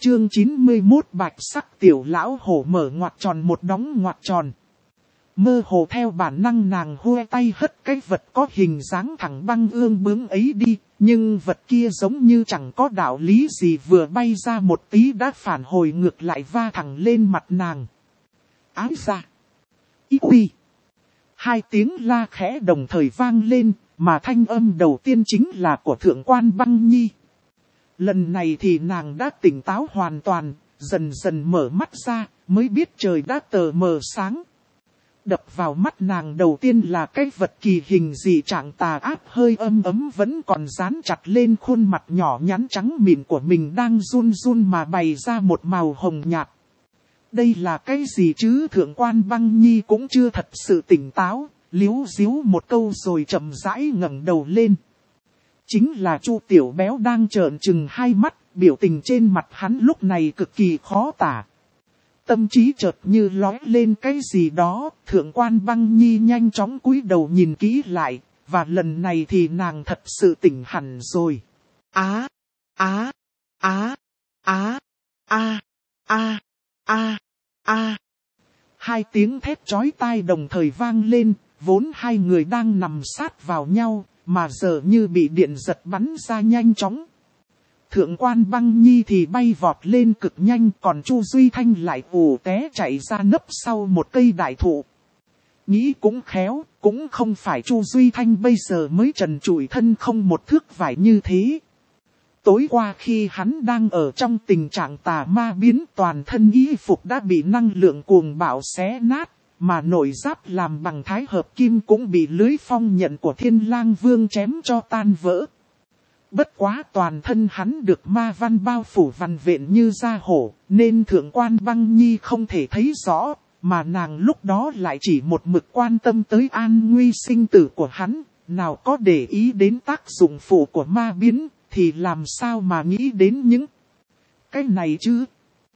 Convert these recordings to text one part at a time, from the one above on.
Chương 91 Bạch sắc tiểu lão hổ mở ngoặc tròn một đóng ngoặc tròn. Mơ hồ theo bản năng nàng hue tay hất cái vật có hình dáng thẳng băng ương bướng ấy đi, nhưng vật kia giống như chẳng có đạo lý gì, vừa bay ra một tí đã phản hồi ngược lại va thẳng lên mặt nàng. Ái ra! Ý quy! Hai tiếng la khẽ đồng thời vang lên, mà thanh âm đầu tiên chính là của Thượng quan Băng Nhi. Lần này thì nàng đã tỉnh táo hoàn toàn, dần dần mở mắt ra, mới biết trời đã tờ mờ sáng. Đập vào mắt nàng đầu tiên là cái vật kỳ hình dị trạng tà ác hơi ấm vẫn còn dán chặt lên khuôn mặt nhỏ nhắn trắng mịn của mình đang run run mà bày ra một màu hồng nhạt. Đây là cái gì chứ? Thượng quan Băng Nhi cũng chưa thật sự tỉnh táo, líu díu một câu rồi chậm rãi ngẩng đầu lên. Chính là Chu Tiểu Béo đang trợn trừng hai mắt, biểu tình trên mặt hắn lúc này cực kỳ khó tả. Tâm trí chợt như lóe lên cái gì đó, Thượng quan Băng Nhi nhanh chóng cúi đầu nhìn kỹ lại, và lần này thì nàng thật sự tỉnh hẳn rồi. Á, á, á, á, á, á, á, á. Hai tiếng thét chói tai đồng thời vang lên, vốn hai người đang nằm sát vào nhau, mà giờ như bị điện giật bắn ra nhanh chóng. Thượng quan Băng Nhi thì bay vọt lên cực nhanh, còn Chu Duy Thanh lại ù té chạy ra nấp sau một cây đại thụ. Nghĩ cũng khéo, cũng không phải Chu Duy Thanh bây giờ mới trần trụi thân không một thước vải như thế. Tối qua khi hắn đang ở trong tình trạng tà ma biến, toàn thân y phục đã bị năng lượng cuồng bạo xé nát, mà nội giáp làm bằng thái hợp kim cũng bị lưới phong nhận của Thiên Lang Vương chém cho tan vỡ. Bất quá toàn thân hắn được ma văn bao phủ vằn vện như da hổ, nên Thượng quan Băng Nhi không thể thấy rõ, mà nàng lúc đó lại chỉ một mực quan tâm tới an nguy sinh tử của hắn, nào có để ý đến tác dụng phụ của ma biến, thì làm sao mà nghĩ đến những cái này chứ.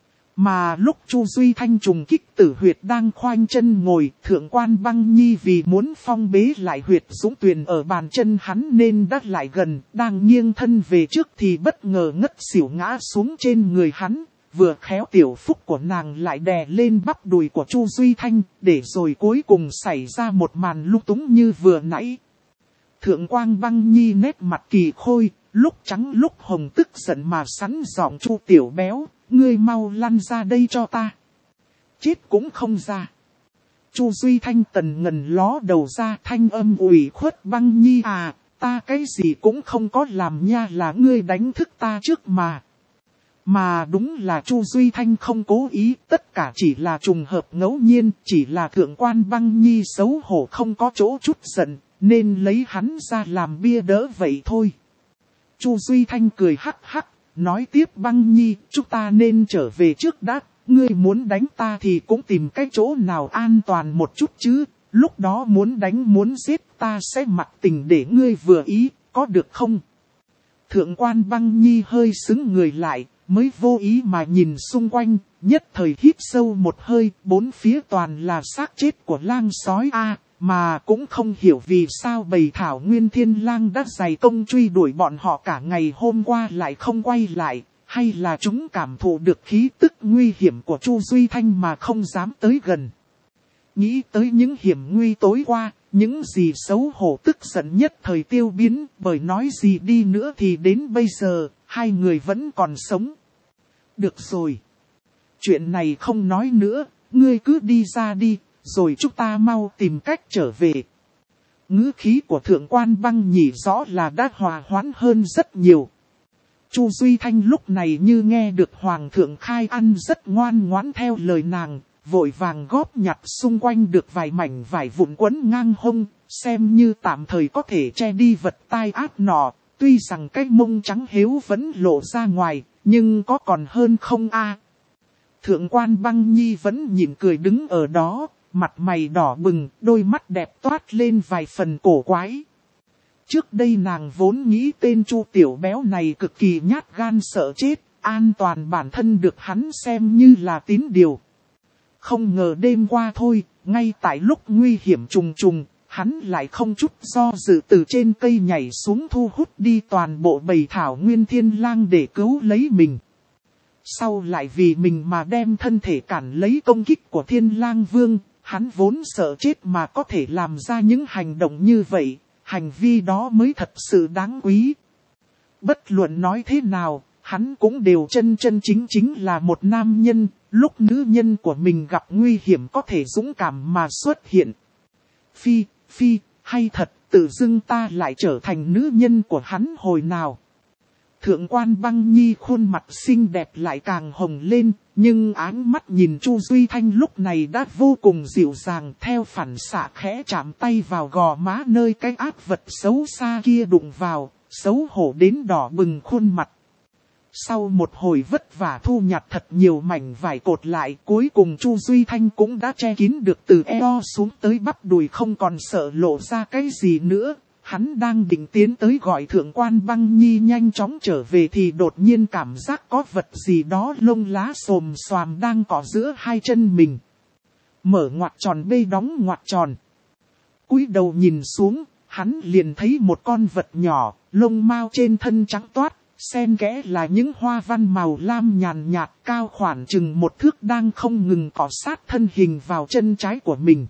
Mà lúc Chu Duy Thanh trùng kích tử huyệt đang khoanh chân ngồi, Thượng quan Băng Nhi vì muốn phong bế lại huyệt dũng tuyền ở bàn chân hắn nên đắt lại gần, đang nghiêng thân về trước thì bất ngờ ngất xỉu ngã xuống trên người hắn, vừa khéo tiểu phúc của nàng lại đè lên bắp đùi của Chu Duy Thanh, để rồi cuối cùng xảy ra một màn lung túng như vừa nãy. Thượng quan Băng Nhi nét mặt kỳ khôi, lúc trắng lúc hồng tức giận mà sắn giọng Chu Tiểu Béo. Ngươi mau lăn ra đây cho ta. Chết cũng không ra. Chu Duy Thanh tần ngần ló đầu ra, thanh âm ủy khuất. Băng Nhi à, ta cái gì cũng không có làm nha, là ngươi đánh thức ta trước mà. Mà đúng là Chu Duy Thanh không cố ý, tất cả chỉ là trùng hợp ngẫu nhiên, chỉ là Thượng quan Băng Nhi xấu hổ không có chỗ chút giận, nên lấy hắn ra làm bia đỡ vậy thôi. Chu Duy Thanh cười hắc hắc. Nói tiếp Băng Nhi, chúng ta nên trở về trước đã, ngươi muốn đánh ta thì cũng tìm cái chỗ nào an toàn một chút chứ, lúc đó muốn đánh muốn giết ta sẽ mặc tình để ngươi vừa ý, có được không? Thượng quan Băng Nhi hơi sững người lại, mới vô ý mà nhìn xung quanh, nhất thời hít sâu một hơi, bốn phía toàn là xác chết của lang sói a. Mà cũng không hiểu vì sao bầy thảo nguyên thiên lang đã dày công truy đuổi bọn họ cả ngày hôm qua lại không quay lại, hay là chúng cảm thụ được khí tức nguy hiểm của Chu Duy Thanh mà không dám tới gần. Nghĩ tới những hiểm nguy tối qua, những gì xấu hổ tức giận nhất thời tiêu biến, bởi nói gì đi nữa thì đến bây giờ, hai người vẫn còn sống. Được rồi. Chuyện này không nói nữa, ngươi cứ đi ra đi. Rồi chúng ta mau tìm cách trở về. Ngữ khí của Thượng quan Băng Nhi rõ là đã hòa hoãn hơn rất nhiều. Chu Duy Thanh lúc này như nghe được Hoàng thượng khai ăn rất ngoan ngoãn theo lời nàng, vội vàng góp nhặt xung quanh được vài mảnh vải vụn quấn ngang hông, xem như tạm thời có thể che đi vật tai ác nọ. Tuy rằng cái mông trắng héo vẫn lộ ra ngoài, nhưng có còn hơn không a? Thượng quan Băng Nhi vẫn nhìn cười đứng ở đó. Mặt mày đỏ bừng, đôi mắt đẹp toát lên vài phần cổ quái. Trước đây nàng vốn nghĩ tên Chu Tiểu Béo này cực kỳ nhát gan sợ chết, an toàn bản thân được hắn xem như là tín điều. Không ngờ đêm qua thôi, ngay tại lúc nguy hiểm trùng trùng, hắn lại không chút do dự từ trên cây nhảy xuống thu hút đi toàn bộ bầy thảo nguyên thiên lang để cứu lấy mình. sau lại vì mình mà đem thân thể cản lấy công kích của Thiên Lang Vương, hắn vốn sợ chết mà có thể làm ra những hành động như vậy, hành vi đó mới thật sự đáng quý. Bất luận nói thế nào, hắn cũng đều chân chính là một nam nhân, lúc nữ nhân của mình gặp nguy hiểm có thể dũng cảm mà xuất hiện. Phi, hay thật, tự dưng ta lại trở thành nữ nhân của hắn hồi nào. Thượng quan Băng Nhi khuôn mặt xinh đẹp lại càng hồng lên, nhưng áng mắt nhìn Chu Duy Thanh lúc này đã vô cùng dịu dàng, theo phản xạ khẽ chạm tay vào gò má nơi cái ác vật xấu xa kia đụng vào, xấu hổ đến đỏ bừng khuôn mặt. Sau một hồi vất vả thu nhặt thật nhiều mảnh vải cột lại, cuối cùng Chu Duy Thanh cũng đã che kín được từ eo xuống tới bắp đùi, không còn sợ lộ ra cái gì nữa. Hắn đang định tiến tới gọi Thượng quan Băng Nhi nhanh chóng trở về thì đột nhiên cảm giác có vật gì đó lông lá xồm xoàm đang cọ giữa hai chân mình. Mở ngoặc tròn bê đóng ngoặc tròn. Cúi đầu nhìn xuống, hắn liền thấy một con vật nhỏ, lông mao trên thân trắng toát, xen kẽ là những hoa văn màu lam nhàn nhạt, cao khoảng chừng 1 thước đang không ngừng cọ sát thân hình vào chân trái của mình.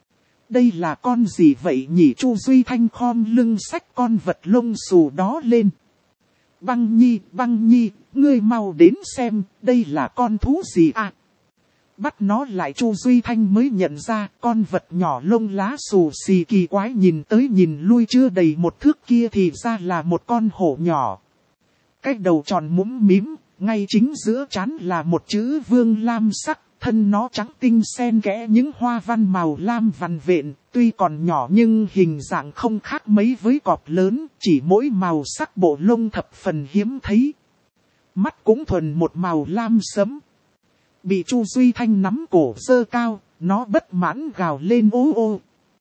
Đây là con gì vậy nhỉ? Chu Duy Thanh khom lưng xách con vật lông xù đó lên. Băng Nhi, ngươi mau đến xem, đây là con thú gì à? Bắt nó lại. Chu Duy Thanh mới nhận ra con vật nhỏ lông lá xù xì kỳ quái nhìn tới nhìn lui chưa đầy 1 thước kia thì ra là một con hổ nhỏ. Cái đầu tròn mũm mím, ngay chính giữa trán là một chữ vương lam sắc. Thân nó trắng tinh xen kẽ những hoa văn màu lam vằn vện, tuy còn nhỏ nhưng hình dạng không khác mấy với cọp lớn, chỉ mỗi màu sắc bộ lông thập phần hiếm thấy. Mắt cũng thuần một màu lam sẫm. Bị Chu Duy Thanh nắm cổ giơ cao, nó bất mãn gào lên ô ô.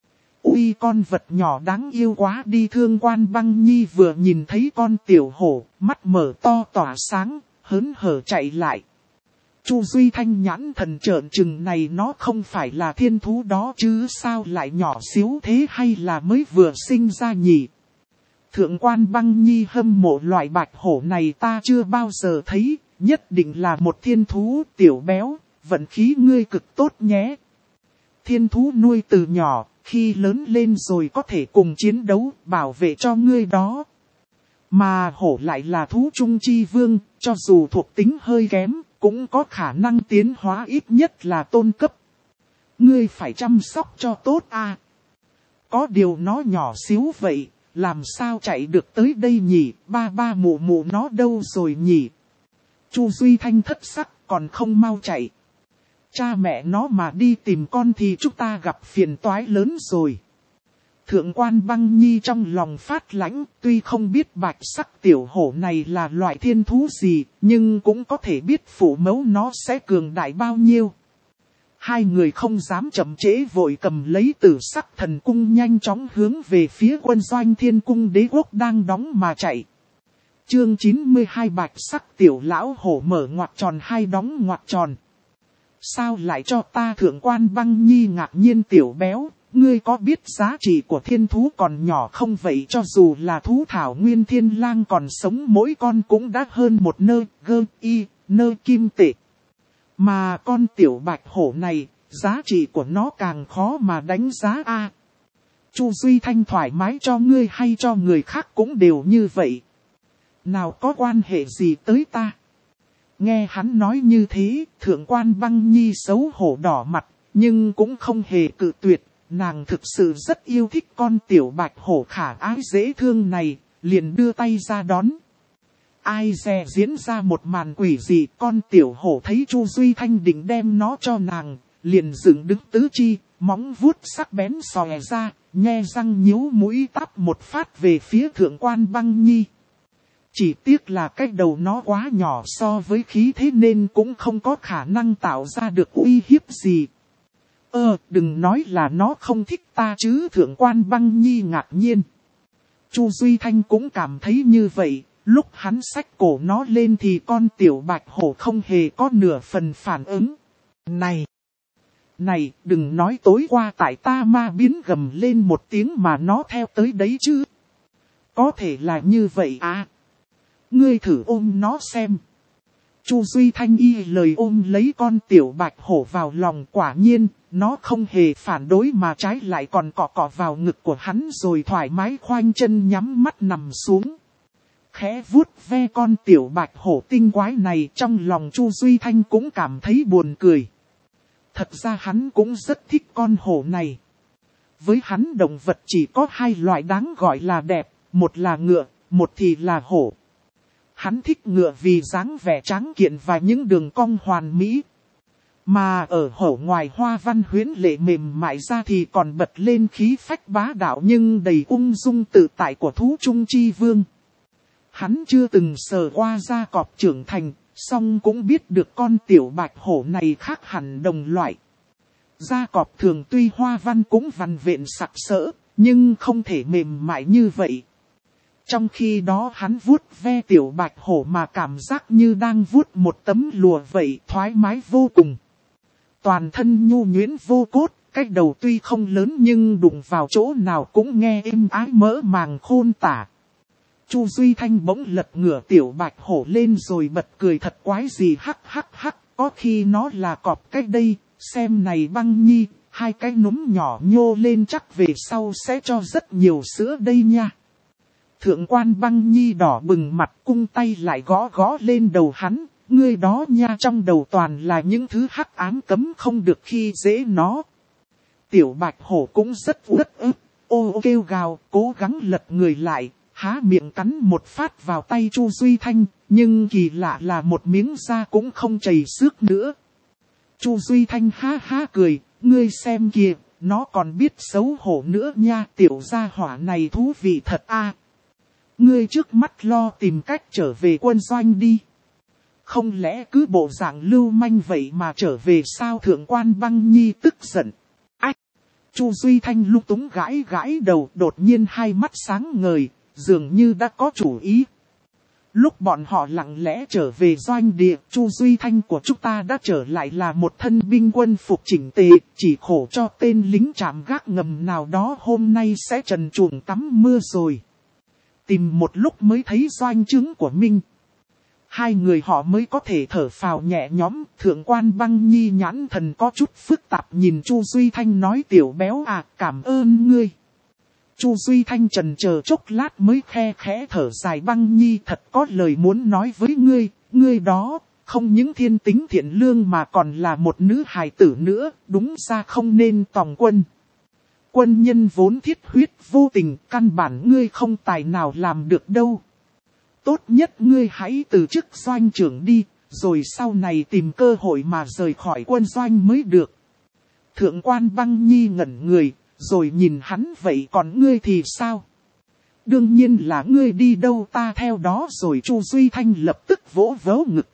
Ui, con vật nhỏ đáng yêu quá đi. Thượng quan Băng Nhi vừa nhìn thấy con tiểu hổ, mắt mở to tỏa sáng, hớn hở chạy lại. Chu Duy Thanh nhãn thần trợn trừng, này nó không phải là thiên thú đó chứ sao lại nhỏ xíu thế, hay là mới vừa sinh ra nhỉ? Thượng quan Băng Nhi hâm mộ loại bạch hổ này, ta chưa bao giờ thấy, nhất định là một thiên thú. Tiểu béo, vận khí ngươi cực tốt nhé. Thiên thú nuôi từ nhỏ, khi lớn lên rồi có thể cùng chiến đấu, bảo vệ cho ngươi đó. Mà hổ lại là thú trung chi vương, cho dù thuộc tính hơi kém, cũng có khả năng tiến hóa ít nhất là tôn cấp. Ngươi phải chăm sóc cho tốt à. Có điều nó nhỏ xíu vậy, làm sao chạy được tới đây nhỉ? Ba mụ nó đâu rồi nhỉ? Chu Duy Thanh thất sắc, còn không mau chạy. Cha mẹ nó mà đi tìm con thì chúng ta gặp phiền toái lớn rồi. Thượng quan Băng Nhi trong lòng phát lãnh, tuy không biết bạch sắc tiểu hổ này là loại thiên thú gì, nhưng cũng có thể biết phủ mẫu nó sẽ cường đại bao nhiêu. Hai người không dám chậm trễ, vội cầm lấy Tử Sắc Thần Cung nhanh chóng hướng về phía quân doanh Thiên Cung Đế Quốc đang đóng mà chạy. Chương 92 bạch sắc tiểu lão hổ mở ngoặc tròn hai đóng ngoặc tròn. Sao lại cho ta? Thượng quan Băng Nhi ngạc nhiên. Tiểu béo, ngươi có biết giá trị của thiên thú còn nhỏ không vậy? Cho dù là thú thảo nguyên thiên lang còn sống, mỗi con cũng đã hơn một nơ kim tệ. Mà con tiểu bạch hổ này, giá trị của nó càng khó mà đánh giá a. Chu Duy Thanh thoải mái, cho ngươi hay cho người khác cũng đều như vậy. Nào có quan hệ gì tới ta? Nghe hắn nói như thế, Thượng quan Băng Nhi xấu hổ đỏ mặt, nhưng cũng không hề cự tuyệt. Nàng thực sự rất yêu thích con tiểu bạch hổ khả ái dễ thương này, liền đưa tay ra đón. Ai dè diễn ra một màn quỷ dị, con tiểu hổ thấy Chu Duy Thanh định đem nó cho nàng, liền dựng đứng tứ chi, móng vuốt sắc bén xòe ra, nhe răng nhíu mũi táp một phát về phía Thượng quan Băng Nhi. Chỉ tiếc là cái đầu nó quá nhỏ so với khí thế nên cũng không có khả năng tạo ra được uy hiếp gì. Đừng nói là nó không thích ta chứ. Thượng quan Băng Nhi ngạc nhiên. Chu Duy Thanh cũng cảm thấy như vậy. Lúc hắn xách cổ nó lên thì con tiểu bạch hổ không hề có nửa phần phản ứng. Này, đừng nói tối qua tại ta ma biến gầm lên một tiếng mà nó theo tới đấy chứ. Có thể là như vậy à. Ngươi thử ôm nó xem. Chu Duy Thanh y lời ôm lấy con tiểu bạch hổ vào lòng, quả nhiên, nó không hề phản đối mà trái lại còn cọ cọ vào ngực của hắn rồi thoải mái khoanh chân nhắm mắt nằm xuống. Khẽ vuốt ve con tiểu bạch hổ tinh quái này, trong lòng Chu Duy Thanh cũng cảm thấy buồn cười. Thật ra hắn cũng rất thích con hổ này. Với hắn động vật chỉ có hai loại đáng gọi là đẹp, một là ngựa, một thì là hổ. Hắn thích ngựa vì dáng vẻ tráng kiện và những đường cong hoàn mỹ. Mà ở hổ ngoài hoa văn huyễn lệ mềm mại ra thì còn bật lên khí phách bá đạo nhưng đầy ung dung tự tại của thú trung chi vương. Hắn chưa từng sờ qua da cọp trưởng thành, song cũng biết được con tiểu bạch hổ này khác hẳn đồng loại. Da cọp thường tuy hoa văn cũng vằn vện sặc sỡ, nhưng không thể mềm mại như vậy. Trong khi đó hắn vuốt ve tiểu bạch hổ mà cảm giác như đang vuốt một tấm lụa vậy, thoải mái vô cùng. Toàn thân nhu nhuyễn vô cốt, cách đầu tuy không lớn nhưng đụng vào chỗ nào cũng nghe êm ái mỡ màng khôn tả. Chu Duy Thanh bỗng lật ngửa tiểu bạch hổ lên rồi bật cười thật quái gì, hắc hắc hắc, có khi nó là cọp cách đây, xem này Băng Nhi, hai cái núm nhỏ nhô lên chắc về sau sẽ cho rất nhiều sữa đây nha. Thượng quan Băng Nhi đỏ bừng mặt cung tay lại gõ gõ lên đầu hắn, ngươi đó nha, trong đầu toàn là những thứ hắc ám cấm không được khi dễ nó. Tiểu bạch hổ cũng rất uất ức, ô kêu gào, cố gắng lật người lại, há miệng cắn một phát vào tay Chu Duy Thanh, nhưng kỳ lạ là một miếng da cũng không chảy xước nữa. Chu Duy Thanh ha ha cười, ngươi xem kìa, nó còn biết xấu hổ nữa nha, tiểu gia hỏa này thú vị thật a. Ngươi trước mắt lo tìm cách trở về quân doanh đi. Không lẽ cứ bộ dạng lưu manh vậy mà trở về sao? Thượng quan Băng Nhi tức giận. Ách! Chu Duy Thanh lung túng gãi gãi đầu, đột nhiên hai mắt sáng ngời, dường như đã có chủ ý. Lúc bọn họ lặng lẽ trở về doanh địa, Chu Duy Thanh của chúng ta đã trở lại là một thân binh quân phục chỉnh tề, chỉ khổ cho tên lính trạm gác ngầm nào đó hôm nay sẽ trần truồng tắm mưa rồi. Tìm một lúc mới thấy doanh trướng của Minh. Hai người họ mới có thể thở phào nhẹ nhõm. Thượng quan Băng Nhi nhãn thần có chút phức tạp nhìn Chu Duy Thanh nói, tiểu béo à, cảm ơn ngươi. Chu Duy Thanh trần chờ chốc lát mới khe khẽ thở dài, Băng Nhi thật có lời muốn nói với ngươi, ngươi đó, không những thiên tính thiện lương mà còn là một nữ hài tử nữa, đúng ra không nên tòng quân. Quân nhân vốn thiết huyết vô tình, căn bản ngươi không tài nào làm được đâu. Tốt nhất ngươi hãy từ chức doanh trưởng đi, rồi sau này tìm cơ hội mà rời khỏi quân doanh mới được. Thượng quan Băng Nhi ngẩn người, rồi nhìn hắn, vậy còn ngươi thì sao? Đương nhiên là ngươi đi đâu ta theo đó rồi. Chu Duy Thanh lập tức vỗ vỗ ngực.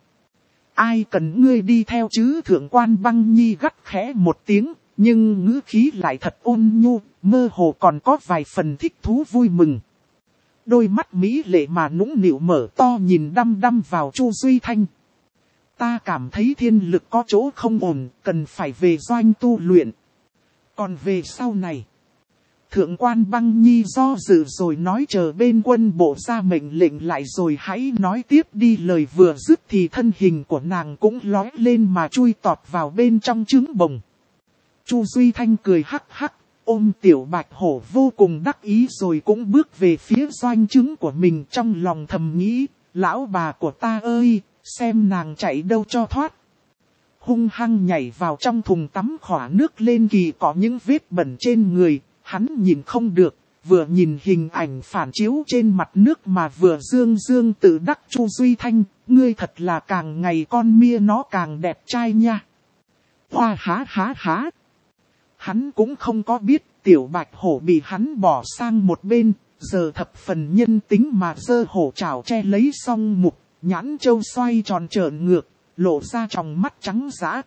Ai cần ngươi đi theo chứ? Thượng quan Băng Nhi gắt khẽ một tiếng, nhưng ngữ khí lại thật ôn nhu, mơ hồ còn có vài phần thích thú vui mừng. Đôi mắt mỹ lệ mà nũng nịu mở to nhìn đăm đăm vào Chu Duy Thanh. Ta cảm thấy thiên lực có chỗ không ổn, cần phải về doanh tu luyện. Còn về sau này, Thượng quan Băng Nhi do dự rồi nói chờ bên quân bộ ra mệnh lệnh lại rồi hãy nói tiếp đi. Lời vừa dứt thì thân hình của nàng cũng lói lên mà chui tọt vào bên trong trứng bồng. Chu Duy Thanh cười hắc hắc, ôm tiểu bạch hổ vô cùng đắc ý rồi cũng bước về phía doanh trứng của mình, trong lòng thầm nghĩ, lão bà của ta ơi, xem nàng chạy đâu cho thoát. Hung hăng nhảy vào trong thùng tắm khỏa nước lên kỳ có những vết bẩn trên người, hắn nhìn không được, vừa nhìn hình ảnh phản chiếu trên mặt nước mà vừa dương dương tự đắc. Chu Duy Thanh, ngươi thật là càng ngày con mia nó càng đẹp trai nha. Hoa há há há. Hắn cũng không có biết tiểu bạch hổ bị hắn bỏ sang một bên, giờ thập phần nhân tính mà giơ hổ trảo che lấy song mục, nhãn châu xoay tròn trợn ngược, lộ ra tròng mắt trắng dã.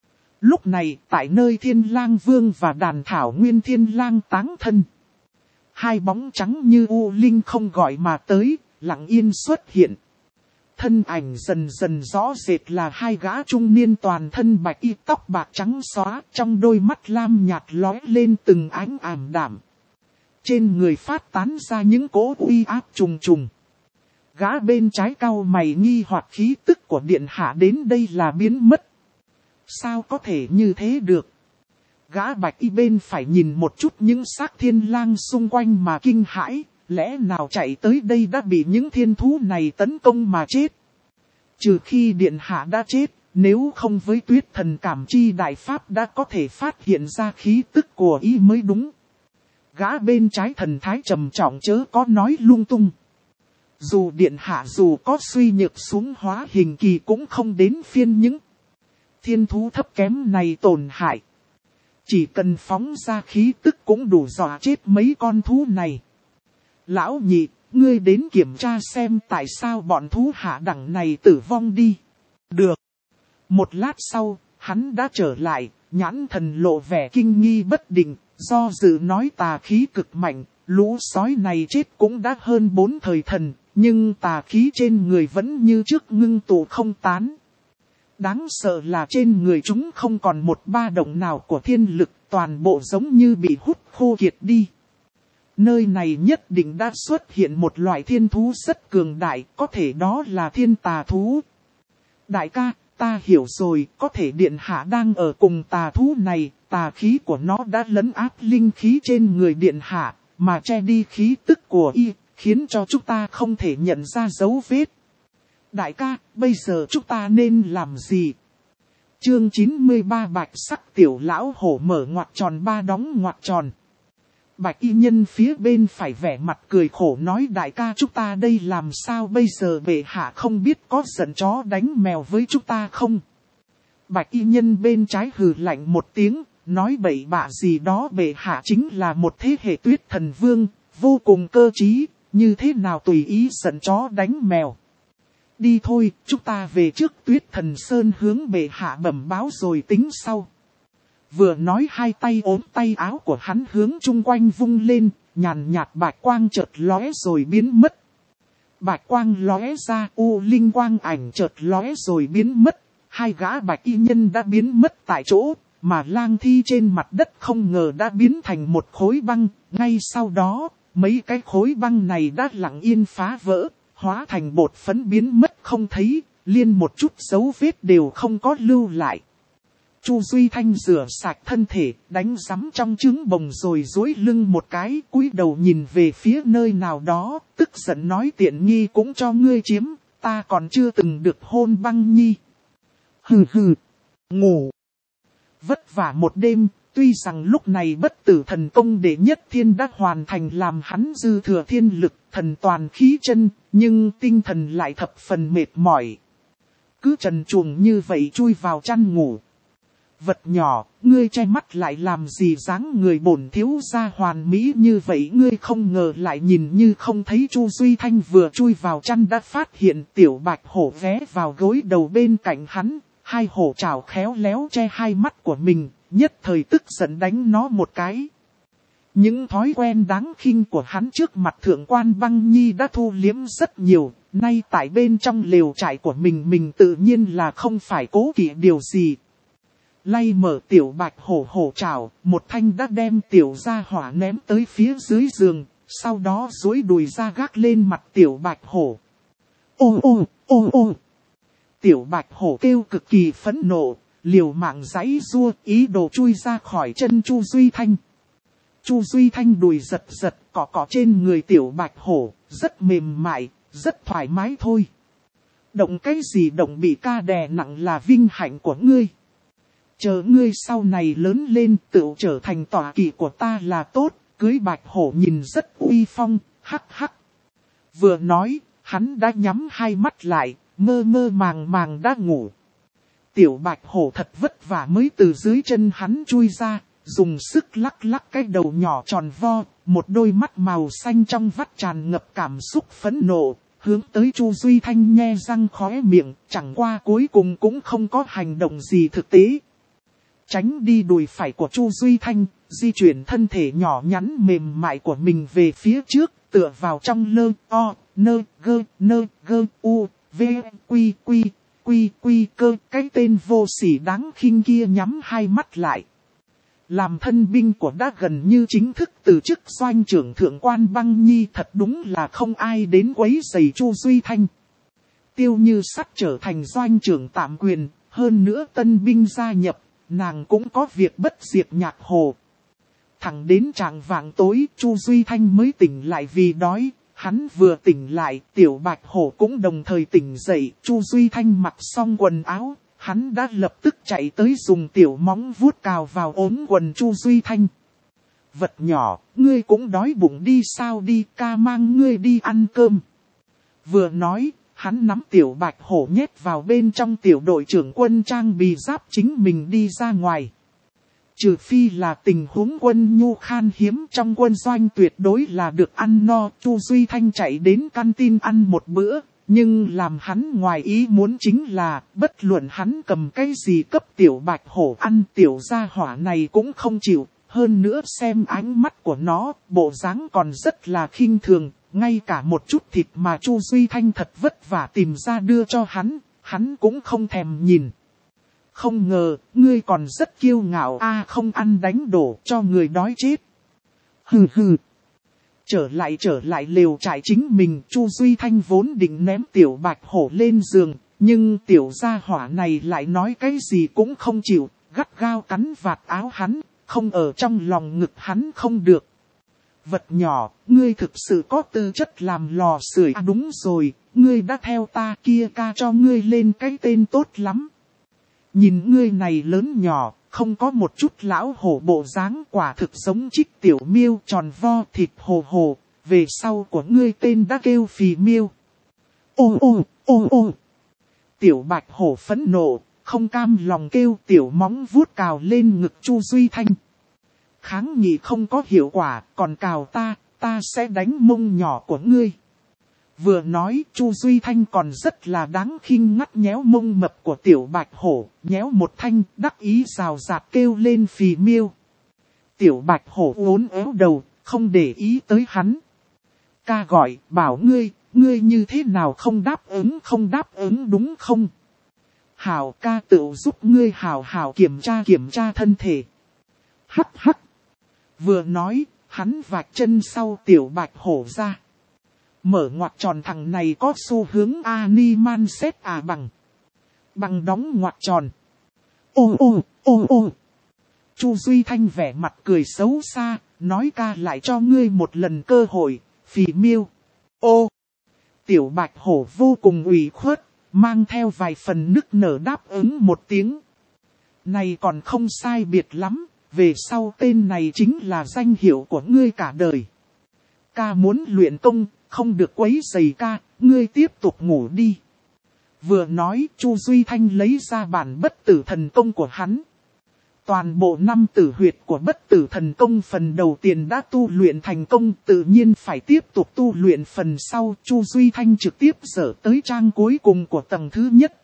Lúc này, tại nơi Thiên Lang Vương và đàn thảo nguyên Thiên Lang táng thân, hai bóng trắng như u linh không gọi mà tới, lặng yên xuất hiện. Thân ảnh dần dần rõ rệt là hai gã trung niên toàn thân bạch y tóc bạc trắng xóa, trong đôi mắt lam nhạt lóe lên từng ánh ảm đạm. Trên người phát tán ra những cỗ uy áp trùng trùng. Gã bên trái cau mày nghi hoặc khí tức của điện hạ đến đây là biến mất. Sao có thể như thế được? Gã bạch y bên phải nhìn một chút những xác thiên lang xung quanh mà kinh hãi, lẽ nào chạy tới đây đã bị những thiên thú này tấn công mà chết? Trừ khi điện hạ đã chết, nếu không với tuyết thần cảm chi đại pháp đã có thể phát hiện ra khí tức của y mới đúng. Gã bên trái thần thái trầm trọng chớ có nói lung tung. Dù điện hạ dù có suy nhược xuống hóa hình kỳ cũng không đến phiên những thiên thú thấp kém này tổn hại. Chỉ cần phóng ra khí tức cũng đủ dọa chết mấy con thú này. Lão nhị, ngươi đến kiểm tra xem tại sao bọn thú hạ đẳng này tử vong đi. Được. Một lát sau, hắn đã trở lại, nhãn thần lộ vẻ kinh nghi bất định, do dự nói tà khí cực mạnh, lũ sói này chết cũng đã hơn 4 thời thần, nhưng tà khí trên người vẫn như trước ngưng tụ không tán. Đáng sợ là trên người chúng không còn một ba động nào của thiên lực, toàn bộ giống như bị hút khô kiệt đi. Nơi này nhất định đã xuất hiện một loại thiên thú rất cường đại, có thể đó là thiên tà thú. Đại ca, ta hiểu rồi, có thể điện hạ đang ở cùng tà thú này, tà khí của nó đã lấn áp linh khí trên người điện hạ, mà che đi khí tức của y, khiến cho chúng ta không thể nhận ra dấu vết. Đại ca, bây giờ chúng ta nên làm gì? Chương 93 bạch sắc tiểu lão hổ mở ngoặc tròn ba đóng ngoặc tròn. Bạch y nhân phía bên phải vẻ mặt cười khổ nói đại ca chúng ta đây làm sao bây giờ bệ hạ không biết có giận chó đánh mèo với chúng ta không? Bạch y nhân bên trái hừ lạnh một tiếng, nói bậy bạ gì đó bệ hạ chính là một thế hệ tuyết thần vương, vô cùng cơ trí, như thế nào tùy ý giận chó đánh mèo. Đi thôi, chúng ta về trước tuyết thần sơn hướng bệ hạ bẩm báo rồi tính sau. Vừa nói hai tay ốm tay áo của hắn hướng chung quanh vung lên, nhàn nhạt bạch quang chợt lóe rồi biến mất. Bạch quang lóe ra, u linh quang ảnh chợt lóe rồi biến mất. Hai gã bạch y nhân đã biến mất tại chỗ, mà lang thi trên mặt đất không ngờ đã biến thành một khối băng. Ngay sau đó, mấy cái khối băng này đã lặng yên phá vỡ, hóa thành bột phấn biến mất không thấy, liên một chút dấu vết đều không có lưu lại. Chu Duy Thanh rửa sạch thân thể, đánh rắm trong trứng bồng rồi duỗi lưng một cái, cúi đầu nhìn về phía nơi nào đó, tức giận nói tiện nghi cũng cho ngươi chiếm, ta còn chưa từng được hôn băng nhi. Hừ hừ, ngủ. Vất vả một đêm, tuy rằng lúc này bất tử thần công đệ nhất thiên đã hoàn thành làm hắn dư thừa thiên lực, thần toàn khí chân, nhưng tinh thần lại thập phần mệt mỏi. Cứ trần truồng như vậy chui vào chăn ngủ. Vật nhỏ, ngươi che mắt lại làm gì dáng người bổn thiếu gia hoàn mỹ như vậy ngươi không ngờ lại nhìn như không thấy. Chu Duy Thanh vừa chui vào chăn đã phát hiện tiểu bạch hổ ghé vào gối đầu bên cạnh hắn, hai hổ trảo khéo léo che hai mắt của mình, nhất thời tức giận đánh nó một cái. Những thói quen đáng khinh của hắn trước mặt thượng quan băng nhi đã thu liếm rất nhiều, nay tại bên trong lều trại của mình tự nhiên là không phải cố kỵ điều gì. Lay mở tiểu bạch hổ hổ trảo, một thanh đã đem tiểu gia hỏa ném tới phía dưới giường, sau đó duỗi đùi ra gác lên mặt tiểu bạch hổ. Ô ô, ô ô. Tiểu bạch hổ kêu cực kỳ phẫn nộ, liều mạng giãy giụa ý đồ chui ra khỏi chân Chu Duy Thanh. Chu Duy Thanh đùi giật giật cọ trên người tiểu bạch hổ, rất mềm mại, rất thoải mái thôi. Động cái gì động bị ca đè nặng là vinh hạnh của ngươi. Chờ ngươi sau này lớn lên tự trở thành tọa kỵ của ta là tốt, cưới bạch hổ nhìn rất uy phong, hắc hắc. Vừa nói, hắn đã nhắm hai mắt lại, mơ mơ màng màng đã ngủ. Tiểu bạch hổ thật vất vả mới từ dưới chân hắn chui ra, dùng sức lắc lắc cái đầu nhỏ tròn vo, một đôi mắt màu xanh trong vắt tràn ngập cảm xúc phẫn nộ, hướng tới Chu Duy Thanh nhe răng khóe miệng, chẳng qua cuối cùng cũng không có hành động gì thực tế. Tránh đi đùi phải của Chu Duy Thanh, di chuyển thân thể nhỏ nhắn mềm mại của mình về phía trước, tựa vào trong lơ, o, nơ, gơ, u, v, quy, cơ, cái tên vô sỉ đáng khinh kia nhắm hai mắt lại. Làm thân binh của đã gần như chính thức từ chức doanh trưởng thượng quan Băng Nhi, thật đúng là không ai đến quấy rầy Chu Duy Thanh. Tiêu Như Sắt trở thành doanh trưởng tạm quyền, hơn nữa tân binh gia nhập, nàng cũng có việc bất diệt nhạc hồ. Thẳng đến chạng vạng tối, Chu Duy Thanh mới tỉnh lại vì đói. Hắn vừa tỉnh lại, Tiểu Bạch Hổ cũng đồng thời tỉnh dậy. Chu Duy Thanh mặc xong quần áo, hắn đã lập tức chạy tới dùng tiểu móng vuốt cào vào ốm quần Chu Duy Thanh. Vật nhỏ, ngươi cũng đói bụng đi sao, đi ca mang ngươi đi ăn cơm. Vừa nói, hắn nắm Tiểu Bạch Hổ nhét vào bên trong tiểu đội trưởng quân trang bị giáp chính mình đi ra ngoài. Trừ phi là tình huống quân nhu khan hiếm, trong quân doanh tuyệt đối là được ăn no. Chu Duy Thanh chạy đến canteen ăn một bữa, nhưng làm hắn ngoài ý muốn chính là, bất luận hắn cầm cái gì cấp Tiểu Bạch Hổ ăn, tiểu gia hỏa này cũng không chịu. Hơn nữa xem ánh mắt của nó, bộ dáng còn rất là khinh thường, ngay cả một chút thịt mà Chu Duy Thanh thật vất vả tìm ra đưa cho hắn cũng không thèm nhìn. Không ngờ, ngươi còn rất kiêu ngạo a, không ăn đánh đổ cho người đói chết. Hừ hừ. Trở lại lều trại chính mình, Chu Duy Thanh vốn định ném Tiểu Bạch Hổ lên giường, nhưng tiểu gia hỏa này lại nói cái gì cũng không chịu, gắt gao cắn vạt áo hắn, không ở trong lòng ngực hắn không được. Vật nhỏ, ngươi thực sự có tư chất làm lò sưởi à, đúng rồi, ngươi đã theo ta kia ca cho ngươi lên cái tên tốt lắm. Nhìn ngươi này lớn nhỏ, không có một chút lão hổ bộ dáng, quả thực giống Trích Tiểu Miêu tròn vo thịt hồ hồ, về sau của ngươi tên đã kêu Phì Miêu. Ô ô, ô ô. Tiểu Bạch Hổ phẫn nộ, không cam lòng kêu, tiểu móng vuốt cào lên ngực Chu Duy Thanh. Kháng nghị không có hiệu quả, còn cào ta sẽ đánh mông nhỏ của ngươi. Vừa nói, Chu Duy Thanh còn rất là đáng khinh ngắt nhéo mông mập của Tiểu Bạch Hổ, nhéo một thanh, đắc ý rào rạt kêu lên Phì Miêu. Tiểu Bạch Hổ uốn éo đầu, không để ý tới hắn. Ca gọi, bảo ngươi như thế nào không đáp ứng đúng không? Hảo ca tự giúp ngươi hảo kiểm tra thân thể. Hắc hắc. Vừa nói, hắn vạch chân sau Tiểu Bạch Hổ ra. Mở ngoặc tròn, thằng này có xu hướng Animan set à, bằng đóng ngoặc tròn. Ô. Chu Duy Thanh vẻ mặt cười xấu xa, nói ca lại cho ngươi một lần cơ hội, Phì Miêu. Ô. Tiểu Bạch Hổ vô cùng ủy khuất, mang theo vài phần nức nở đáp ứng một tiếng. Này còn không sai biệt lắm, về sau tên này chính là danh hiệu của ngươi cả đời. Ca muốn luyện công, không được quấy rầy ca, ngươi tiếp tục ngủ đi. Vừa nói, Chu Duy Thanh lấy ra bản bất tử thần công của hắn. Toàn bộ 5 tử huyệt của bất tử thần công phần đầu tiên đã tu luyện thành công, tự nhiên phải tiếp tục tu luyện phần sau. Chu Duy Thanh trực tiếp dở tới trang cuối cùng của tầng thứ nhất.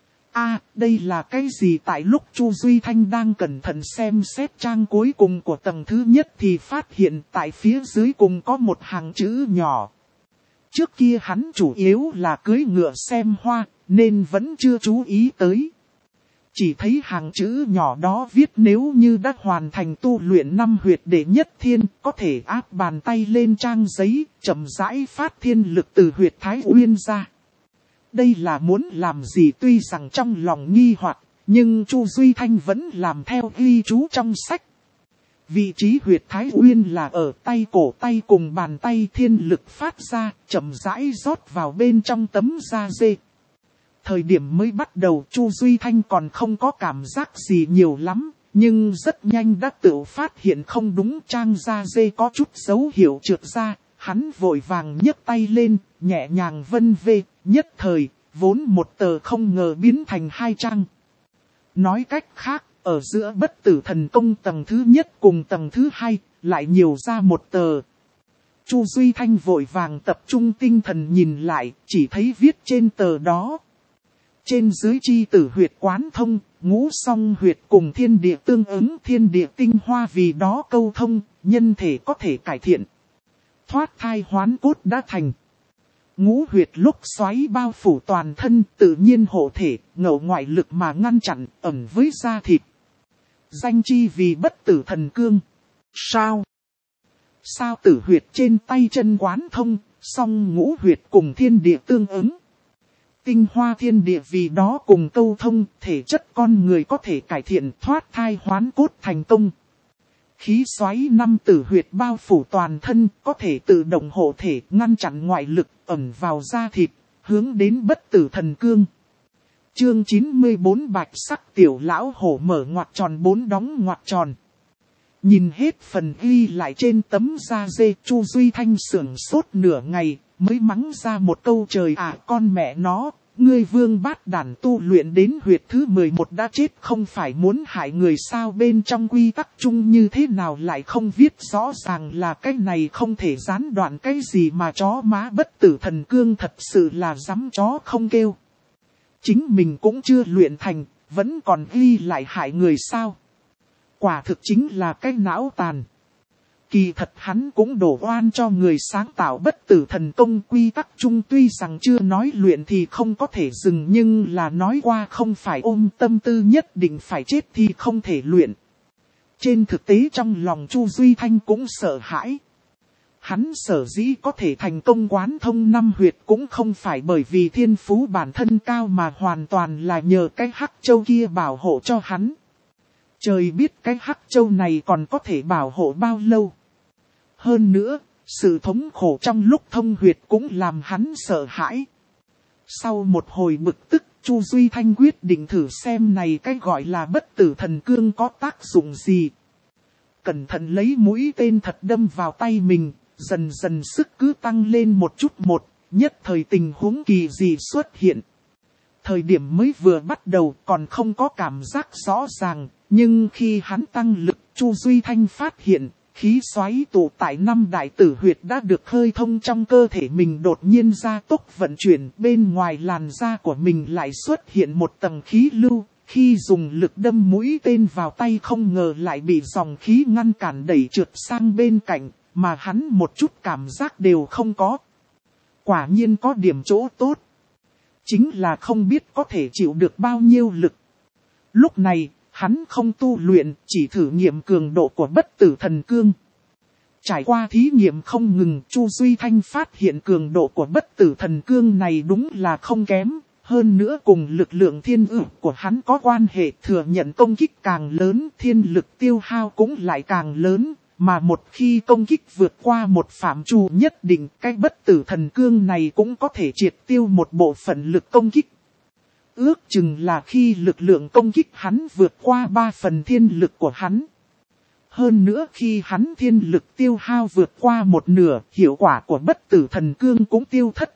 Đây là cái gì? Tại lúc Chu Duy Thanh đang cẩn thận xem xét trang cuối cùng của tầng thứ nhất thì phát hiện tại phía dưới cùng có một hàng chữ nhỏ. Trước kia hắn chủ yếu là cưỡi ngựa xem hoa, nên vẫn chưa chú ý tới. Chỉ thấy hàng chữ nhỏ đó viết nếu như đã hoàn thành tu luyện 5 huyệt đệ nhất thiên, có thể áp bàn tay lên trang giấy, chậm rãi phát thiên lực từ huyệt Thái Uyên ra. Đây là muốn làm gì? Tuy rằng trong lòng nghi hoặc, nhưng Chu Duy Thanh vẫn làm theo ghi chú trong sách. Vị trí huyệt Thái Uyên là ở tay cổ tay cùng bàn tay, thiên lực phát ra, chậm rãi rót vào bên trong tấm da dê. Thời điểm mới bắt đầu Chu Duy Thanh còn không có cảm giác gì nhiều lắm, nhưng rất nhanh đã tự phát hiện không đúng, trang da dê có chút dấu hiệu trượt ra, hắn vội vàng nhấc tay lên, nhẹ nhàng vân vê, nhất thời, vốn một tờ không ngờ biến thành 2 trang. Nói cách khác, ở giữa bất tử thần công tầng thứ nhất cùng tầng thứ 2, lại nhiều ra 1 tờ. Chu Duy Thanh vội vàng tập trung tinh thần nhìn lại, chỉ thấy viết trên tờ đó. Trên dưới chi tử huyệt quán thông, ngũ song huyệt cùng thiên địa tương ứng, thiên địa tinh hoa vì đó câu thông, nhân thể có thể cải thiện. Thoát thai hoán cốt đã thành. Ngũ huyệt lúc xoáy bao phủ toàn thân, tự nhiên hộ thể, ngậu ngoại lực mà ngăn chặn, ẩn với da thịt. danh chi vì bất tử thần cương. Sao? Sao tử huyệt trên tay chân quán thông, song ngũ huyệt cùng thiên địa tương ứng. Tinh hoa thiên địa vì đó cùng câu thông, thể chất con người có thể cải thiện thoát thai hoán cốt thành công. Khí xoáy năm tử huyệt bao phủ toàn thân, có thể tự động hộ thể, ngăn chặn ngoại lực, ẩn vào da thịt, hướng đến bất tử thần cương. Chương 94 bạch sắc tiểu lão hổ mở ngoặc tròn 4 đóng ngoặc tròn. Nhìn hết phần ghi lại trên tấm da dê, Chu Duy Thanh sửng sốt nửa ngày, mới mắng ra một câu trời ạ con mẹ nó, ngươi vương bát đản tu luyện đến huyệt thứ 11 đã chết không phải muốn hại người sao, bên trong quy tắc chung như thế nào lại không viết rõ ràng là cái này không thể gián đoạn cái gì mà chó má bất tử thần cương thật sự là dám chó không kêu. Chính mình cũng chưa luyện thành, vẫn còn ghi lại hại người sao. Quả thực chính là cái não tàn. Kỳ thật hắn cũng đổ oan cho người sáng tạo bất tử thần công, quy tắc chung tuy rằng chưa nói luyện thì không có thể dừng, nhưng là nói qua không phải ôm tâm tư nhất định phải chết thì không thể luyện. Trên thực tế trong lòng Chu Duy Thanh cũng sợ hãi. Hắn sở dĩ có thể thành công quán thông 5 huyệt cũng không phải bởi vì thiên phú bản thân cao mà hoàn toàn là nhờ cái hắc châu kia bảo hộ cho hắn. Trời biết cái hắc châu này còn có thể bảo hộ bao lâu. Hơn nữa, sự thống khổ trong lúc thông huyệt cũng làm hắn sợ hãi. Sau một hồi bực tức, Chu Duy Thanh quyết định thử xem này cái gọi là bất tử thần cương có tác dụng gì. Cẩn thận lấy mũi tên thật đâm vào tay mình, dần dần sức cứ tăng lên một chút một, nhất thời tình huống kỳ dị xuất hiện. Thời điểm mới vừa bắt đầu còn không có cảm giác rõ ràng, nhưng khi hắn tăng lực, Chu Duy Thanh phát hiện, khí xoáy tụ tại 5 đại tử huyệt đã được khơi thông trong cơ thể mình đột nhiên gia tốc vận chuyển, bên ngoài làn da của mình lại xuất hiện một tầng khí lưu, khi dùng lực đâm mũi tên vào tay không ngờ lại bị dòng khí ngăn cản đẩy trượt sang bên cạnh, mà hắn một chút cảm giác đều không có. Quả nhiên có điểm chỗ tốt. Chính là không biết có thể chịu được bao nhiêu lực. Lúc này, hắn không tu luyện, chỉ thử nghiệm cường độ của bất tử thần cương. Trải qua thí nghiệm không ngừng, Chu Duy Thanh phát hiện cường độ của bất tử thần cương này đúng là không kém. Hơn nữa cùng lực lượng thiên ự của hắn có quan hệ, thừa nhận công kích càng lớn, thiên lực tiêu hao cũng lại càng lớn. Mà một khi công kích vượt qua một phạm trù nhất định, cái bất tử thần cương này cũng có thể triệt tiêu một bộ phận lực công kích. Ước chừng là khi lực lượng công kích hắn vượt qua 3 phần thiên lực của hắn. Hơn nữa khi hắn thiên lực tiêu hao vượt qua một nửa, hiệu quả của bất tử thần cương cũng tiêu thất.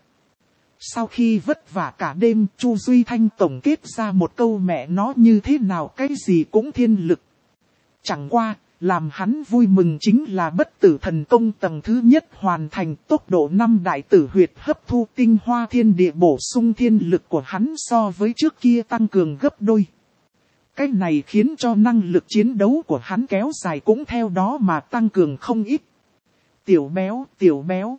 Sau khi vất vả cả đêm, Chu Duy Thanh tổng kết ra một câu mẹ nó như thế nào cái gì cũng thiên lực. Chẳng qua, làm hắn vui mừng chính là bất tử thần công tầng thứ nhất hoàn thành, tốc độ 5 đại tử huyệt hấp thu tinh hoa thiên địa bổ sung thiên lực của hắn so với trước kia tăng cường gấp đôi. Cái này khiến cho năng lực chiến đấu của hắn kéo dài cũng theo đó mà tăng cường không ít. Tiểu béo.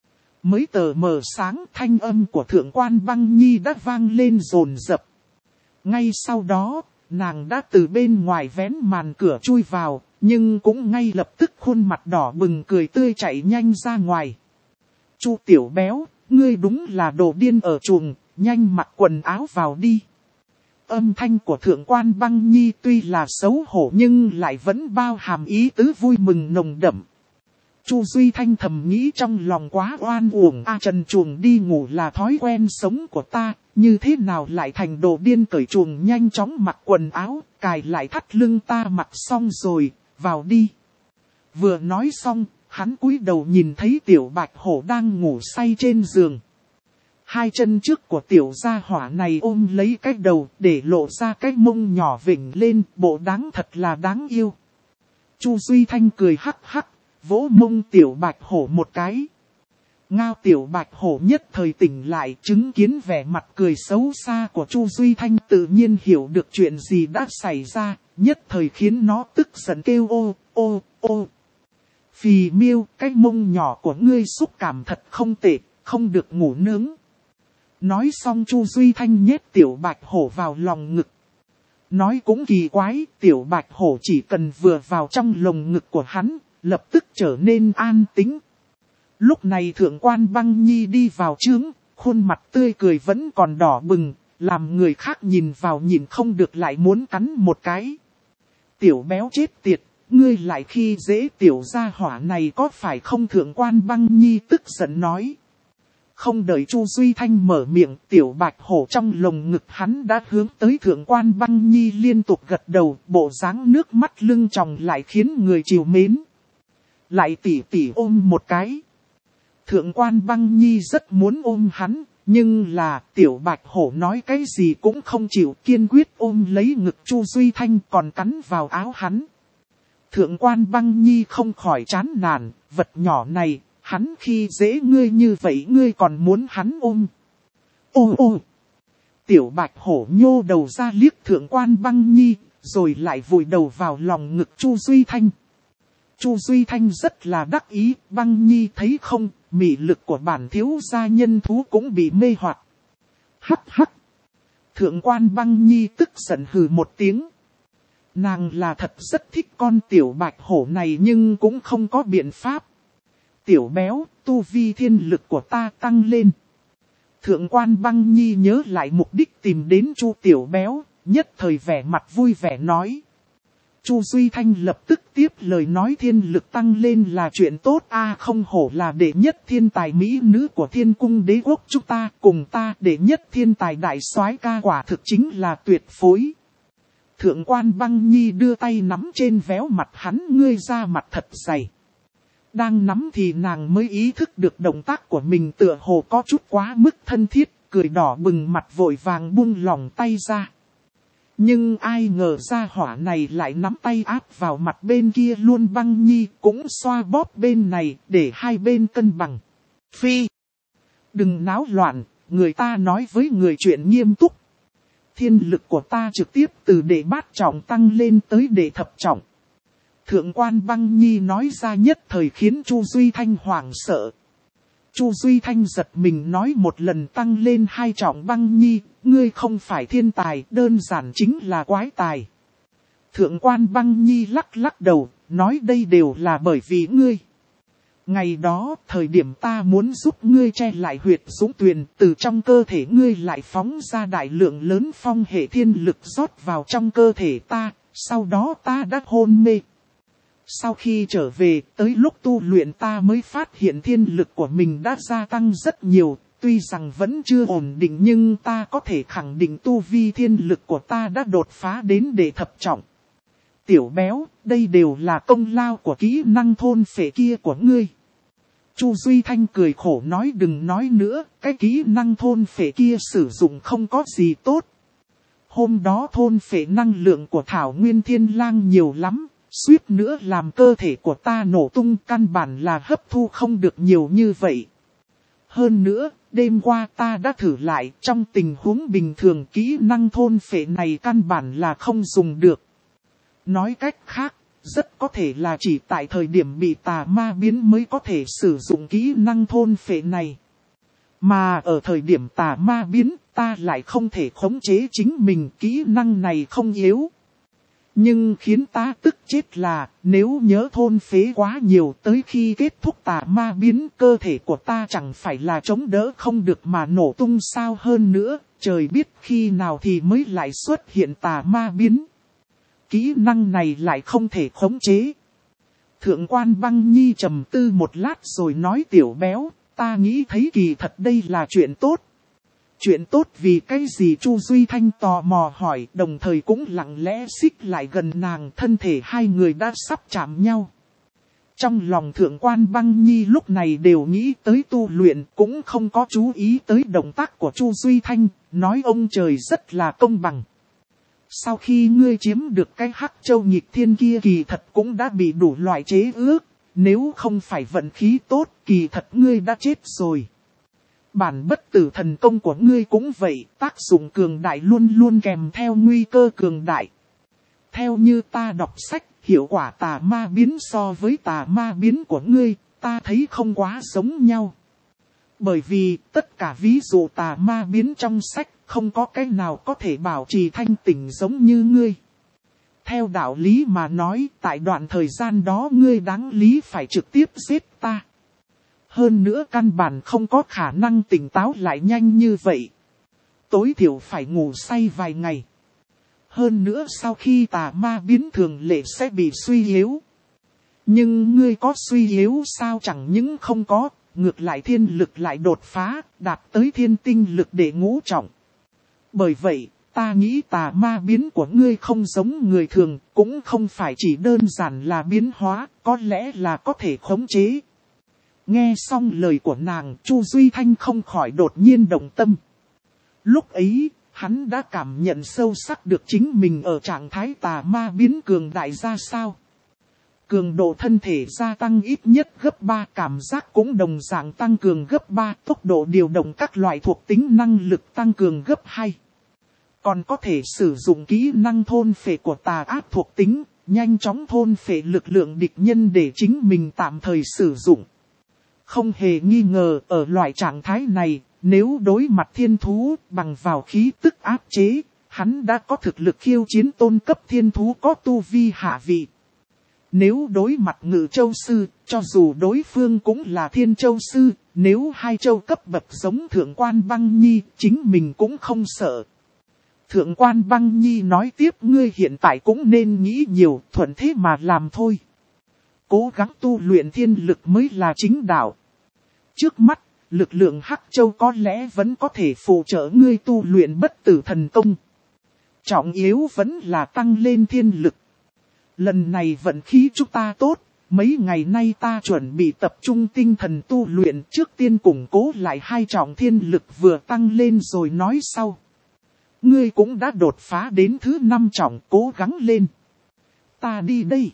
Mới tờ mờ sáng, thanh âm của thượng quan Băng Nhi đã vang lên dồn dập. Ngay sau đó, nàng đã từ bên ngoài vén màn cửa chui vào, nhưng cũng ngay lập tức khuôn mặt đỏ bừng cười tươi chạy nhanh ra ngoài. Chu tiểu béo, ngươi đúng là đồ điên ở chuồng, nhanh mặc quần áo vào đi. Âm thanh của thượng quan Băng Nhi tuy là xấu hổ nhưng lại vẫn bao hàm ý tứ vui mừng nồng đậm. Chu Duy Thanh thầm nghĩ trong lòng quá oan uổng, trần chuồng đi ngủ là thói quen sống của ta, như thế nào lại thành đồ điên cởi chuồng nhanh chóng mặc quần áo, cài lại thắt lưng ta mặc xong rồi, vào đi. Vừa nói xong, hắn cúi đầu nhìn thấy tiểu bạch hổ đang ngủ say trên giường. Hai chân trước của tiểu gia hỏa này ôm lấy cái đầu để lộ ra cái mông nhỏ vểnh lên, bộ đáng thật là đáng yêu. Chu Duy Thanh cười hắc hắc, vỗ mông tiểu bạch hổ một cái. Ngao tiểu bạch hổ nhất thời tỉnh lại, chứng kiến vẻ mặt cười xấu xa của Chu Duy Thanh tự nhiên hiểu được chuyện gì đã xảy ra, nhất thời khiến nó tức giận kêu ô. Phì miêu, cái mông nhỏ của ngươi xúc cảm thật không tệ, không được ngủ nướng. Nói xong Chu Duy Thanh nhét tiểu bạch hổ vào lòng ngực. Nói cũng kỳ quái, tiểu bạch hổ chỉ cần vừa vào trong lồng ngực của hắn, lập tức trở nên an tĩnh. Lúc này thượng quan băng nhi đi vào trướng, khuôn mặt tươi cười vẫn còn đỏ bừng, làm người khác nhìn vào nhìn không được lại muốn cắn một cái. Tiểu béo chết tiệt, ngươi lại khi dễ tiểu gia hỏa này có phải không? Thượng quan băng nhi tức giận nói. Không đợi Chu Duy Thanh mở miệng, tiểu bạch hổ trong lồng ngực hắn đã hướng tới thượng quan băng nhi liên tục gật đầu, bộ dáng nước mắt lưng tròng lại khiến người trìu mến. Lại tỉ tỉ ôm một cái. Thượng quan băng nhi rất muốn ôm hắn, nhưng là tiểu bạch hổ nói cái gì cũng không chịu, kiên quyết ôm lấy ngực Chu Duy Thanh còn cắn vào áo hắn. Thượng quan băng nhi không khỏi chán nản, vật nhỏ này, hắn khi dễ ngươi như vậy ngươi còn muốn hắn ôm. Ô! Tiểu bạch hổ nhô đầu ra liếc thượng quan băng nhi, rồi lại vùi đầu vào lòng ngực Chu Duy Thanh. Chu Duy Thanh rất là đắc ý, băng nhi thấy không, mị lực của bản thiếu gia nhân thú cũng bị mê hoặc. Hắc hắc! Thượng quan băng nhi tức giận hừ một tiếng. Nàng là thật rất thích con tiểu bạch hổ này nhưng cũng không có biện pháp. Tiểu béo, tu vi thiên lực của ta tăng lên. Thượng quan băng nhi nhớ lại mục đích tìm đến Chu tiểu béo, nhất thời vẻ mặt vui vẻ nói. Chu Duy Thanh lập tức tiếp lời nói thiên lực tăng lên là chuyện tốt không hổ là đệ nhất thiên tài mỹ nữ của thiên cung đế quốc chúng ta, cùng ta đệ nhất thiên tài đại soái ca quả thực chính là tuyệt phối. Thượng quan băng nhi đưa tay nắm trên véo mặt hắn, ngươi ra mặt thật dày. Đang nắm thì nàng mới ý thức được động tác của mình tựa hồ có chút quá mức thân thiết, cười đỏ bừng mặt vội vàng buông lỏng tay ra. Nhưng ai ngờ ra hỏa này lại nắm tay áp vào mặt bên kia luôn, băng nhi cũng xoa bóp bên này để hai bên cân bằng. Phi! Đừng náo loạn, người ta nói với người chuyện nghiêm túc. Thiên lực của ta trực tiếp từ đệ bát trọng tăng lên tới đệ thập trọng. Thượng quan băng nhi nói ra nhất thời khiến Chu Duy Thanh hoảng sợ. Chu Duy Thanh giật mình nói một lần tăng lên 2 trọng, băng nhi, ngươi không phải thiên tài, đơn giản chính là quái tài. Thượng quan băng nhi lắc lắc đầu, nói đây đều là bởi vì ngươi. Ngày đó, thời điểm ta muốn giúp ngươi che lại huyệt dũng tuyền, từ trong cơ thể ngươi lại phóng ra đại lượng lớn phong hệ thiên lực rót vào trong cơ thể ta, sau đó ta đã hôn mê. Sau khi trở về, tới lúc tu luyện ta mới phát hiện thiên lực của mình đã gia tăng rất nhiều, tuy rằng vẫn chưa ổn định nhưng ta có thể khẳng định tu vi thiên lực của ta đã đột phá đến đệ thập trọng. Tiểu béo, đây đều là công lao của kỹ năng thôn phệ kia của ngươi. Chu Duy Thanh cười khổ nói, đừng nói nữa, cái kỹ năng thôn phệ kia sử dụng không có gì tốt. Hôm đó thôn phệ năng lượng của Thảo Nguyên Thiên Lang nhiều lắm, suýt nữa làm cơ thể của ta nổ tung, căn bản là hấp thu không được nhiều như vậy. Hơn nữa, đêm qua ta đã thử lại, trong tình huống bình thường kỹ năng thôn phệ này căn bản là không dùng được. Nói cách khác, rất có thể là chỉ tại thời điểm bị tà ma biến mới có thể sử dụng kỹ năng thôn phệ này. Mà ở thời điểm tà ma biến, ta lại không thể khống chế chính mình, kỹ năng này không yếu. Nhưng khiến ta tức chết là, nếu nhớ thôn phế quá nhiều tới khi kết thúc tà ma biến, cơ thể của ta chẳng phải là chống đỡ không được mà nổ tung sao? Hơn nữa, trời biết khi nào thì mới lại xuất hiện tà ma biến. Kỹ năng này lại không thể khống chế. Thượng quan băng nhi trầm tư một lát rồi nói, tiểu béo, ta nghĩ thấy kỳ thật đây là chuyện tốt. Chuyện tốt vì cái gì? Chu Duy Thanh tò mò hỏi, đồng thời cũng lặng lẽ xích lại gần nàng, thân thể hai người đã sắp chạm nhau. Trong lòng thượng quan băng nhi lúc này đều nghĩ tới tu luyện, cũng không có chú ý tới động tác của Chu Duy Thanh, nói ông trời rất là công bằng. Sau khi ngươi chiếm được cái hắc châu nghịch thiên kia kỳ thật cũng đã bị đủ loại chế ước, nếu không phải vận khí tốt kỳ thật ngươi đã chết rồi. Bản bất tử thần công của ngươi cũng vậy, tác dụng cường đại luôn luôn kèm theo nguy cơ cường đại. Theo như ta đọc sách, hiệu quả tà ma biến so với tà ma biến của ngươi, ta thấy không quá giống nhau. Bởi vì tất cả ví dụ tà ma biến trong sách không có cái nào có thể bảo trì thanh tỉnh giống như ngươi. Theo đạo lý mà nói, tại đoạn thời gian đó ngươi đáng lý phải trực tiếp giết ta. Hơn nữa căn bản không có khả năng tỉnh táo lại nhanh như vậy. Tối thiểu phải ngủ say vài ngày. Hơn nữa sau khi tà ma biến thường lệ sẽ bị suy yếu. Nhưng ngươi có suy yếu sao? Chẳng những không có, ngược lại thiên lực lại đột phá, đạt tới thiên tinh lực để ngũ trọng. Bởi vậy, ta nghĩ tà ma biến của ngươi không giống người thường, cũng không phải chỉ đơn giản là biến hóa, có lẽ là có thể khống chế. Nghe xong lời của nàng, Chu Duy Thanh không khỏi đột nhiên động tâm. Lúc ấy, hắn đã cảm nhận sâu sắc được chính mình ở trạng thái tà ma biến cường đại ra sao. Cường độ thân thể gia tăng ít nhất gấp 3, cảm giác cũng đồng dạng tăng cường gấp 3, tốc độ điều động các loại thuộc tính năng lực tăng cường gấp 2. Còn có thể sử dụng kỹ năng thôn phệ của tà ác thuộc tính, nhanh chóng thôn phệ lực lượng địch nhân để chính mình tạm thời sử dụng. Không hề nghi ngờ ở loại trạng thái này, nếu đối mặt thiên thú bằng vào khí tức áp chế, hắn đã có thực lực khiêu chiến tôn cấp thiên thú có tu vi hạ vị. Nếu đối mặt Ngự Châu Sư, cho dù đối phương cũng là Thiên Châu Sư, nếu hai châu cấp bậc giống Thượng Quan Băng Nhi, chính mình cũng không sợ. Thượng Quan Băng Nhi nói tiếp, ngươi hiện tại cũng nên nghĩ nhiều, thuận thế mà làm thôi. Cố gắng tu luyện thiên lực mới là chính đạo. Trước mắt, lực lượng Hắc Châu có lẽ vẫn có thể phụ trợ ngươi tu luyện bất tử thần công. Trọng yếu vẫn là tăng lên thiên lực. Lần này vận khí chúng ta tốt, mấy ngày nay ta chuẩn bị tập trung tinh thần tu luyện, trước tiên củng cố lại 2 trọng thiên lực vừa tăng lên rồi nói sau. Ngươi cũng đã đột phá đến thứ 5 trọng, cố gắng lên. Ta đi đây.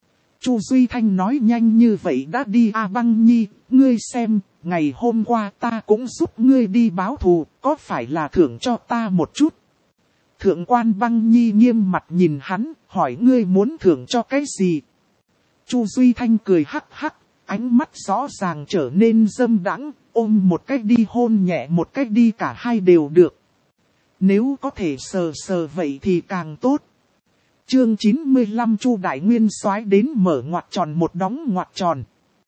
Chu Duy Thanh nói nhanh như vậy đã đi. Băng Nhi, ngươi xem, ngày hôm qua ta cũng giúp ngươi đi báo thù, có phải là thưởng cho ta một chút? Thượng Quan Băng Nhi nghiêm mặt nhìn hắn, hỏi ngươi muốn thưởng cho cái gì? Chu Duy Thanh cười hắc hắc, ánh mắt rõ ràng trở nên dâm đãng, ôm một cách đi hôn nhẹ một cách đi, cả hai đều được. Nếu có thể sờ sờ vậy thì càng tốt. Chương 95 Chu Đại Nguyên soái đến mở ngoặc tròn một đóng ngoặc tròn.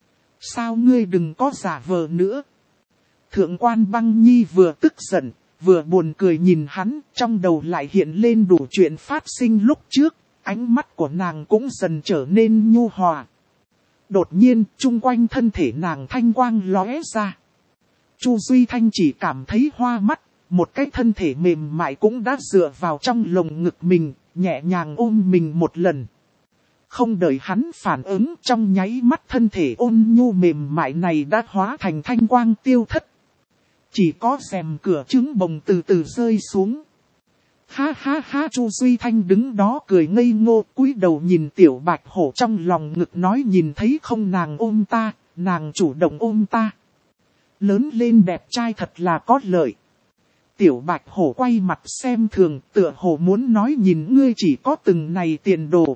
Sao ngươi đừng có giả vờ nữa? Thượng Quan Băng Nhi vừa tức giận, vừa buồn cười nhìn hắn, trong đầu lại hiện lên đủ chuyện phát sinh lúc trước, ánh mắt của nàng cũng dần trở nên nhu hòa. Đột nhiên, chung quanh thân thể nàng thanh quang lóe ra. Chu Duy Thanh chỉ cảm thấy hoa mắt, một cái thân thể mềm mại cũng đã dựa vào trong lồng ngực mình, nhẹ nhàng ôm mình một lần. Không đợi hắn phản ứng, trong nháy mắt thân thể ôn nhu mềm mại này đã hóa thành thanh quang tiêu thất. Chỉ có rèm cửa trứng bồng từ từ rơi xuống. Ha ha ha, Chu Duy Thanh đứng đó cười ngây ngô, cúi đầu nhìn Tiểu Bạch Hổ trong lòng ngực nói, nhìn thấy không, nàng ôm ta, nàng chủ động ôm ta. Lớn lên đẹp trai thật là có lợi. Tiểu Bạch Hổ quay mặt xem thường, tựa hồ muốn nói nhìn ngươi chỉ có từng này tiền đồ.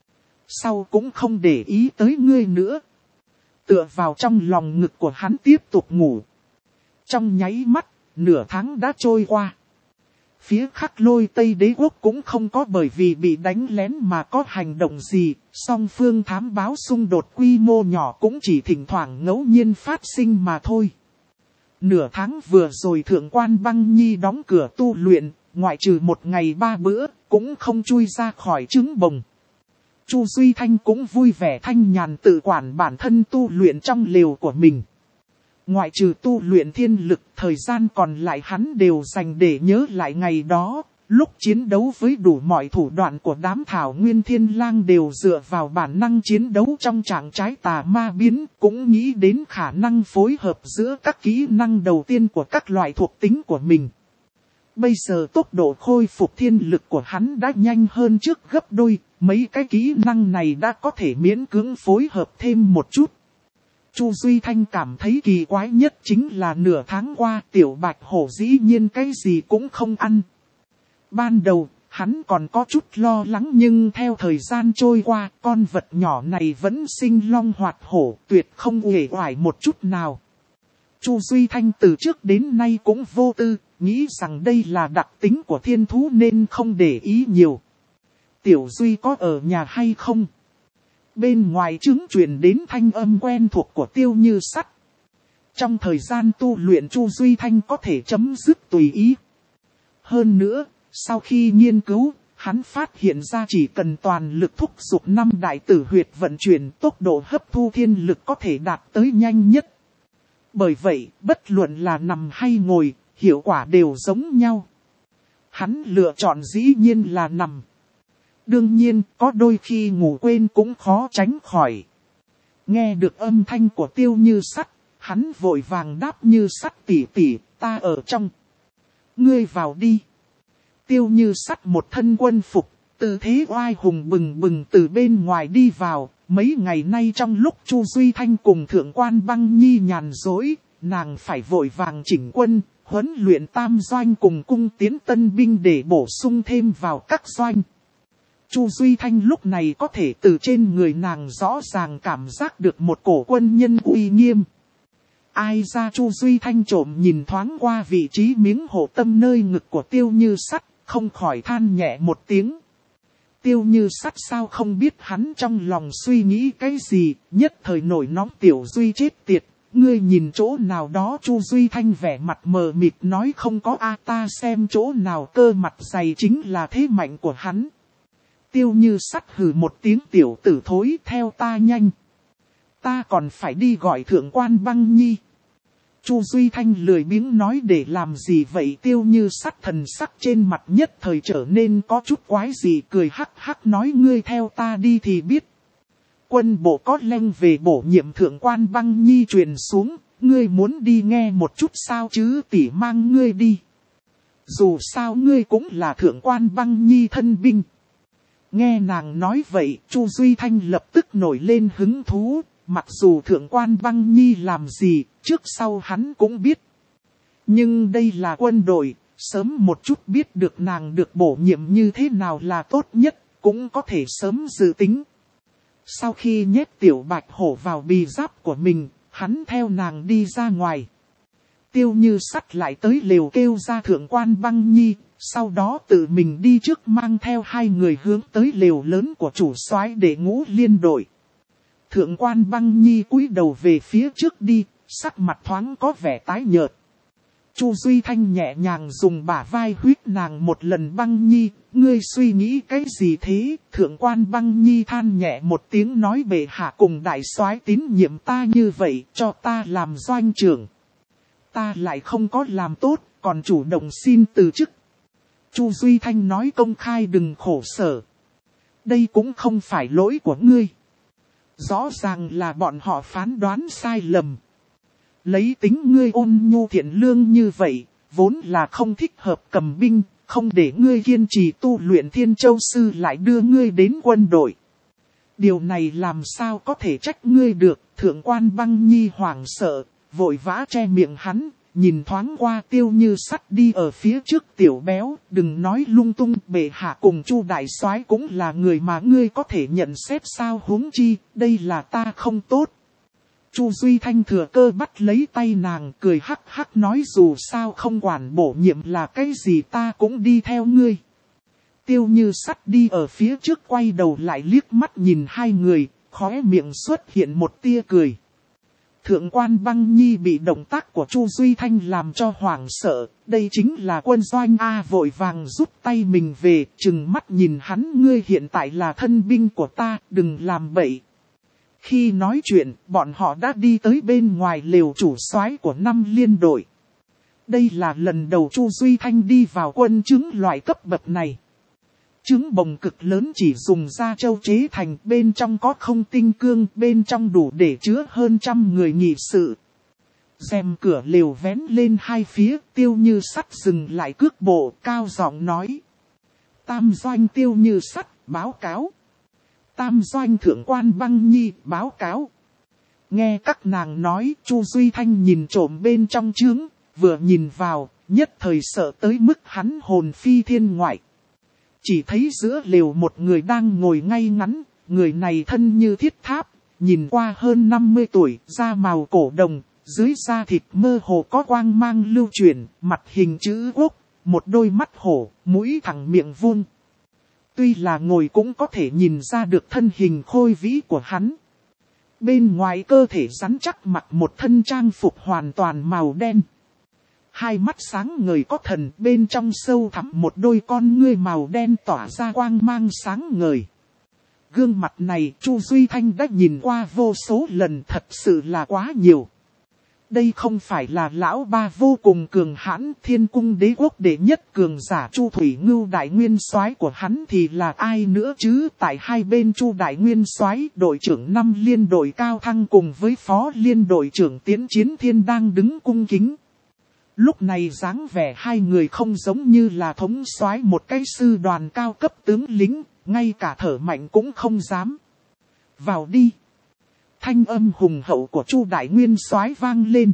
Sau cũng không để ý tới ngươi nữa. Tựa vào trong lòng ngực của hắn tiếp tục ngủ. Trong nháy mắt, nửa tháng đã trôi qua. Phía Khắc Lôi Tây Đế quốc cũng không có bởi vì bị đánh lén mà có hành động gì, song phương thám báo xung đột quy mô nhỏ cũng chỉ thỉnh thoảng ngẫu nhiên phát sinh mà thôi. Nửa tháng vừa rồi Thượng Quan Băng Nhi đóng cửa tu luyện, ngoại trừ 1 ngày 3 bữa, cũng không chui ra khỏi trứng bồng. Chu Duy Thanh cũng vui vẻ thanh nhàn tự quản bản thân tu luyện trong lều của mình. Ngoại trừ tu luyện thiên lực, thời gian còn lại hắn đều dành để nhớ lại ngày đó, lúc chiến đấu với đủ mọi thủ đoạn của đám Thảo Nguyên Thiên Lang đều dựa vào bản năng chiến đấu trong trạng trái tà ma biến, cũng nghĩ đến khả năng phối hợp giữa các kỹ năng đầu tiên của các loại thuộc tính của mình. Bây giờ tốc độ khôi phục thiên lực của hắn đã nhanh hơn trước gấp đôi, mấy cái kỹ năng này đã có thể miễn cưỡng phối hợp thêm một chút. Chu Duy Thanh cảm thấy kỳ quái nhất chính là nửa tháng qua Tiểu Bạch Hổ dĩ nhiên cái gì cũng không ăn. Ban đầu, hắn còn có chút lo lắng nhưng theo thời gian trôi qua, con vật nhỏ này vẫn sinh long hoạt hổ, tuyệt không uể oải một chút nào. Chu Duy Thanh từ trước đến nay cũng vô tư, nghĩ rằng đây là đặc tính của thiên thú nên không để ý nhiều. Tiểu Duy có ở nhà hay không? Bên ngoài trứng truyền đến thanh âm quen thuộc của Tiêu Như Sắt. Trong thời gian tu luyện Chu Duy Thanh có thể chấm dứt tùy ý. Hơn nữa, sau khi nghiên cứu, hắn phát hiện ra chỉ cần toàn lực thúc giục 5 đại tử huyệt vận chuyển, tốc độ hấp thu thiên lực có thể đạt tới nhanh nhất. Bởi vậy, bất luận là nằm hay ngồi, hiệu quả đều giống nhau. Hắn lựa chọn dĩ nhiên là nằm. Đương nhiên, có đôi khi ngủ quên cũng khó tránh khỏi. Nghe được âm thanh của Tiêu Như Sắt, hắn vội vàng đáp: Như Sắt tỷ tỷ, ta ở trong. Ngươi vào đi. Tiêu Như Sắt một thân quân phục, tư thế oai hùng bừng bừng từ bên ngoài đi vào. Mấy ngày nay trong lúc Chu Duy Thanh cùng Thượng quan Băng Nhi nhàn rỗi, nàng phải vội vàng chỉnh quân, huấn luyện tam doanh cùng cung tiến tân binh để bổ sung thêm vào các doanh. Chu Duy Thanh lúc này có thể từ trên người nàng rõ ràng cảm giác được một cổ quân nhân uy nghiêm. Ai ra Chu Duy Thanh trộm nhìn thoáng qua vị trí miếng hộ tâm nơi ngực của Tiêu Như Sắt, không khỏi than nhẹ một tiếng. Tiêu Như Sắt sao không biết hắn trong lòng suy nghĩ cái gì, nhất thời nổi nóng: Tiểu Duy chết tiệt, ngươi nhìn chỗ nào đó? Chu Duy Thanh vẻ mặt mờ mịt nói: không có a, ta xem chỗ nào cơ mặt dày chính là thế mạnh của hắn. Tiêu Như Sắt hừ một tiếng: tiểu tử thối, theo ta nhanh. Ta còn phải đi gọi Thượng quan Băng Nhi. Chu Duy Thanh lười biếng nói: để làm gì vậy? Tiêu Như Sắt thần sắc trên mặt nhất thời trở nên có chút quái dị, cười hắc hắc nói: ngươi theo ta đi thì biết. Quân bộ có lệnh về bổ nhiệm Thượng quan Băng Nhi truyền xuống, ngươi muốn đi nghe một chút sao? Chứ tỷ mang ngươi đi. Dù sao ngươi cũng là Thượng quan Băng Nhi thân binh. Nghe nàng nói vậy, Chu Duy Thanh lập tức nổi lên hứng thú. Mặc dù Thượng quan Băng Nhi làm gì, trước sau hắn cũng biết. Nhưng đây là quân đội, sớm một chút biết được nàng được bổ nhiệm như thế nào là tốt nhất, cũng có thể sớm dự tính. Sau khi nhét Tiểu Bạch Hổ vào bì giáp của mình, hắn theo nàng đi ra ngoài. Tiêu Như Sắt lại tới lều kêu ra Thượng quan Băng Nhi, sau đó tự mình đi trước mang theo 2 người hướng tới lều lớn của chủ soái Đệ Ngũ Liên đội. Thượng quan Băng Nhi cúi đầu về phía trước đi, sắc mặt thoáng có vẻ tái nhợt. Chu Duy Thanh nhẹ nhàng dùng bả vai huýt nàng một lần: Băng Nhi, ngươi suy nghĩ cái gì thế? Thượng quan Băng Nhi than nhẹ một tiếng nói: bệ hạ cùng đại soái tín nhiệm ta như vậy, cho ta làm doanh trưởng. Ta lại không có làm tốt, còn chủ động xin từ chức. Chu Duy Thanh nói: công khai đừng khổ sở. Đây cũng không phải lỗi của ngươi. Rõ ràng là bọn họ phán đoán sai lầm. Lấy tính ngươi ôn nhu thiện lương như vậy, vốn là không thích hợp cầm binh, không để ngươi kiên trì tu luyện Thiên Châu Sư lại đưa ngươi đến quân đội. Điều này làm sao có thể trách ngươi được? Thượng quan Băng Nhi hoảng sợ, vội vã che miệng hắn, nhìn thoáng qua Tiêu Như Sắt đi ở phía trước: tiểu béo, đừng nói lung tung, bệ hạ cùng Chu đại soái cũng là người mà ngươi có thể nhận xét sao? Huống chi, đây là ta không tốt. Chu Duy Thanh thừa cơ bắt lấy tay nàng, cười hắc hắc nói: dù sao không quản bổ nhiệm là cái gì ta cũng đi theo ngươi. Tiêu Như Sắt đi ở phía trước quay đầu lại liếc mắt nhìn 2 người, khóe miệng xuất hiện một tia cười. Thượng quan Băng Nhi bị động tác của Chu Duy Thanh làm cho hoảng sợ, đây chính là quân doanh A, vội vàng rút tay mình về, trừng mắt nhìn hắn: ngươi hiện tại là thân binh của ta, đừng làm bậy. Khi nói chuyện, bọn họ đã đi tới bên ngoài lều chủ soái của 5 liên đội. Đây là lần đầu Chu Duy Thanh đi vào quân trứng loại cấp bậc này. Trứng bồng cực lớn chỉ dùng da trâu chế thành, bên trong có không tinh cương, bên trong đủ để chứa hơn 100 người nghị sự. Rèm cửa lều vén lên 2 phía, Tiêu Như Sắt dừng lại cước bộ, cao giọng nói: tam doanh Tiêu Như Sắt, báo cáo. Tam doanh Thượng quan Băng Nhi, báo cáo. Nghe các nàng nói, Chu Duy Thanh nhìn trộm bên trong trướng, vừa nhìn vào, nhất thời sợ tới mức hắn hồn phi thiên ngoại. Chỉ thấy giữa lều một người đang ngồi ngay ngắn, người này thân như thiết tháp, nhìn qua hơn 50 tuổi, da màu cổ đồng, dưới da thịt mơ hồ có quang mang lưu chuyển, mặt hình chữ quốc, một đôi mắt hổ, mũi thẳng miệng vuông. Tuy là ngồi cũng có thể nhìn ra được thân hình khôi vĩ của hắn. Bên ngoài cơ thể rắn chắc mặc một thân trang phục hoàn toàn màu đen. Hai mắt sáng ngời có thần, bên trong sâu thẳm một đôi con ngươi màu đen tỏa ra quang mang sáng ngời. Gương mặt này Chu Duy Thanh đã nhìn qua vô số lần, thật sự là quá nhiều. Đây không phải là lão ba vô cùng cường hãn Thiên Cung Đế Quốc đệ nhất cường giả Chu Thủy Ngưu đại nguyên soái của hắn thì là ai nữa chứ? Tại hai bên Chu đại nguyên soái, đội trưởng 5 liên đội Cao Thăng cùng với phó liên đội trưởng Tiến Chiến Thiên đang đứng cung kính. Lúc này dáng vẻ hai người không giống như là thống soái một cái sư đoàn cao cấp tướng lính, ngay cả thở mạnh cũng không dám. Vào đi. Thanh âm hùng hậu của Chu đại nguyên soái vang lên.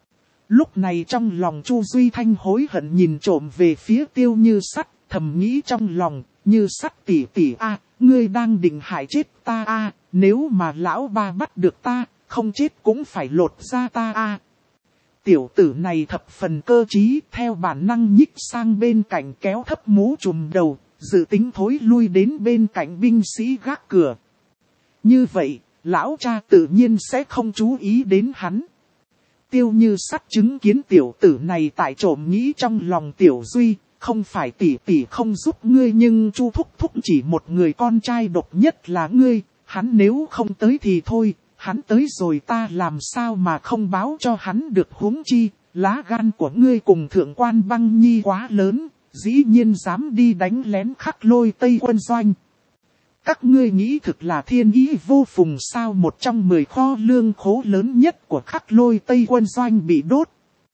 Lúc này trong lòng Chu Duy Thanh hối hận nhìn trộm về phía Tiêu Như Sắt, thầm nghĩ trong lòng, Như Sắt tỷ tỷ a, ngươi đang định hại chết ta a, nếu mà lão ba bắt được ta, không chết cũng phải lột ra ta a. Tiểu tử này thập phần cơ trí, theo bản năng nhích sang bên cạnh kéo thấp mũ trùm đầu, dự tính thối lui đến bên cạnh binh sĩ gác cửa. Như vậy, lão cha tự nhiên sẽ không chú ý đến hắn. Tiêu Như Sắt chứng kiến tiểu tử này tại trộm nghĩ trong lòng Tiểu Duy, không phải tỷ tỷ không giúp ngươi nhưng Chu thúc thúc chỉ một người con trai độc nhất là ngươi, hắn nếu không tới thì thôi, hắn tới rồi ta làm sao mà không báo cho hắn được, huống chi, lá gan của ngươi cùng thượng quan Băng Nhi quá lớn, dĩ nhiên dám đi đánh lén Khắc Lôi Tây quân doanh. Các ngươi nghĩ thực là thiên ý vô phùng sao? Một trong 10 kho lương khố lớn nhất của Khắc Lôi Tây quân doanh bị đốt.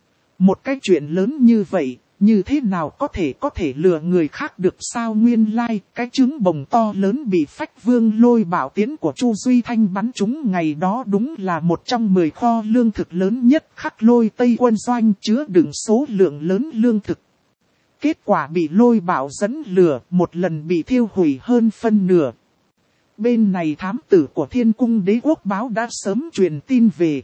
Một cái chuyện lớn như vậy, như thế nào có thể lừa người khác được sao? Nguyên lai, cái trứng bồng to lớn bị Phách Vương Lôi Bảo tiến của Chu Duy Thanh bắn trúng ngày đó đúng là một trong 10 kho lương thực lớn nhất Khắc Lôi Tây quân doanh, chứa đựng số lượng lớn lương thực. Kết quả bị Lôi Bảo dẫn lừa, một lần bị thiêu hủy hơn phân nửa. Bên này thám tử của Thiên Cung Đế Quốc báo đã sớm truyền tin về.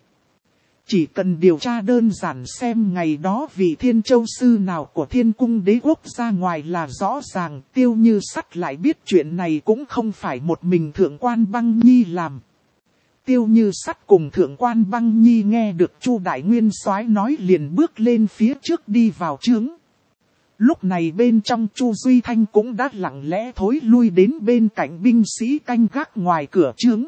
Chỉ cần điều tra đơn giản xem ngày đó vị Thiên Châu Sư nào của Thiên Cung Đế Quốc ra ngoài là rõ ràng. Tiêu Như Sắt lại biết chuyện này cũng không phải một mình Thượng quan Băng Nhi làm. Tiêu Như Sắt cùng Thượng quan Băng Nhi nghe được Chu đại nguyên soái nói liền bước lên phía trước đi vào trướng. Lúc này bên trong Chu Duy Thanh cũng đã lặng lẽ thối lui đến bên cạnh binh sĩ canh gác ngoài cửa trướng.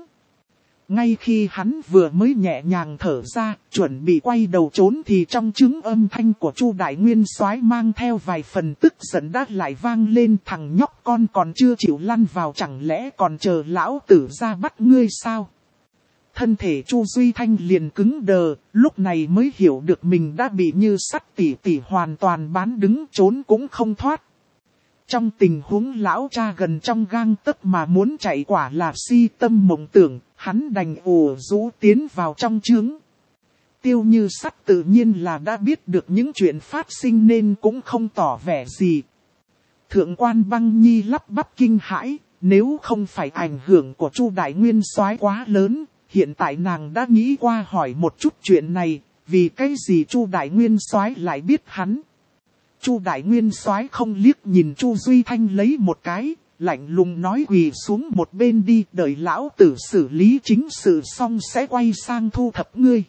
Ngay khi hắn vừa mới nhẹ nhàng thở ra, chuẩn bị quay đầu trốn thì trong trướng âm thanh của Chu đại nguyên soái mang theo vài phần tức giận đã lại vang lên. Thằng nhóc con còn chưa chịu lăn vào, chẳng lẽ còn chờ lão tử ra bắt ngươi sao? Thân thể Chu Duy Thanh liền cứng đờ, lúc này mới hiểu được mình đã bị Như Sắt tỷ tỷ hoàn toàn bán đứng, trốn cũng không thoát. Trong tình huống lão cha gần trong gang tấc mà muốn chạy quả là si tâm mộng tưởng, hắn đành ù rũ tiến vào trong trướng. Tiêu Như Sắt tự nhiên là đã biết được những chuyện phát sinh nên cũng không tỏ vẻ gì. Thượng quan Băng Nhi lắp bắp kinh hãi, nếu không phải ảnh hưởng của Chu đại nguyên soái quá lớn, hiện tại nàng đã nghĩ qua hỏi một chút chuyện này, vì cái gì Chu đại nguyên soái lại biết hắn. Chu đại nguyên soái không liếc nhìn Chu Duy Thanh lấy một cái, lạnh lùng nói quỳ xuống một bên đi, đợi lão tử xử lý chính sự xong sẽ quay sang thu thập ngươi.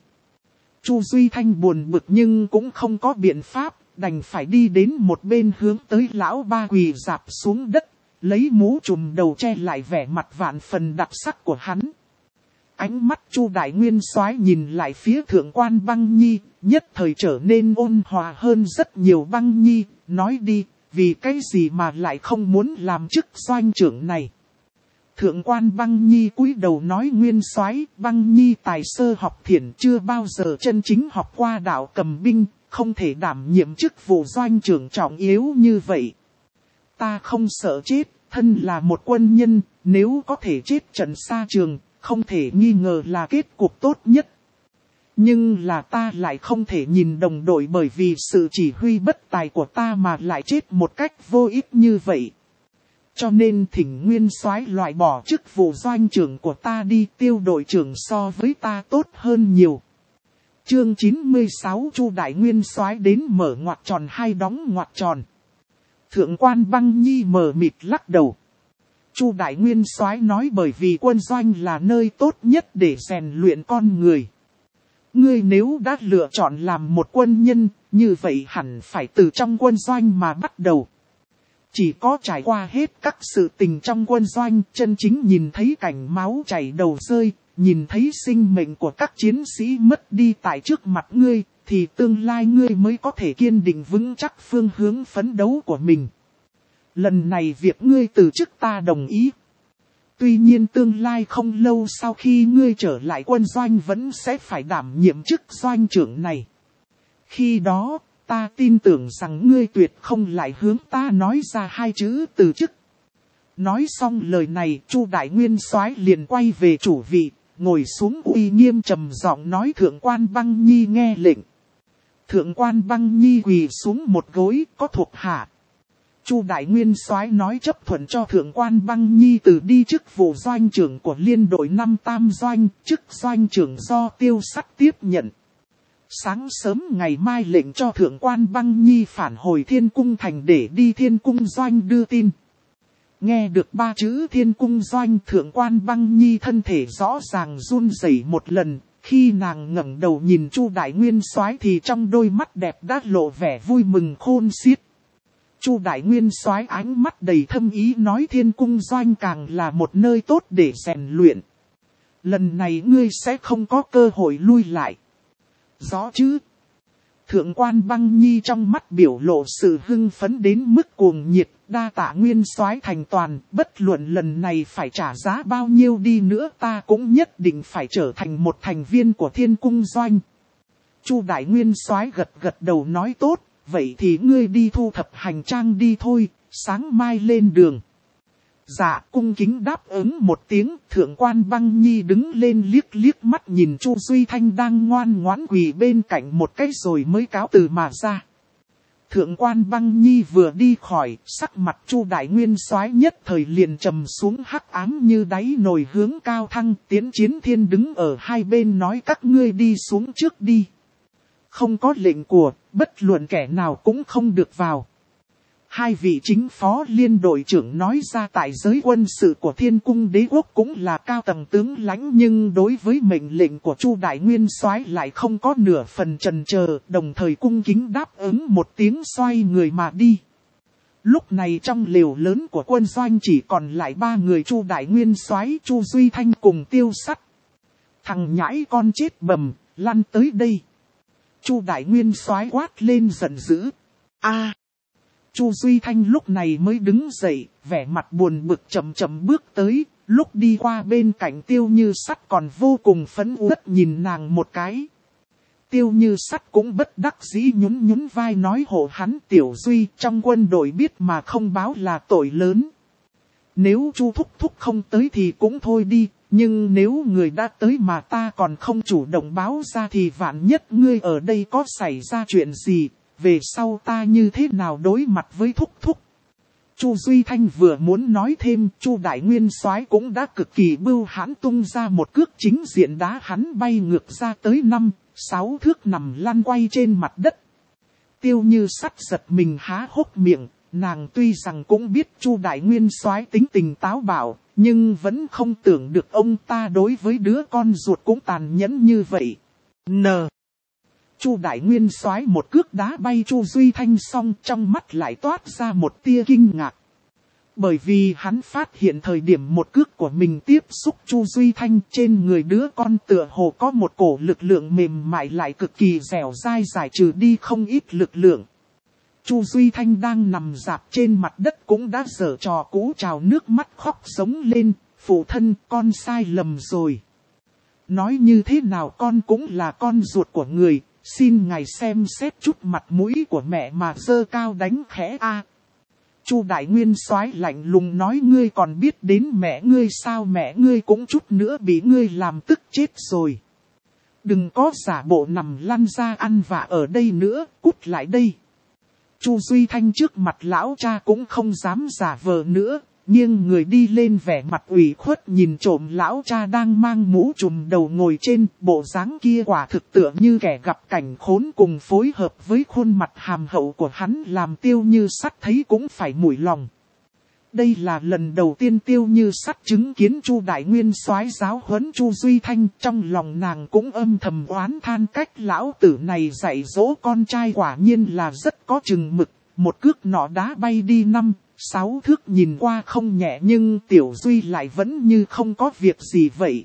Chu Duy Thanh buồn bực nhưng cũng không có biện pháp, đành phải đi đến một bên hướng tới lão ba quỳ rạp xuống đất, lấy mũ trùm đầu che lại vẻ mặt vạn phần đặc sắc của hắn. Ánh mắt Chu đại nguyên soái nhìn lại phía Thượng quan Băng Nhi, nhất thời trở nên ôn hòa hơn rất nhiều. Băng Nhi, nói đi, vì cái gì mà lại không muốn làm chức doanh trưởng này? Thượng quan Băng Nhi cúi đầu nói, nguyên soái, Băng Nhi tài sơ học thiển, chưa bao giờ chân chính học qua đạo cầm binh, không thể đảm nhiệm chức vụ doanh trưởng trọng yếu như vậy. Ta không sợ chết, thân là một quân nhân, nếu có thể chết trận xa trường, không thể nghi ngờ là kết cục tốt nhất. Nhưng là ta lại không thể nhìn đồng đội bởi vì sự chỉ huy bất tài của ta mà lại chết một cách vô ích như vậy. Cho nên thỉnh nguyên soái loại bỏ chức vụ doanh trưởng của ta đi, Tiêu đội trưởng so với ta tốt hơn nhiều. Chương 96 Chu Đại Nguyên soái đến mở ngoặc tròn hai đóng ngoặc tròn. Thượng quan Băng Nhi mờ mịt lắc đầu. Chu Đại Nguyên soái nói bởi vì quân doanh là nơi tốt nhất để rèn luyện con người. Ngươi nếu đã lựa chọn làm một quân nhân, như vậy hẳn phải từ trong quân doanh mà bắt đầu. Chỉ có trải qua hết các sự tình trong quân doanh, chân chính nhìn thấy cảnh máu chảy đầu rơi, nhìn thấy sinh mệnh của các chiến sĩ mất đi tại trước mặt ngươi, thì tương lai ngươi mới có thể kiên định vững chắc phương hướng phấn đấu của mình. Lần này việc ngươi từ chức ta đồng ý. Tuy nhiên tương lai không lâu sau khi ngươi trở lại quân doanh vẫn sẽ phải đảm nhiệm chức doanh trưởng này. Khi đó, ta tin tưởng rằng ngươi tuyệt không lại hướng ta nói ra hai chữ từ chức. Nói xong lời này, Chu Đại Nguyên soái liền quay về chủ vị, ngồi xuống uy nghiêm trầm giọng nói Thượng quan Băng Nhi nghe lệnh. Thượng quan Băng Nhi quỳ xuống một gối, có thuộc hạ. Chu Đại Nguyên soái nói chấp thuận cho Thượng quan Băng Nhi từ đi chức vụ doanh trưởng của liên đội 5 tam doanh, chức doanh trưởng do Tiêu Sắt tiếp nhận. Sáng sớm ngày mai lệnh cho Thượng quan Băng Nhi phản hồi Thiên Cung Thành để đi Thiên Cung Doanh đưa tin. Nghe được ba chữ Thiên Cung Doanh, Thượng quan Băng Nhi thân thể rõ ràng run rẩy một lần, khi nàng ngẩng đầu nhìn Chu Đại Nguyên soái thì trong đôi mắt đẹp đã lộ vẻ vui mừng khôn xiết. Chu Đại Nguyên soái ánh mắt đầy thâm ý nói Thiên Cung Doanh càng là một nơi tốt để rèn luyện. Lần này ngươi sẽ không có cơ hội lui lại. Rõ chứ? Thượng quan Băng Nhi trong mắt biểu lộ sự hưng phấn đến mức cuồng nhiệt, đa tạ Nguyên soái thành toàn, bất luận lần này phải trả giá bao nhiêu đi nữa ta cũng nhất định phải trở thành một thành viên của Thiên Cung Doanh. Chu Đại Nguyên soái gật gật đầu nói tốt, vậy thì ngươi đi thu thập hành trang đi thôi, sáng mai lên đường. Dạ, cung kính đáp ứng một tiếng, Thượng quan Băng Nhi đứng lên liếc liếc mắt nhìn Chu Duy Thanh đang ngoan ngoãn quỳ bên cạnh một cái rồi mới cáo từ mà ra. Thượng quan Băng Nhi vừa đi khỏi, sắc mặt Chu Đại Nguyên soái nhất thời liền trầm xuống hắc ám như đáy nồi hướng cao thăng. Tiến Chiến Thiên đứng ở hai bên nói các ngươi đi xuống trước đi. Không có lệnh của, bất luận kẻ nào cũng không được vào. Hai vị chính phó liên đội trưởng nói ra tại giới quân sự của Thiên Cung Đế Quốc cũng là cao tầng tướng lãnh, nhưng đối với mệnh lệnh của Chu Đại Nguyên soái lại không có nửa phần chần chờ, đồng thời cung kính đáp ứng một tiếng xoay người mà đi. Lúc này trong lều lớn của quân doanh chỉ còn lại ba người Chu Đại Nguyên soái, Chu Duy Thanh cùng Tiêu Sắt. Thằng nhãi con chết bầm, lăn tới đây. Chu Đại Nguyên soái quát lên giận dữ. A! Chu Duy Thanh lúc này mới đứng dậy, vẻ mặt buồn bực chậm chậm bước tới, lúc đi qua bên cạnh Tiêu Như Sắt còn vô cùng phẫn uất nhìn nàng một cái. Tiêu Như Sắt cũng bất đắc dĩ nhún nhún vai nói hộ hắn Tiểu Duy trong quân đội biết mà không báo là tội lớn. Nếu Chu Thúc Thúc không tới thì cũng thôi đi, nhưng nếu người đã tới mà ta còn không chủ động báo ra thì vạn nhất ngươi ở đây có xảy ra chuyện gì. Về sau ta như thế nào đối mặt với Thúc Thúc. Chu Duy Thanh vừa muốn nói thêm, Chu Đại Nguyên soái cũng đã cực kỳ bưu hãn tung ra một cước chính diện đá hắn bay ngược ra tới 5-6 thước nằm lăn quay trên mặt đất. Tiêu Như Sắt giật mình há hốc miệng, nàng tuy rằng cũng biết Chu Đại Nguyên soái tính tình táo bạo, nhưng vẫn không tưởng được ông ta đối với đứa con ruột cũng tàn nhẫn như vậy. Chu Đại Nguyên soái một cước đá bay Chu Duy Thanh xong trong mắt lại toát ra một tia kinh ngạc. Bởi vì hắn phát hiện thời điểm một cước của mình tiếp xúc Chu Duy Thanh trên người đứa con tựa hồ có một cổ lực lượng mềm mại lại cực kỳ dẻo dai giải trừ đi không ít lực lượng. Chu Duy Thanh đang nằm rạp trên mặt đất cũng đã giở trò cũ trào nước mắt khóc sống lên, phụ thân con sai lầm rồi. Nói như thế nào con cũng là con ruột của người. Xin ngài xem xét chút mặt mũi của mẹ mà dơ cao đánh khẽ a. Chu Đại Nguyên soái lạnh lùng nói ngươi còn biết đến mẹ ngươi sao, mẹ ngươi cũng chút nữa bị ngươi làm tức chết rồi. Đừng có giả bộ nằm lăn ra ăn vạ ở đây nữa, cút lại đây. Chu Duy Thanh trước mặt lão cha cũng không dám giả vờ nữa, nghiêng người đi lên vẻ mặt ủy khuất nhìn trộm lão cha đang mang mũ trùm đầu ngồi trên, bộ dáng kia quả thực tựa như kẻ gặp cảnh khốn, cùng phối hợp với khuôn mặt hàm hậu của hắn làm Tiêu Như Sắt thấy cũng phải mủi lòng. Đây là lần đầu tiên Tiêu Như Sắt chứng kiến Chu Đại Nguyên soái giáo huấn Chu Duy Thanh, trong lòng nàng cũng âm thầm oán than cách lão tử này dạy dỗ con trai quả nhiên là rất có chừng mực, một cước nọ đá bay đi 5-6 thước nhìn qua không nhẹ nhưng Tiểu Duy lại vẫn như không có việc gì vậy.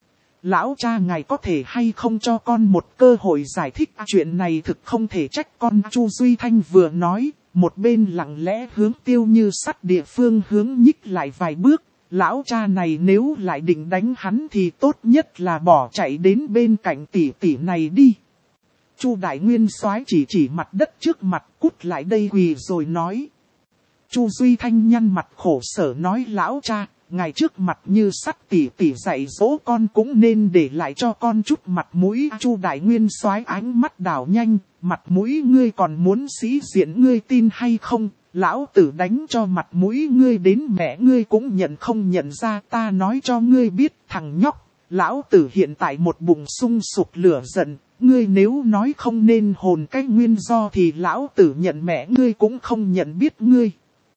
Lão cha ngài có thể hay không cho con một cơ hội giải thích chuyện này, thực không thể trách con. Chu Duy Thanh vừa nói, một bên lặng lẽ hướng Tiêu Như Sắt địa phương hướng nhích lại vài bước. Lão cha này nếu lại định đánh hắn thì tốt nhất là bỏ chạy đến bên cạnh tỷ tỷ này đi. Chu Đại Nguyên soái chỉ mặt đất trước mặt, cút lại đây quỳ rồi nói. Chu Duy Thanh nhăn mặt khổ sở nói, lão cha, ngài trước mặt Như Sắt tỷ tỷ dạy dỗ con cũng nên để lại cho con chút mặt mũi. Chu Đại Nguyên soái ánh mắt đảo nhanh, mặt mũi ngươi còn muốn sĩ diện, ngươi tin hay không? Lão tử đánh cho mặt mũi ngươi đến mẹ ngươi cũng nhận không nhận ra. Ta nói cho ngươi biết thằng nhóc, lão tử hiện tại một bụng sung sục lửa giận. Ngươi nếu nói không nên hồn cái nguyên do thì lão tử nhận mẹ ngươi cũng không nhận biết ngươi.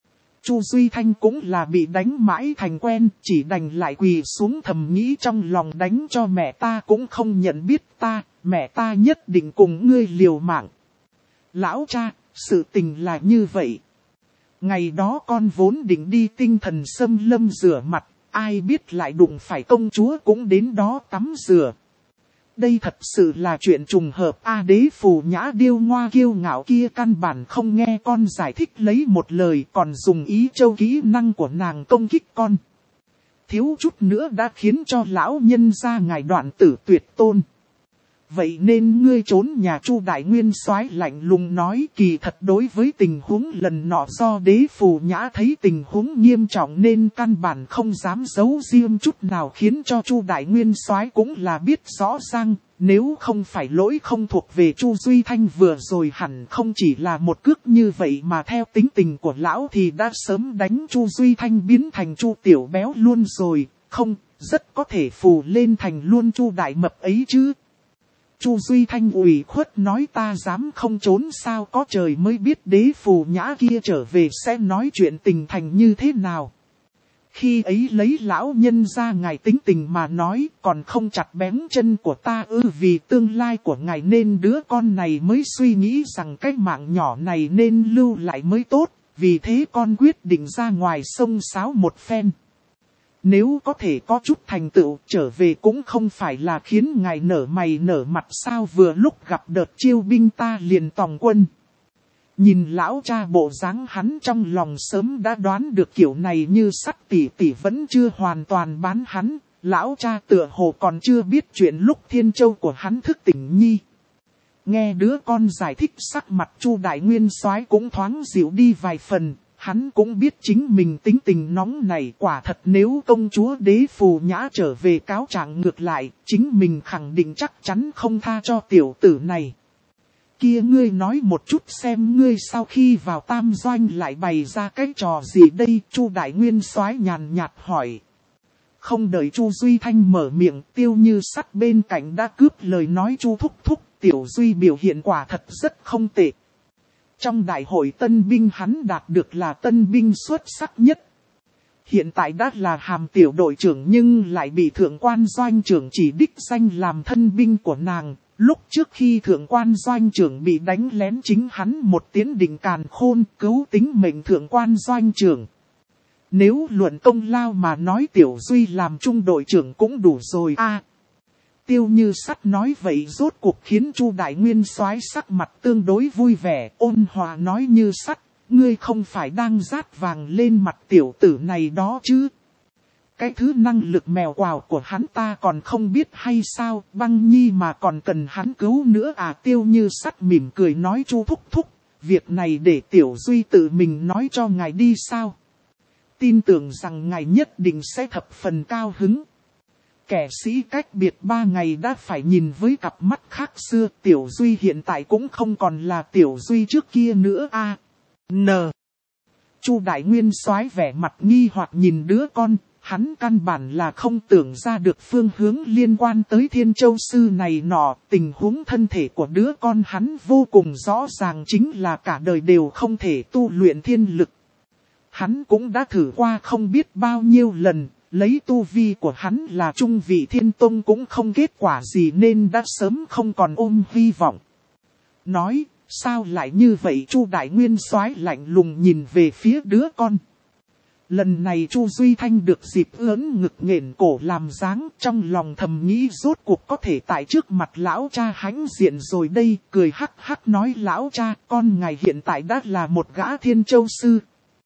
Chu Duy Thanh cũng là bị đánh mãi thành quen, chỉ đành lại quỳ xuống thầm nghĩ trong lòng, đánh cho mẹ ta cũng không nhận biết ta, mẹ ta nhất định cùng ngươi liều mạng. Lão cha, sự tình là như vậy. Ngày đó con vốn định đi Tinh Thần Xâm Lâm rửa mặt, ai biết lại đụng phải công chúa cũng đến đó tắm rửa. Đây thật sự là chuyện trùng hợp. Đế Phù Nhã điêu ngoa kiêu ngạo kia căn bản không nghe con giải thích lấy một lời, còn dùng ý châu kỹ năng của nàng công kích con. Thiếu chút nữa đã khiến cho lão nhân gia ngài đoạn tử tuyệt tôn. Vậy nên ngươi trốn nhà. Chu Đại Nguyên soái lạnh lùng nói, kỳ thật đối với tình huống lần nọ do Đế Phù Nhã thấy tình huống nghiêm trọng nên căn bản không dám giấu riêng chút nào, khiến cho Chu Đại Nguyên soái cũng là biết rõ ràng, nếu không phải lỗi không thuộc về Chu Duy Thanh vừa rồi hẳn không chỉ là một cước như vậy, mà theo tính tình của lão thì đã sớm đánh Chu Duy Thanh biến thành Chu Tiểu Béo luôn rồi, không, rất có thể phù lên thành luôn Chu Đại Mập ấy chứ. Chu Duy Thanh ủy khuất nói, ta dám không trốn sao, có trời mới biết Đế Phù Nhã kia trở về sẽ nói chuyện tình thành như thế nào. Khi ấy lấy lão nhân ra ngài tính tình mà nói, còn không chặt bén chân của ta ư? Vì tương lai của ngài nên đứa con này mới suy nghĩ rằng cái mạng nhỏ này nên lưu lại mới tốt, vì thế con quyết định ra ngoài sông sáo một phen. Nếu có thể có chút thành tựu trở về cũng không phải là khiến ngài nở mày nở mặt sao? Vừa lúc gặp đợt chiêu binh ta liền tòng quân. Nhìn lão cha bộ dáng, hắn trong lòng sớm đã đoán được kiểu này Như Sắt tỷ tỷ vẫn chưa hoàn toàn bán hắn. Lão cha tựa hồ còn chưa biết chuyện lúc Thiên Châu của hắn thức tỉnh nhi. Nghe đứa con giải thích, sắc mặt Chu Đại Nguyên soái cũng thoáng dịu đi vài phần. Hắn cũng biết chính mình tính tình nóng này, quả thật nếu công chúa Đế Phù Nhã trở về cáo trạng ngược lại, chính mình khẳng định chắc chắn không tha cho tiểu tử này. Kia ngươi nói một chút xem, ngươi sau khi vào Tam Doanh lại bày ra cái trò gì đây? Chu Đại Nguyên soái nhàn nhạt hỏi. Không đợi Chu Duy Thanh mở miệng, Tiêu Như Sắt bên cạnh đã cướp lời nói, Chu thúc thúc, Tiểu Duy biểu hiện quả thật rất không tệ. Trong đại hội tân binh hắn đạt được là tân binh xuất sắc nhất. Hiện tại đã là hàm tiểu đội trưởng nhưng lại bị thượng quan doanh trưởng chỉ đích danh làm thân binh của nàng. Lúc trước khi thượng quan doanh trưởng bị đánh lén, chính hắn một tiếng định càn khôn cứu tính mệnh thượng quan doanh trưởng. Nếu luận công lao mà nói, Tiểu Duy làm trung đội trưởng cũng đủ rồi a. Tiêu Như Sắt nói vậy rốt cuộc khiến Chu Đại Nguyên soái sắc mặt tương đối vui vẻ, ôn hòa nói, Như Sắt, ngươi không phải đang rát vàng lên mặt tiểu tử này đó chứ? Cái thứ năng lực mèo quào của hắn ta còn không biết hay sao? Băng Nhi mà còn cần hắn cứu nữa à? Tiêu Như Sắt mỉm cười nói, Chu thúc thúc, việc này để Tiểu Duy tự mình nói cho ngài đi sao? Tin tưởng rằng ngài nhất định sẽ thập phần cao hứng. Kẻ sĩ cách biệt 3 ngày đã phải nhìn với cặp mắt khác xưa. Tiểu Duy hiện tại cũng không còn là Tiểu Duy trước kia nữa a. Chu Đại Nguyên Soái vẻ mặt nghi hoặc nhìn đứa con, hắn căn bản là không tưởng ra được phương hướng liên quan tới Thiên Châu Sư này nọ, tình huống thân thể của đứa con hắn vô cùng rõ ràng chính là cả đời đều không thể tu luyện thiên lực. Hắn cũng đã thử qua không biết bao nhiêu lần, lấy tu vi của hắn là trung vị thiên tông cũng không kết quả gì nên đã sớm không còn ôm hy vọng. Nói, sao lại như vậy? Chu Đại Nguyên Soái lạnh lùng nhìn về phía đứa con. Lần này Chu Duy Thanh được dịp ưỡn ngực nghển cổ làm dáng, trong lòng thầm nghĩ rốt cuộc có thể tại trước mặt lão cha hãnh diện rồi đây, cười hắc hắc nói lão cha, con ngài hiện tại đã là một gã Thiên Châu Sư.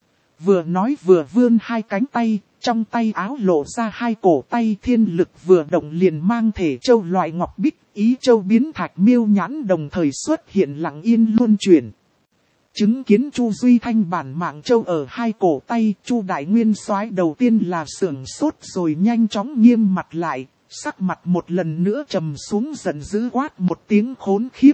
Vừa nói vừa vươn hai cánh tay, trong tay áo lộ ra hai cổ tay, thiên lực vừa động liền mang thể châu loại ngọc bích, ý châu biến thạch miêu nhãn đồng thời xuất hiện lặng yên luân chuyển. Chứng kiến Chu Duy Thanh bản mạng châu ở hai cổ tay, Chu Đại Nguyên Soái đầu tiên là sưởng sốt rồi nhanh chóng nghiêm mặt lại, sắc mặt một lần nữa trầm xuống giận dữ quát một tiếng khốn khiếp.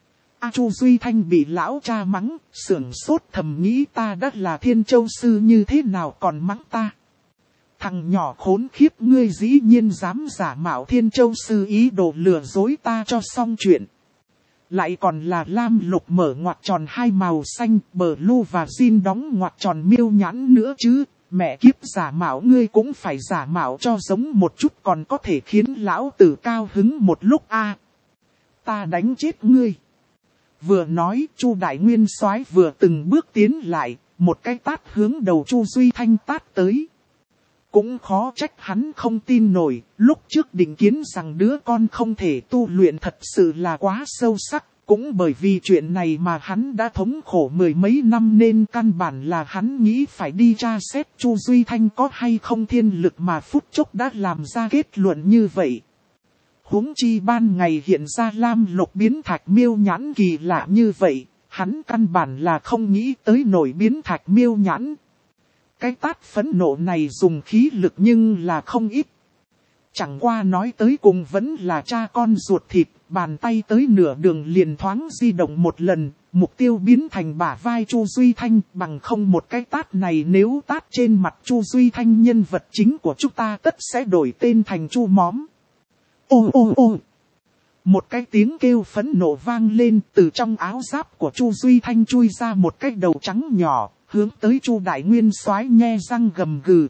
Chu Duy Thanh bị lão cha mắng, sưởng sốt thầm nghĩ ta đã là Thiên Châu Sư như thế nào còn mắng ta. Thằng nhỏ khốn khiếp, ngươi dĩ nhiên dám giả mạo Thiên Châu Sư, ý đồ lừa dối ta cho xong chuyện. Lại còn là lam lục mở ngoặc tròn hai màu xanh, bờ lu và zin đóng ngoặc tròn miêu nhãn nữa chứ. Mẹ kiếp, giả mạo ngươi cũng phải giả mạo cho giống một chút còn có thể khiến lão tử cao hứng một lúc a. Ta đánh chết ngươi. Vừa nói, Chu Đại Nguyên Soái vừa từng bước tiến lại, một cái tát hướng đầu Chu Duy Thanh tát tới. Cũng khó trách hắn không tin nổi, lúc trước định kiến rằng đứa con không thể tu luyện thật sự là quá sâu sắc, cũng bởi vì chuyện này mà hắn đã thống khổ mười mấy năm nên căn bản là hắn nghĩ phải đi tra xét Chu Duy Thanh có hay không thiên lực mà phút chốc đã làm ra kết luận như vậy. Huống chi ban ngày hiện ra lam lục biến thạch miêu nhãn kỳ lạ như vậy, hắn căn bản là không nghĩ tới nổi biến thạch miêu nhãn. Cái tát phẫn nộ này dùng khí lực nhưng là không ít. Chẳng qua nói tới cùng vẫn là cha con ruột thịt, bàn tay tới nửa đường liền thoáng di động một lần, mục tiêu biến thành bả vai Chu Duy Thanh, bằng không một cái tát này nếu tát trên mặt Chu Duy Thanh nhân vật chính của chúng ta tất sẽ đổi tên thành Chu Móm. Ô ô ô! Một cái tiếng kêu phẫn nộ vang lên, từ trong áo giáp của Chu Duy Thanh chui ra một cái đầu trắng nhỏ, hướng tới Chu Đại Nguyên Soái nhe răng gầm gừ.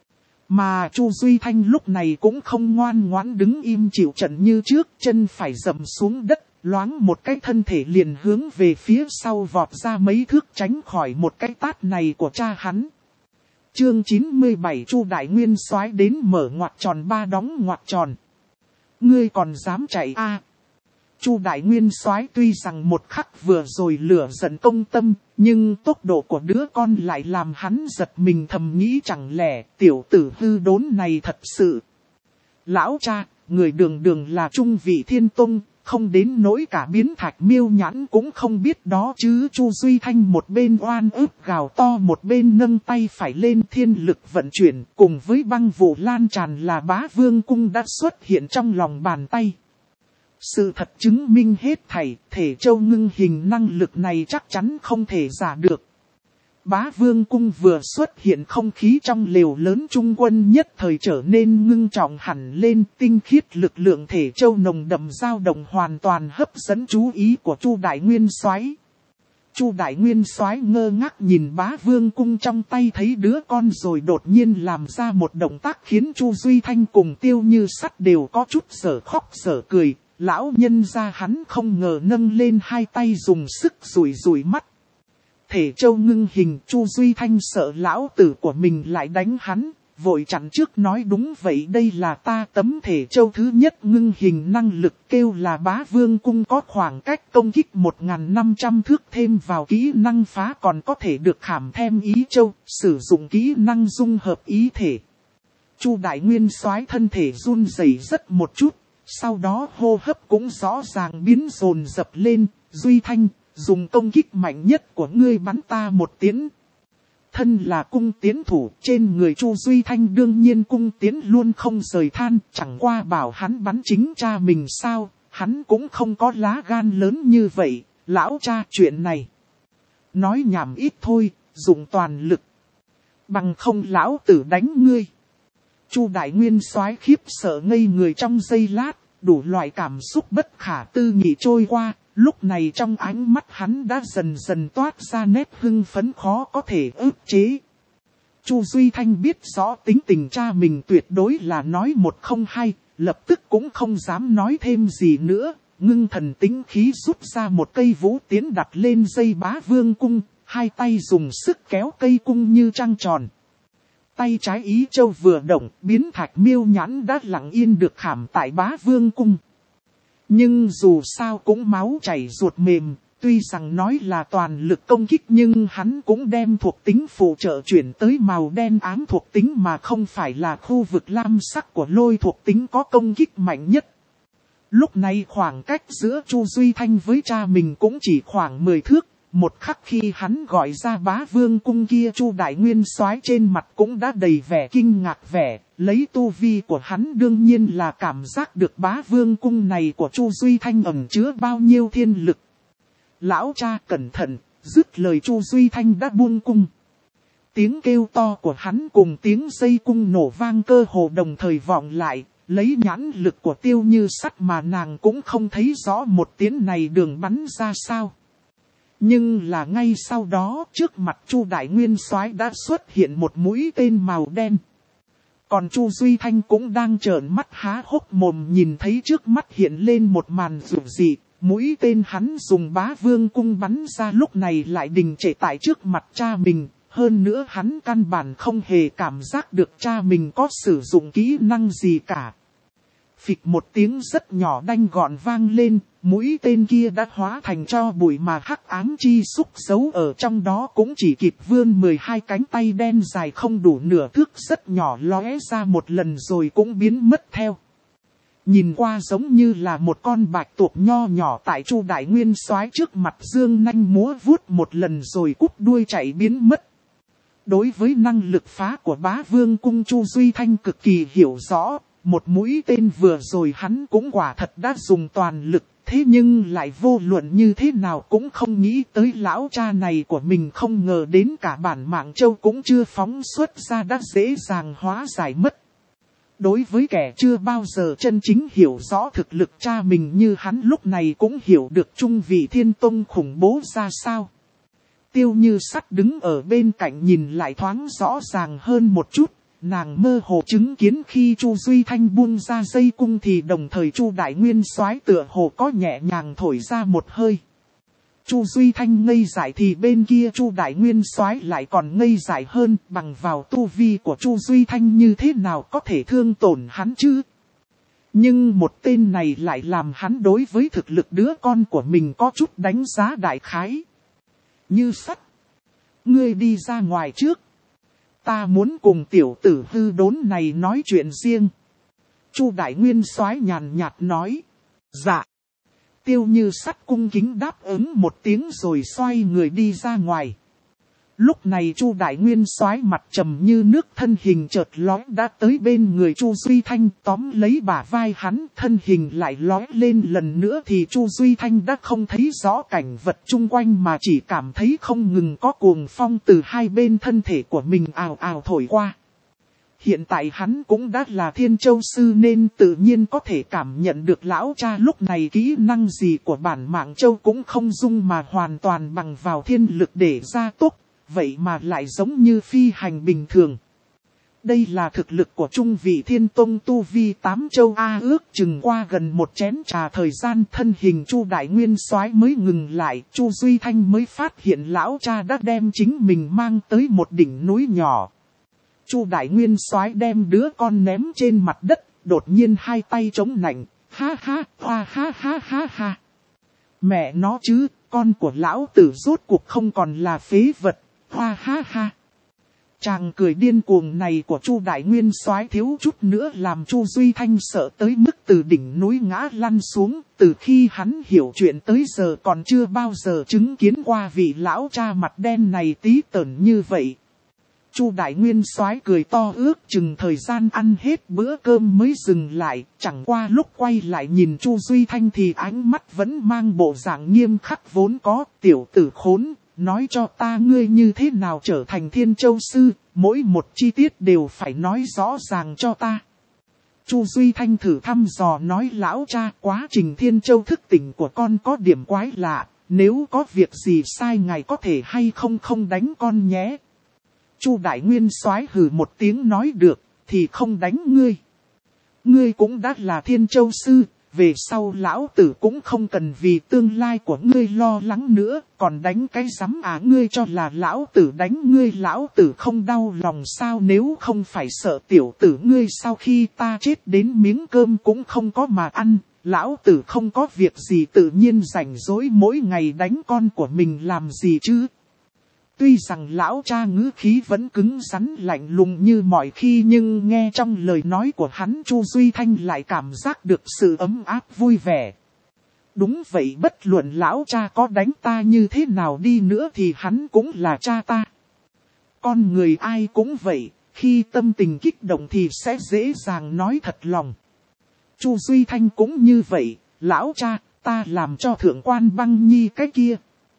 Mà Chu Duy Thanh lúc này cũng không ngoan ngoãn đứng im chịu trận như trước, chân phải dậm xuống đất, loáng một cái thân thể liền hướng về phía sau vọt ra mấy thước tránh khỏi một cái tát này của cha hắn. Chương 97 Chu Đại Nguyên Soái đến mở ngoặc tròn ba đóng ngoặc tròn. Ngươi còn dám chạy a? Chu Đại Nguyên Soái tuy rằng một khắc vừa rồi lửa giận công tâm, nhưng tốc độ của đứa con lại làm hắn giật mình thầm nghĩ chẳng lẽ tiểu tử hư đốn này thật sự. Lão cha, người đường đường là trung vị thiên tông, không đến nỗi cả biến thạch miêu nhãn cũng không biết đó chứ. Chu Duy Thanh một bên oan ức gào to một bên nâng tay phải lên, thiên lực vận chuyển cùng với băng vụ lan tràn là Bá Vương Cung đã xuất hiện trong lòng bàn tay. Sự thật chứng minh hết thảy, thể châu ngưng hình năng lực này chắc chắn không thể giả được. Bá Vương Cung vừa xuất hiện, không khí trong lều lớn trung quân nhất thời trở nên ngưng trọng hẳn lên, tinh khiết lực lượng thể châu nồng đậm dao động hoàn toàn hấp dẫn chú ý của Chu Đại Nguyên Soái. Chu Đại Nguyên Soái ngơ ngác nhìn Bá Vương Cung trong tay thấy đứa con rồi đột nhiên làm ra một động tác khiến Chu Duy Thanh cùng Tiêu Như Sắt đều có chút dở khóc dở cười. Lão nhân ra hắn không ngờ nâng lên hai tay dùng sức rủi mắt. Thể châu ngưng hình, Chu Duy Thanh sợ lão tử của mình lại đánh hắn, vội chặn trước nói đúng vậy, đây là ta tấm thể châu thứ nhất ngưng hình năng lực, kêu là Bá Vương Cung có khoảng cách công kích 1500 thước, thêm vào kỹ năng phá còn có thể được khảm thêm ý châu, sử dụng kỹ năng dung hợp ý thể. Chu Đại Nguyên Soái thân thể run rẩy rất một chút. Sau đó hô hấp cũng rõ ràng biến dồn dập lên. Duy Thanh, dùng công kích mạnh nhất của ngươi bắn ta một tiến. Thân là cung tiến thủ, trên người Chu Duy Thanh đương nhiên cung tiến luôn không rời than. Chẳng qua bảo hắn bắn chính cha mình sao, hắn cũng không có lá gan lớn như vậy. Lão cha, chuyện này nói nhảm ít thôi, dùng toàn lực. Bằng không lão tử đánh ngươi. Chu Đại Nguyên Soái khiếp sợ ngây người trong giây lát, đủ loại cảm xúc bất khả tư nghị trôi qua, lúc này trong ánh mắt hắn đã dần dần toát ra nét hưng phấn khó có thể ức chế. Chu Duy Thanh biết rõ tính tình cha mình tuyệt đối là nói một không hai, lập tức cũng không dám nói thêm gì nữa, ngưng thần tính khí rút ra một cây vũ tiến đặt lên dây bá vương cung, hai tay dùng sức kéo cây cung như trăng tròn. Tay trái Ý Châu vừa động, biến Thạch Miêu nhãn đã lặng yên được khảm tại bá vương cung. Nhưng dù sao cũng máu chảy ruột mềm, tuy rằng nói là toàn lực công kích nhưng hắn cũng đem thuộc tính phụ trợ chuyển tới màu đen ám thuộc tính mà không phải là khu vực lam sắc của lôi thuộc tính có công kích mạnh nhất. Lúc này khoảng cách giữa Chu Duy Thanh với cha mình cũng chỉ khoảng 10 thước. Một khắc khi hắn gọi ra bá vương cung kia, Chu Đại Nguyên Soái trên mặt cũng đã đầy vẻ kinh ngạc vẻ, lấy tu vi của hắn đương nhiên là cảm giác được bá vương cung này của Chu Duy Thanh ẩn chứa bao nhiêu thiên lực. Lão cha cẩn thận, dứt lời Chu Duy Thanh đã buông cung. Tiếng kêu to của hắn cùng tiếng dây cung nổ vang cơ hồ đồng thời vọng lại, lấy nhãn lực của Tiêu Như Sắt mà nàng cũng không thấy rõ một tiếng này đường bắn ra sao. Nhưng là ngay sau đó trước mặt Chu Đại Nguyên Soái đã xuất hiện một mũi tên màu đen. Còn Chu Duy Thanh cũng đang trợn mắt há hốc mồm nhìn thấy trước mắt hiện lên một màn dữ dị. Mũi tên hắn dùng bá vương cung bắn ra lúc này lại đình trệ tại trước mặt cha mình. Hơn nữa hắn căn bản không hề cảm giác được cha mình có sử dụng kỹ năng gì cả. Phịch một tiếng rất nhỏ đanh gọn vang lên, mũi tên kia đã hóa thành tro bụi mà hắc ám chi xúc giấu ở trong đó cũng chỉ kịp vươn 12 cánh tay đen dài không đủ nửa thước rất nhỏ lóe ra một lần rồi cũng biến mất theo. Nhìn qua giống như là một con bạch tuộc nho nhỏ tại Chu Đại Nguyên Soái trước mặt dương nanh múa vuốt một lần rồi cúp đuôi chạy biến mất. Đối với năng lực phá của bá vương cung Chu Duy Thanh cực kỳ hiểu rõ. Một mũi tên vừa rồi hắn cũng quả thật đã dùng toàn lực, thế nhưng lại vô luận như thế nào cũng không nghĩ tới lão cha này của mình, không ngờ đến cả bản mạng châu cũng chưa phóng xuất ra đã dễ dàng hóa giải mất. Đối với kẻ chưa bao giờ chân chính hiểu rõ thực lực cha mình như hắn lúc này cũng hiểu được trung vị thiên tông khủng bố ra sao. Tiêu Như Sắt đứng ở bên cạnh nhìn lại thoáng rõ ràng hơn một chút. Nàng mơ hồ chứng kiến khi Chu Duy Thanh buông ra dây cung thì đồng thời Chu Đại Nguyên Soái tựa hồ có nhẹ nhàng thổi ra một hơi. Chu Duy Thanh ngây dại thì bên kia Chu Đại Nguyên Soái lại còn ngây dại hơn, bằng vào tu vi của Chu Duy Thanh như thế nào có thể thương tổn hắn chứ? Nhưng một tên này lại làm hắn đối với thực lực đứa con của mình có chút đánh giá đại khái. Như Sắt, ngươi đi ra ngoài trước. Ta muốn cùng tiểu tử hư đốn này nói chuyện riêng. Chu Đại Nguyên Soái nhàn nhạt nói. Dạ. Tiêu Như Sắt cung kính đáp ứng một tiếng rồi xoay người đi ra ngoài. Lúc này Chu Đại Nguyên Soái mặt trầm như nước, thân hình chợt lóe đã tới bên người Chu Duy Thanh, tóm lấy bả vai hắn, thân hình lại lóe lên lần nữa thì Chu Duy Thanh đã không thấy rõ cảnh vật chung quanh mà chỉ cảm thấy không ngừng có cuồng phong từ hai bên thân thể của mình ào ào thổi qua. Hiện tại hắn cũng đã là Thiên Châu Sư nên tự nhiên có thể cảm nhận được lão cha lúc này kỹ năng gì của bản mạng châu cũng không dung mà hoàn toàn bằng vào thiên lực để ra tốt. Vậy mà lại giống như phi hành bình thường. Đây là thực lực của trung vị thiên tông tu vi 8 châu A, ước chừng qua gần một chén trà thời gian thân hình Chu Đại Nguyên Soái mới ngừng lại. Chu Duy Thanh mới phát hiện lão cha đã đem chính mình mang tới một đỉnh núi nhỏ. Chu Đại Nguyên Soái đem đứa con ném trên mặt đất, đột nhiên hai tay chống nạnh, ha ha, hoa ha ha ha ha. Mẹ nó chứ, con của lão tử rốt cuộc không còn là phế vật. Ha ha ha. Chàng cười điên cuồng này của Chu Đại Nguyên Soái thiếu chút nữa làm Chu Duy Thanh sợ tới mức từ đỉnh núi ngã lăn xuống. Từ khi hắn hiểu chuyện tới giờ còn chưa bao giờ chứng kiến qua vị lão cha mặt đen này tí tởn như vậy. Chu Đại Nguyên Soái cười to ước chừng thời gian ăn hết bữa cơm mới dừng lại, chẳng qua lúc quay lại nhìn Chu Duy Thanh thì ánh mắt vẫn mang bộ dạng nghiêm khắc vốn có, tiểu tử khốn. nói cho ta ngươi như thế nào trở thành Thiên Châu Sư, mỗi một chi tiết đều phải nói rõ ràng cho ta. Chu Duy Thanh thử thăm dò nói lão cha, quá trình Thiên Châu thức tỉnh của con có điểm quái lạ, nếu có việc gì sai ngài có thể hay không đánh con nhé. Chu Đại Nguyên Soái hừ một tiếng nói được, thì không đánh ngươi. Ngươi cũng đã là Thiên Châu Sư, về sau lão tử cũng không cần vì tương lai của ngươi lo lắng nữa, còn đánh cái rắm à, ngươi cho là lão tử đánh ngươi, lão tử không đau lòng sao? Nếu không phải sợ tiểu tử ngươi sau khi ta chết đến miếng cơm cũng không có mà ăn, lão tử không có việc gì tự nhiên rảnh rỗi mỗi ngày đánh con của mình làm gì chứ. Tuy rằng lão cha ngữ khí vẫn cứng rắn lạnh lùng như mọi khi, nhưng nghe trong lời nói của hắn, Chu Duy Thanh lại cảm giác được sự ấm áp vui vẻ. Đúng vậy, bất luận lão cha có đánh ta như thế nào đi nữa thì hắn cũng là cha ta. Con người ai cũng vậy, khi tâm tình kích động thì sẽ dễ dàng nói thật lòng. Chu Duy Thanh cũng như vậy, lão cha, ta làm cho thượng quan Băng Nhi cái kia.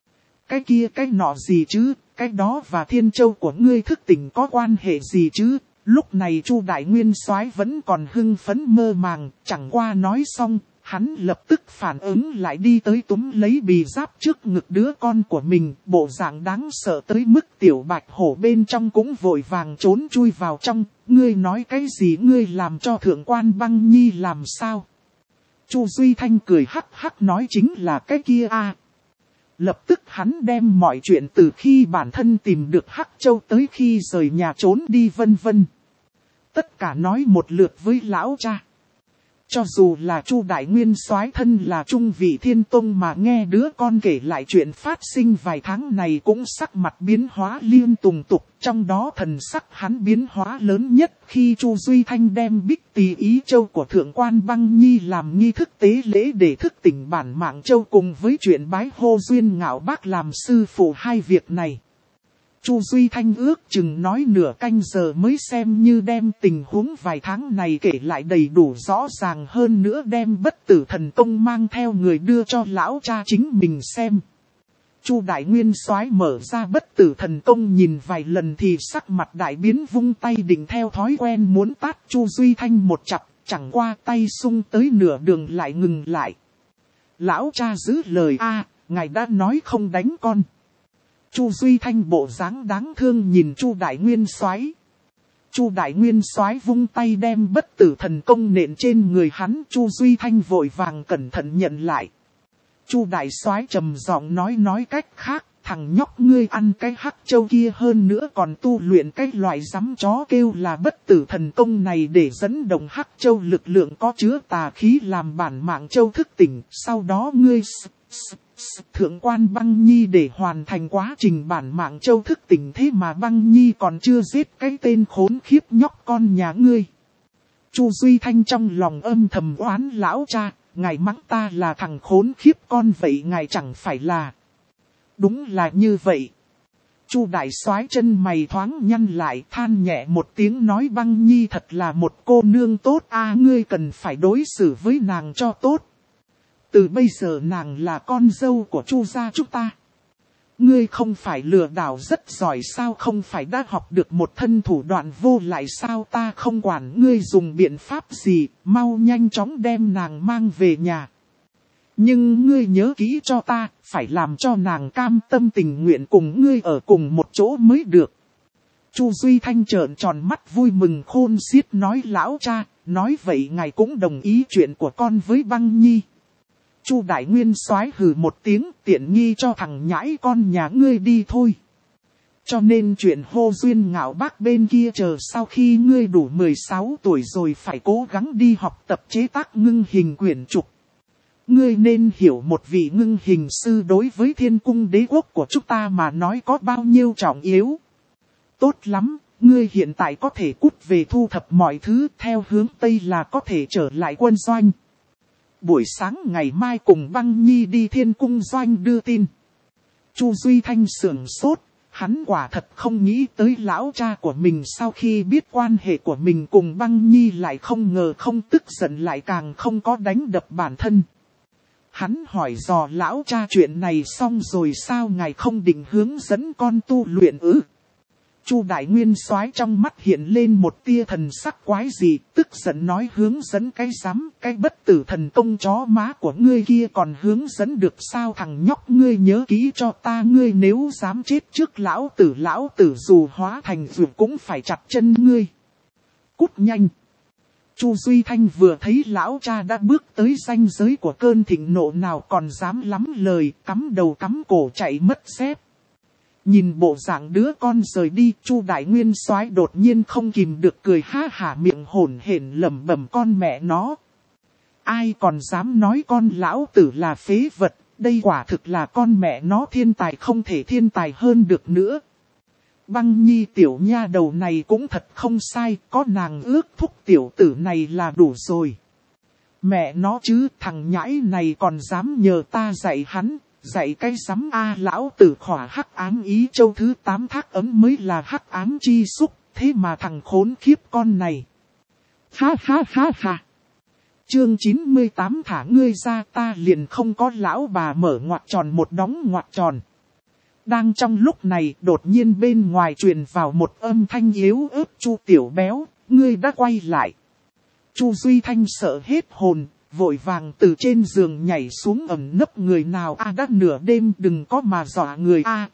Cái nọ gì chứ, cái đó và Thiên Châu của ngươi thức tỉnh có quan hệ gì chứ? Lúc này Chu Đại Nguyên Soái vẫn còn hưng phấn mơ màng, chẳng qua nói xong, hắn lập tức phản ứng lại đi tới túm lấy bì giáp trước ngực đứa con của mình, bộ dạng đáng sợ tới mức tiểu bạch hổ bên trong cũng vội vàng trốn chui vào trong. Ngươi nói cái gì, ngươi làm cho thượng quan Băng Nhi làm sao? Chu Duy Thanh cười hắc hắc nói chính là cái kia a. Lập tức hắn đem mọi chuyện từ khi bản thân tìm được Hắc Châu tới khi rời nhà trốn đi vân vân. Tất cả nói một lượt với lão cha. Cho dù là Chu Đại Nguyên Soái thân là trung vị Thiên Tông mà nghe đứa con kể lại chuyện phát sinh vài tháng này cũng sắc mặt biến hóa liên tục. Trong đó thần sắc hắn biến hóa lớn nhất khi Chu Duy Thanh đem Bích Tỳ Ý Châu của thượng quan Băng Nhi làm nghi thức tế lễ để thức tỉnh bản mạng châu, cùng với chuyện bái hô Duyên Ngạo Bác làm sư phụ hai việc này. Chu Duy Thanh ước chừng nói nửa canh giờ mới xem như đem tình huống vài tháng này kể lại đầy đủ rõ ràng, hơn nữa đem Bất Tử Thần Công mang theo người đưa cho lão cha chính mình xem. Chu Đại Nguyên Soái mở ra Bất Tử Thần Công nhìn vài lần thì sắc mặt đại biến, vung tay định theo thói quen muốn tát Chu Duy Thanh một chặp, chẳng qua tay sung tới nửa đường lại ngừng lại. Lão cha giữ lời a, ngài đã nói không đánh con. Chu Duy Thanh bộ dáng đáng thương nhìn Chu Đại Nguyên Soái. Chu Đại Nguyên Soái vung tay đem Bất Tử Thần Công nện trên người hắn, Chu Duy Thanh vội vàng cẩn thận nhận lại. Chu Đại Soái trầm giọng nói cách khác, thằng nhóc ngươi ăn cái Hắc Châu kia hơn nữa còn tu luyện cái loại giấm chó kêu là Bất Tử Thần Công này để dẫn động Hắc Châu lực lượng có chứa tà khí làm bản mạng châu thức tỉnh, sau đó ngươi thượng quan Băng Nhi để hoàn thành quá trình bản mạng châu thức tỉnh, thế mà Băng Nhi còn chưa giết cái tên khốn khiếp nhóc con nhà ngươi. Chu Duy Thanh trong lòng âm thầm oán lão cha, ngài mắng ta là thằng khốn khiếp con vậy ngài chẳng phải là. Đúng là như vậy. Chu Đại Soái chân mày thoáng nhăn lại, than nhẹ một tiếng nói Băng Nhi thật là một cô nương tốt a, ngươi cần phải đối xử với nàng cho tốt. Từ bây giờ nàng là con dâu của Chu gia chúng ta. Ngươi không phải lừa đảo rất giỏi sao, không phải đã học được một thân thủ đoạn vô lại sao, ta không quản ngươi dùng biện pháp gì, mau nhanh chóng đem nàng mang về nhà. Nhưng ngươi nhớ kỹ cho ta, phải làm cho nàng cam tâm tình nguyện cùng ngươi ở cùng một chỗ mới được. Chu Duy Thanh trợn tròn mắt vui mừng khôn xiết nói lão cha, nói vậy ngài cũng đồng ý chuyện của con với Băng Nhi. Chu Đại Nguyên Soái hừ một tiếng, tiện nghi cho thằng nhãi con nhà ngươi đi thôi. Cho nên chuyện hô Duyên Ngạo Bác bên kia chờ sau khi ngươi đủ 16 tuổi rồi phải cố gắng đi học tập chế tác ngưng hình quyển trục. Ngươi nên hiểu một vị ngưng hình sư đối với Thiên Cung đế quốc của chúng ta mà nói có bao nhiêu trọng yếu. Tốt lắm, ngươi hiện tại có thể cút về thu thập mọi thứ, theo hướng Tây là có thể trở lại quân doanh. Buổi sáng ngày mai cùng Băng Nhi đi Thiên Cung doanh đưa tin. Chu Duy Thanh sửng sốt, hắn quả thật không nghĩ tới lão cha của mình sau khi biết quan hệ của mình cùng Băng Nhi lại không ngờ không tức giận lại càng không có đánh đập bản thân. Hắn hỏi dò lão cha chuyện này xong rồi sao ngài không định hướng dẫn con tu luyện ư? Chu Đại Nguyên Soái trong mắt hiện lên một tia thần sắc quái dị, tức giận nói hướng dẫn cái rắm, cái bất tử thần công chó má của ngươi kia còn hướng dẫn được sao? Thằng nhóc ngươi nhớ kỹ cho ta, ngươi nếu dám chết trước lão tử dù hóa thành vượt cũng phải chặt chân ngươi. Cút nhanh! Chu Duy Thanh vừa thấy lão cha đã bước tới ranh giới của cơn thịnh nộ nào còn dám lắm lời, cắm đầu cắm cổ chạy mất dép. Nhìn bộ dạng đứa con rời đi, Chu Đại Nguyên Soái đột nhiên không kìm được cười ha hả, miệng hổn hển lẩm bẩm con mẹ nó. Ai còn dám nói con lão tử là phế vật, đây quả thực là con mẹ nó thiên tài không thể thiên tài hơn được nữa. Băng Nhi tiểu nha đầu này cũng thật không sai, có nàng ước thúc tiểu tử này là đủ rồi. Mẹ nó chứ, thằng nhãi này còn dám nhờ ta dạy hắn, dạy cái sắm a. Lão tử khỏa hắc ám ý châu thứ 8 thác ấm mới là hắc ám chi xúc, thế mà thằng khốn khiếp con này. Ha ha ha ha. Chương 98 thả ngươi ra ta liền không có lão bà mở ngoặc tròn một đóng ngoặc tròn. Đang trong lúc này đột nhiên bên ngoài truyền vào một âm thanh yếu ớt, Chu tiểu béo, ngươi đã quay lại. Chu Duy Thanh sợ hết hồn, vội vàng từ trên giường nhảy xuống ẩn nấp người nào a. Đã nửa đêm đừng có mà dọa người a.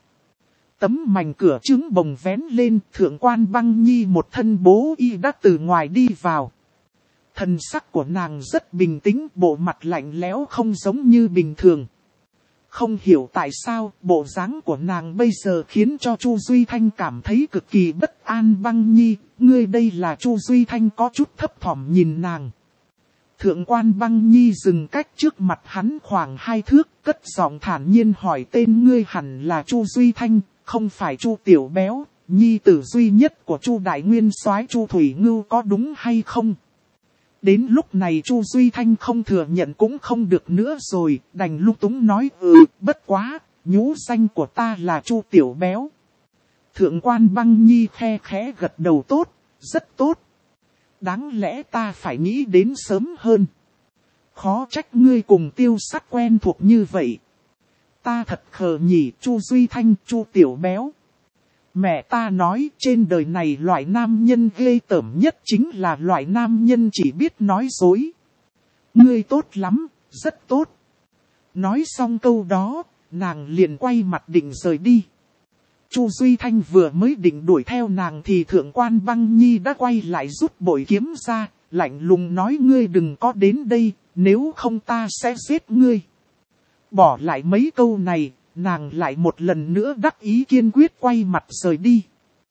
Tấm mảnh cửa trứng bồng vén lên, thượng quan Băng Nhi một thân bố y đã từ ngoài đi vào. Thần sắc của nàng rất bình tĩnh, bộ mặt lạnh lẽo không giống như bình thường. Không hiểu tại sao bộ dáng của nàng bây giờ khiến cho Chu Duy Thanh cảm thấy cực kỳ bất an. Băng Nhi, ngươi đây là? Chu Duy Thanh có chút thấp thỏm nhìn nàng. Thượng quan Băng Nhi dừng cách trước mặt hắn khoảng 2 thước, cất giọng thản nhiên hỏi tên ngươi hẳn là Chu Duy Thanh, không phải Chu tiểu béo, nhi tử duy nhất của Chu Đại Nguyên Soái Chu Thủy Ngưu có đúng hay không? Đến lúc này Chu Duy Thanh không thừa nhận cũng không được nữa rồi, đành lung túng nói bất quá, nhũ danh của ta là Chu tiểu béo. Thượng quan Băng Nhi khe khẽ gật đầu tốt, rất tốt. Đáng lẽ ta phải nghĩ đến sớm hơn. Khó trách ngươi cùng Tiêu Sắt quen thuộc như vậy. Ta thật khờ nhỉ. Chu Duy Thanh, Chu tiểu béo. Mẹ ta nói trên đời này loại nam nhân ghê tởm nhất chính là loại nam nhân chỉ biết nói dối. Ngươi tốt lắm, rất tốt. Nói xong câu đó, nàng liền quay mặt định rời đi. Chu Duy Thanh vừa mới định đuổi theo nàng thì thượng quan Băng Nhi đã quay lại rút bội kiếm ra, lạnh lùng nói ngươi đừng có đến đây, nếu không ta sẽ giết ngươi. Bỏ lại mấy câu này, nàng lại một lần nữa đắc ý kiên quyết quay mặt rời đi.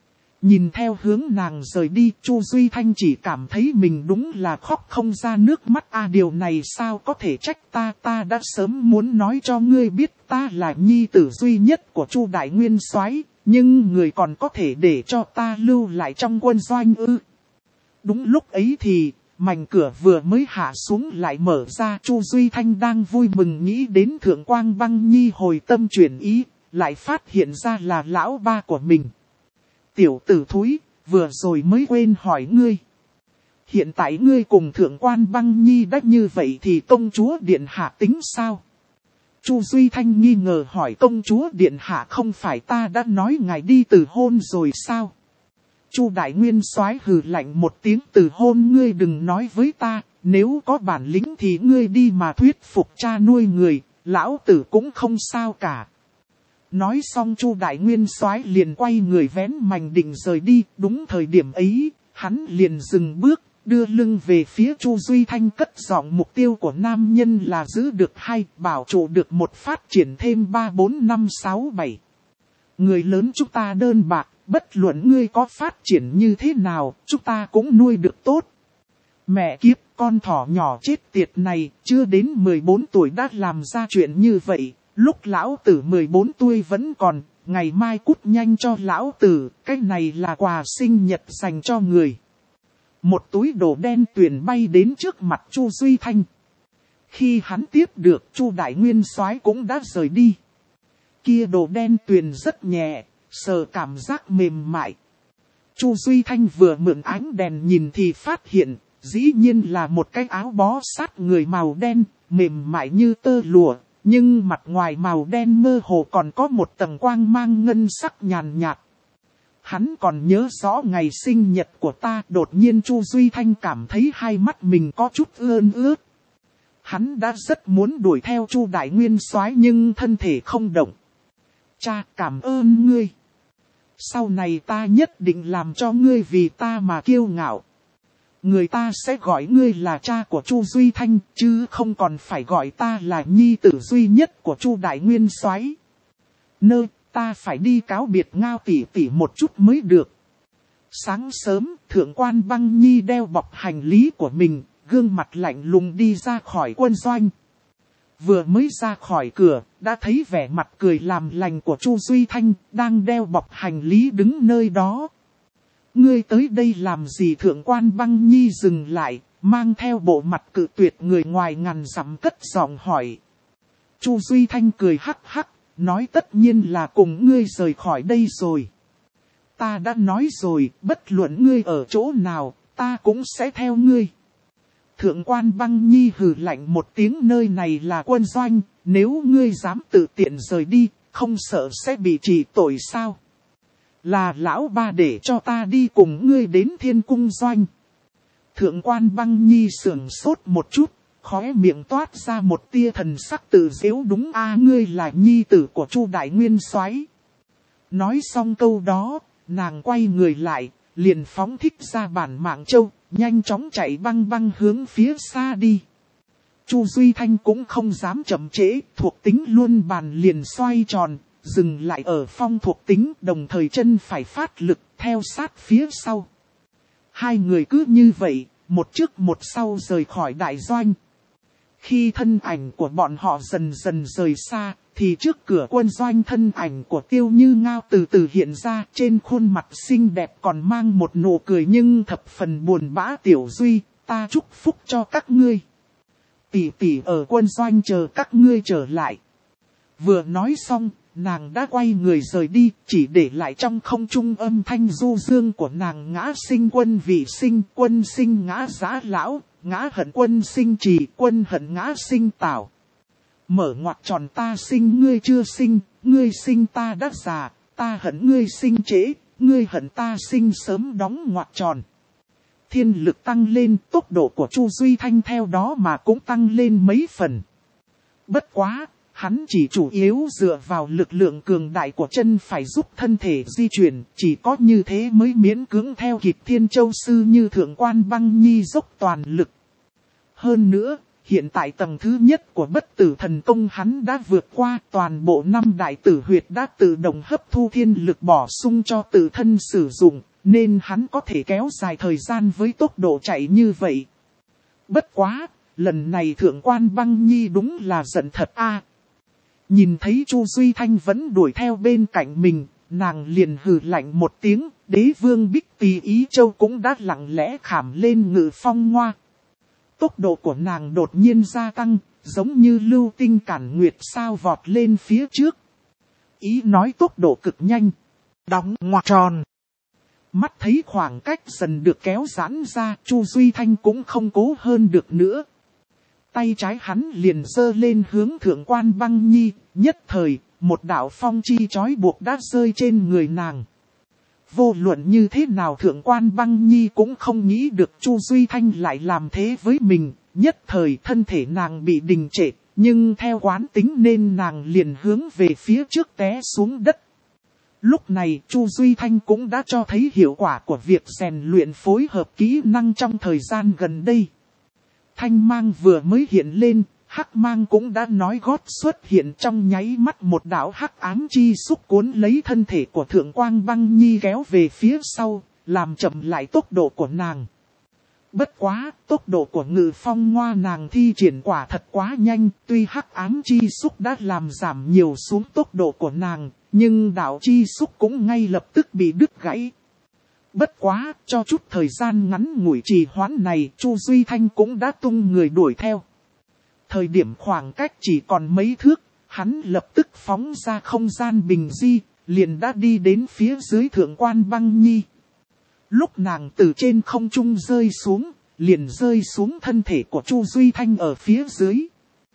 Nhìn theo hướng nàng rời đi, Chu Duy Thanh chỉ cảm thấy mình đúng là khóc không ra nước mắt điều này sao có thể trách ta đã sớm muốn nói cho ngươi biết ta là nhi tử duy nhất của Chu Đại Nguyên Soái, nhưng người còn có thể để cho ta lưu lại trong quân doanh ư? Đúng lúc ấy thì, mảnh cửa vừa mới hạ xuống lại mở ra. Chu Duy Thanh đang vui mừng nghĩ đến thượng quan Băng Nhi hồi tâm chuyển ý, lại phát hiện ra là lão ba của mình. Tiểu tử thúi, vừa rồi mới quên hỏi ngươi. Hiện tại ngươi cùng thượng quan Băng Nhi đã như vậy thì công chúa điện hạ tính sao? Chu Duy Thanh nghi ngờ hỏi công chúa điện hạ không phải ta đã nói ngài đi từ hôn rồi sao? Chu Đại Nguyên Soái hừ lạnh một tiếng từ hôn ngươi đừng nói với ta, nếu có bản lĩnh thì ngươi đi mà thuyết phục cha nuôi người, lão tử cũng không sao cả. Nói xong Chu Đại Nguyên Soái liền quay người vén mành định rời đi, đúng thời điểm ấy, hắn liền dừng bước, đưa lưng về phía Chu Duy Thanh cất giọng mục tiêu của nam nhân là giữ được 2, bảo trụ được 1 phát triển thêm 3, 4, 5, 6, 7. Người lớn chúng ta đơn bạc, bất luận ngươi có phát triển như thế nào, chúng ta cũng nuôi được tốt. Mẹ kiếp, con thỏ nhỏ chết tiệt này, chưa đến 14 tuổi đã làm ra chuyện như vậy. Lúc lão tử 14 tuổi vẫn còn, ngày mai cút nhanh cho lão tử, cái này là quà sinh nhật dành cho người. Một túi đồ đen tuyền bay đến trước mặt Chu Duy Thanh. Khi hắn tiếp được, Chu Đại Nguyên Soái cũng đã rời đi. Kia đồ đen tuyền rất nhẹ, sờ cảm giác mềm mại. Chu Duy Thanh vừa mượn ánh đèn nhìn thì phát hiện, dĩ nhiên là một cái áo bó sát người màu đen, mềm mại như tơ lụa, nhưng mặt ngoài màu đen mơ hồ còn có một tầng quang mang ngân sắc nhàn nhạt. Hắn còn nhớ rõ ngày sinh nhật của ta, đột nhiên Chu Duy Thanh cảm thấy hai mắt mình có chút ươn ướt. Hắn đã rất muốn đuổi theo Chu Đại Nguyên Soái nhưng thân thể không động. Cha, cảm ơn ngươi. Sau này ta nhất định làm cho ngươi vì ta mà kiêu ngạo. Người ta sẽ gọi ngươi là cha của Chu Duy Thanh, chứ không còn phải gọi ta là nhi tử duy nhất của Chu Đại Nguyên Soái. Ta phải đi cáo biệt Ngao tỷ tỷ một chút mới được. Sáng sớm, Thượng quan Băng Nhi đeo bọc hành lý của mình, gương mặt lạnh lùng đi ra khỏi quân doanh. Vừa mới ra khỏi cửa, đã thấy vẻ mặt cười làm lành của Chu Duy Thanh, đang đeo bọc hành lý đứng nơi đó. Ngươi tới đây làm gì? Thượng quan Băng Nhi dừng lại, mang theo bộ mặt cự tuyệt người ngoài ngàn dặm cất giọng hỏi. Chu Duy Thanh cười hắc hắc, nói tất nhiên là cùng ngươi rời khỏi đây rồi. Ta đã nói rồi, bất luận ngươi ở chỗ nào, ta cũng sẽ theo ngươi. Thượng quan Băng Nhi hừ lạnh một tiếng, nơi này là quân doanh, nếu ngươi dám tự tiện rời đi, không sợ sẽ bị trị tội sao? Là lão ba để cho ta đi cùng ngươi đến Thiên Cung doanh. Thượng quan Băng Nhi sưởng sốt một chút, khóe miệng toát ra một tia thần sắc tự giễu. Đúng a, ngươi là nhi tử của Chu Đại Nguyên Soái. Nói xong câu đó, nàng quay người lại, liền phóng thích ra bản mạng châu, nhanh chóng chạy băng băng hướng phía xa đi. Chu Duy Thanh cũng không dám chậm trễ, thuộc tính luôn bàn liền xoay tròn, dừng lại ở phong thuộc tính, đồng thời chân phải phát lực theo sát phía sau. Hai người cứ như vậy, một trước một sau rời khỏi đại doanh. Khi thân ảnh của bọn họ dần dần rời xa, thì trước cửa quân doanh thân ảnh của Tiêu Như Ngao từ từ hiện ra, trên khuôn mặt xinh đẹp còn mang một nụ cười nhưng thập phần buồn bã. Tiểu Duy, ta chúc phúc cho các ngươi. Tỷ tỷ ở quân doanh chờ các ngươi trở lại. Vừa nói xong, nàng đã quay người rời đi, chỉ để lại trong không trung âm thanh du dương của nàng. Ngã sinh quân vị sinh, quân sinh ngã giã lão, ngã hận quân sinh trì, quân hận ngã sinh tảo. Mở ngoặc tròn, ta sinh ngươi chưa sinh, ngươi sinh ta đã già, ta hận ngươi sinh trễ, ngươi hận ta sinh sớm, đóng ngoặc tròn. Thiên lực tăng lên, tốc độ của Chu Duy Thanh theo đó mà cũng tăng lên mấy phần. Bất quá, hắn chỉ chủ yếu dựa vào lực lượng cường đại của chân phải giúp thân thể di chuyển, chỉ có như thế mới miễn cưỡng theo kịp Thiên Châu Sư như Thượng quan Băng Nhi dốc toàn lực. Hơn nữa, hiện tại tầng thứ nhất của bất tử thần công hắn đã vượt qua, toàn bộ 5 đại tử huyệt đã tự động hấp thu thiên lực bổ sung cho tự thân sử dụng, nên hắn có thể kéo dài thời gian với tốc độ chạy như vậy. Bất quá, lần này Thượng quan Băng Nhi đúng là giận thật a. Nhìn thấy Chu Duy Thanh vẫn đuổi theo bên cạnh mình, nàng liền hừ lạnh một tiếng, Đế Vương Bích Tỳ Ý Châu cũng đã lặng lẽ khảm lên Ngự Phong Ngoa. Tốc độ của nàng đột nhiên gia tăng, giống như lưu tinh cản nguyệt sao vọt lên phía trước. Ý nói tốc độ cực nhanh. Đóng ngoặc tròn. Mắt thấy khoảng cách dần được kéo giãn ra, Chu Duy Thanh cũng không cố hơn được nữa. Tay trái hắn liền giơ lên hướng Thượng quan Băng Nhi, nhất thời, một đạo phong chi trói buộc đã rơi trên người nàng. Vô luận như thế nào Thượng quan Băng Nhi cũng không nghĩ được Chu Duy Thanh lại làm thế với mình, nhất thời thân thể nàng bị đình trệ, nhưng theo quán tính nên nàng liền hướng về phía trước té xuống đất. Lúc này Chu Duy Thanh cũng đã cho thấy hiệu quả của việc rèn luyện phối hợp kỹ năng trong thời gian gần đây. Thanh mang vừa mới hiện lên, hắc mang cũng đã nói gót xuất hiện, trong nháy mắt một đạo hắc ám chi xúc cuốn lấy thân thể của Thượng quan Băng Nhi kéo về phía sau, làm chậm lại tốc độ của nàng. Bất quá, tốc độ của Ngự Phong Ngoa nàng thi triển quả thật quá nhanh, tuy hắc ám chi xúc đã làm giảm nhiều xuống tốc độ của nàng, nhưng đạo chi xúc cũng ngay lập tức bị đứt gãy. Bất quá, cho chút thời gian ngắn ngủi trì hoãn này, Chu Duy Thanh cũng đã tung người đuổi theo. Thời điểm khoảng cách chỉ còn mấy thước, hắn lập tức phóng ra không gian bình di, liền đã đi đến phía dưới Thượng quan Băng Nhi. Lúc nàng từ trên không trung rơi xuống, liền rơi xuống thân thể của Chu Duy Thanh ở phía dưới.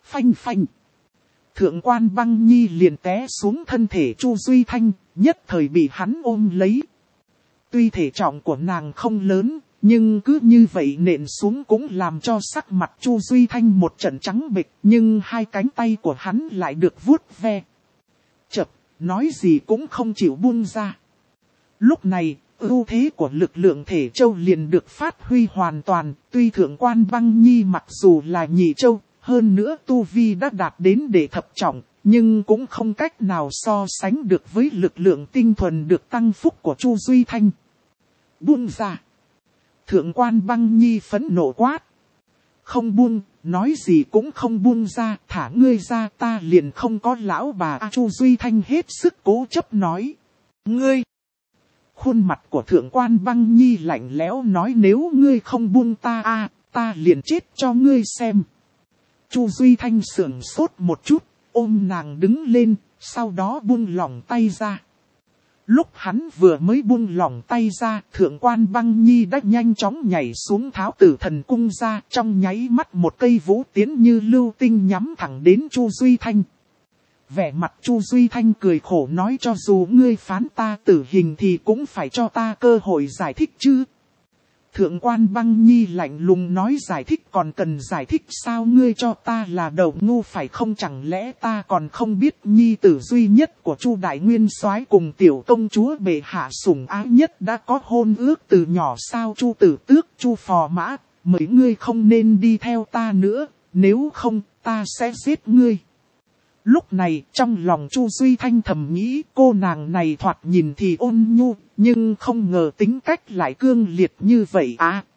Phanh phanh. Thượng quan Băng Nhi liền té xuống thân thể Chu Duy Thanh, nhất thời bị hắn ôm lấy. Tuy thể trọng của nàng không lớn, nhưng cứ như vậy nện xuống cũng làm cho sắc mặt Chu Duy Thanh một trận trắng bệch, nhưng hai cánh tay của hắn lại được vuốt ve. Chập, nói gì cũng không chịu buông ra. Lúc này, ưu thế của lực lượng thể châu liền được phát huy hoàn toàn, tuy thượng quan Băng Nhi mặc dù là nhị châu, hơn nữa tu vi đã đạt đến đệ thập trọng, nhưng cũng không cách nào so sánh được với lực lượng tinh thuần được tăng phúc của Chu Duy Thanh. Buông ra. Thượng quan Băng Nhi phẫn nộ quát. Không buông, nói gì cũng không buông ra, thả ngươi ra ta liền không có lão bà. Chu Duy Thanh hết sức cố chấp nói. Ngươi. Khuôn mặt của thượng quan Băng Nhi lạnh lẽo nói nếu ngươi không buông ta ta liền chết cho ngươi xem. Chu Duy Thanh sưởng sốt một chút, ôm nàng đứng lên, sau đó buông lỏng tay ra. Lúc hắn vừa mới buông lỏng tay ra, thượng quan Băng Nhi đã nhanh chóng nhảy xuống Tháo Tử Thần Cung ra, trong nháy mắt một cây vũ tiến như lưu tinh nhắm thẳng đến Chu Duy Thanh. Vẻ mặt Chu Duy Thanh cười khổ nói cho dù ngươi phán ta tử hình thì cũng phải cho ta cơ hội giải thích chứ. Thượng quan Băng Nhi lạnh lùng nói giải thích còn cần giải thích sao ngươi cho ta là đầu ngu phải không chẳng lẽ ta còn không biết nhi tử duy nhất của Chu Đại Nguyên Soái cùng tiểu công chúa bệ hạ sủng ái nhất đã có hôn ước từ nhỏ sao Chu Tử Tước Chu Phò Mã, mấy ngươi không nên đi theo ta nữa, nếu không ta sẽ giết ngươi. Lúc này trong lòng Chu Duy Thanh thầm nghĩ cô nàng này thoạt nhìn thì ôn nhu, nhưng không ngờ tính cách lại cương liệt như vậy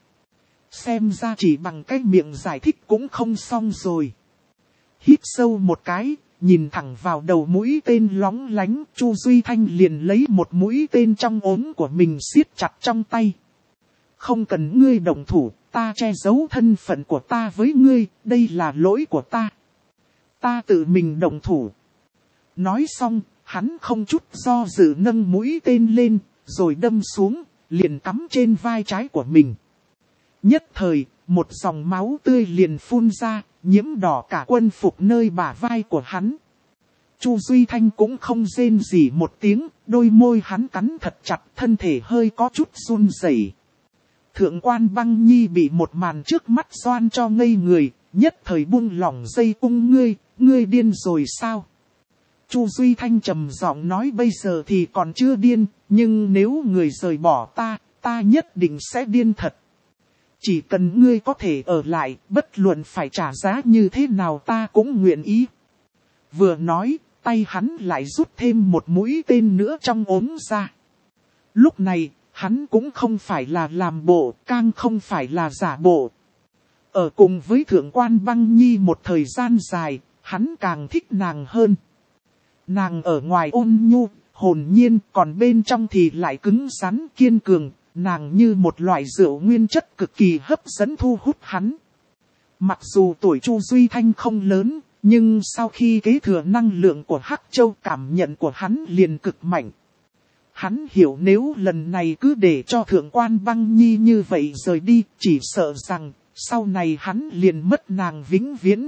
xem ra chỉ bằng cái miệng giải thích cũng không xong rồi. Hít sâu một cái, nhìn thẳng vào đầu mũi tên lóng lánh, Chu Duy Thanh liền lấy một mũi tên trong ốm của mình siết chặt trong tay. Không cần ngươi động thủ, ta che giấu thân phận của ta với ngươi, đây là lỗi của ta. Ta tự mình động thủ. Nói xong, hắn không chút do dự nâng mũi tên lên, rồi đâm xuống, liền cắm trên vai trái của mình. Nhất thời, một dòng máu tươi liền phun ra, nhiễm đỏ cả quân phục nơi bả vai của hắn. Chu Duy Thanh cũng không rên gì một tiếng, đôi môi hắn cắn thật chặt, thân thể hơi có chút run rẩy. Thượng quan Băng Nhi bị một màn trước mắt xoan cho ngây người, nhất thời buông lỏng dây cung ngươi điên rồi sao? Chu Duy Thanh trầm giọng nói bây giờ thì còn chưa điên, nhưng nếu người rời bỏ ta nhất định sẽ điên thật. Chỉ cần ngươi có thể ở lại, bất luận phải trả giá như thế nào ta cũng nguyện ý. Vừa nói, tay hắn lại rút thêm một mũi tên nữa trong ốm ra. Lúc này, hắn cũng không phải là làm bộ, càng không phải là giả bộ. Ở cùng với thượng quan Băng Nhi một thời gian dài, hắn càng thích nàng hơn. Nàng ở ngoài ôn nhu, hồn nhiên, còn bên trong thì lại cứng rắn kiên cường, nàng như một loại rượu nguyên chất cực kỳ hấp dẫn thu hút hắn. Mặc dù tuổi Chu Duy Thanh không lớn, nhưng sau khi kế thừa năng lượng của Hắc Châu cảm nhận của hắn liền cực mạnh. Hắn hiểu nếu lần này cứ để cho thượng quan Băng Nhi như vậy rời đi, chỉ sợ rằng sau này hắn liền mất nàng vĩnh viễn.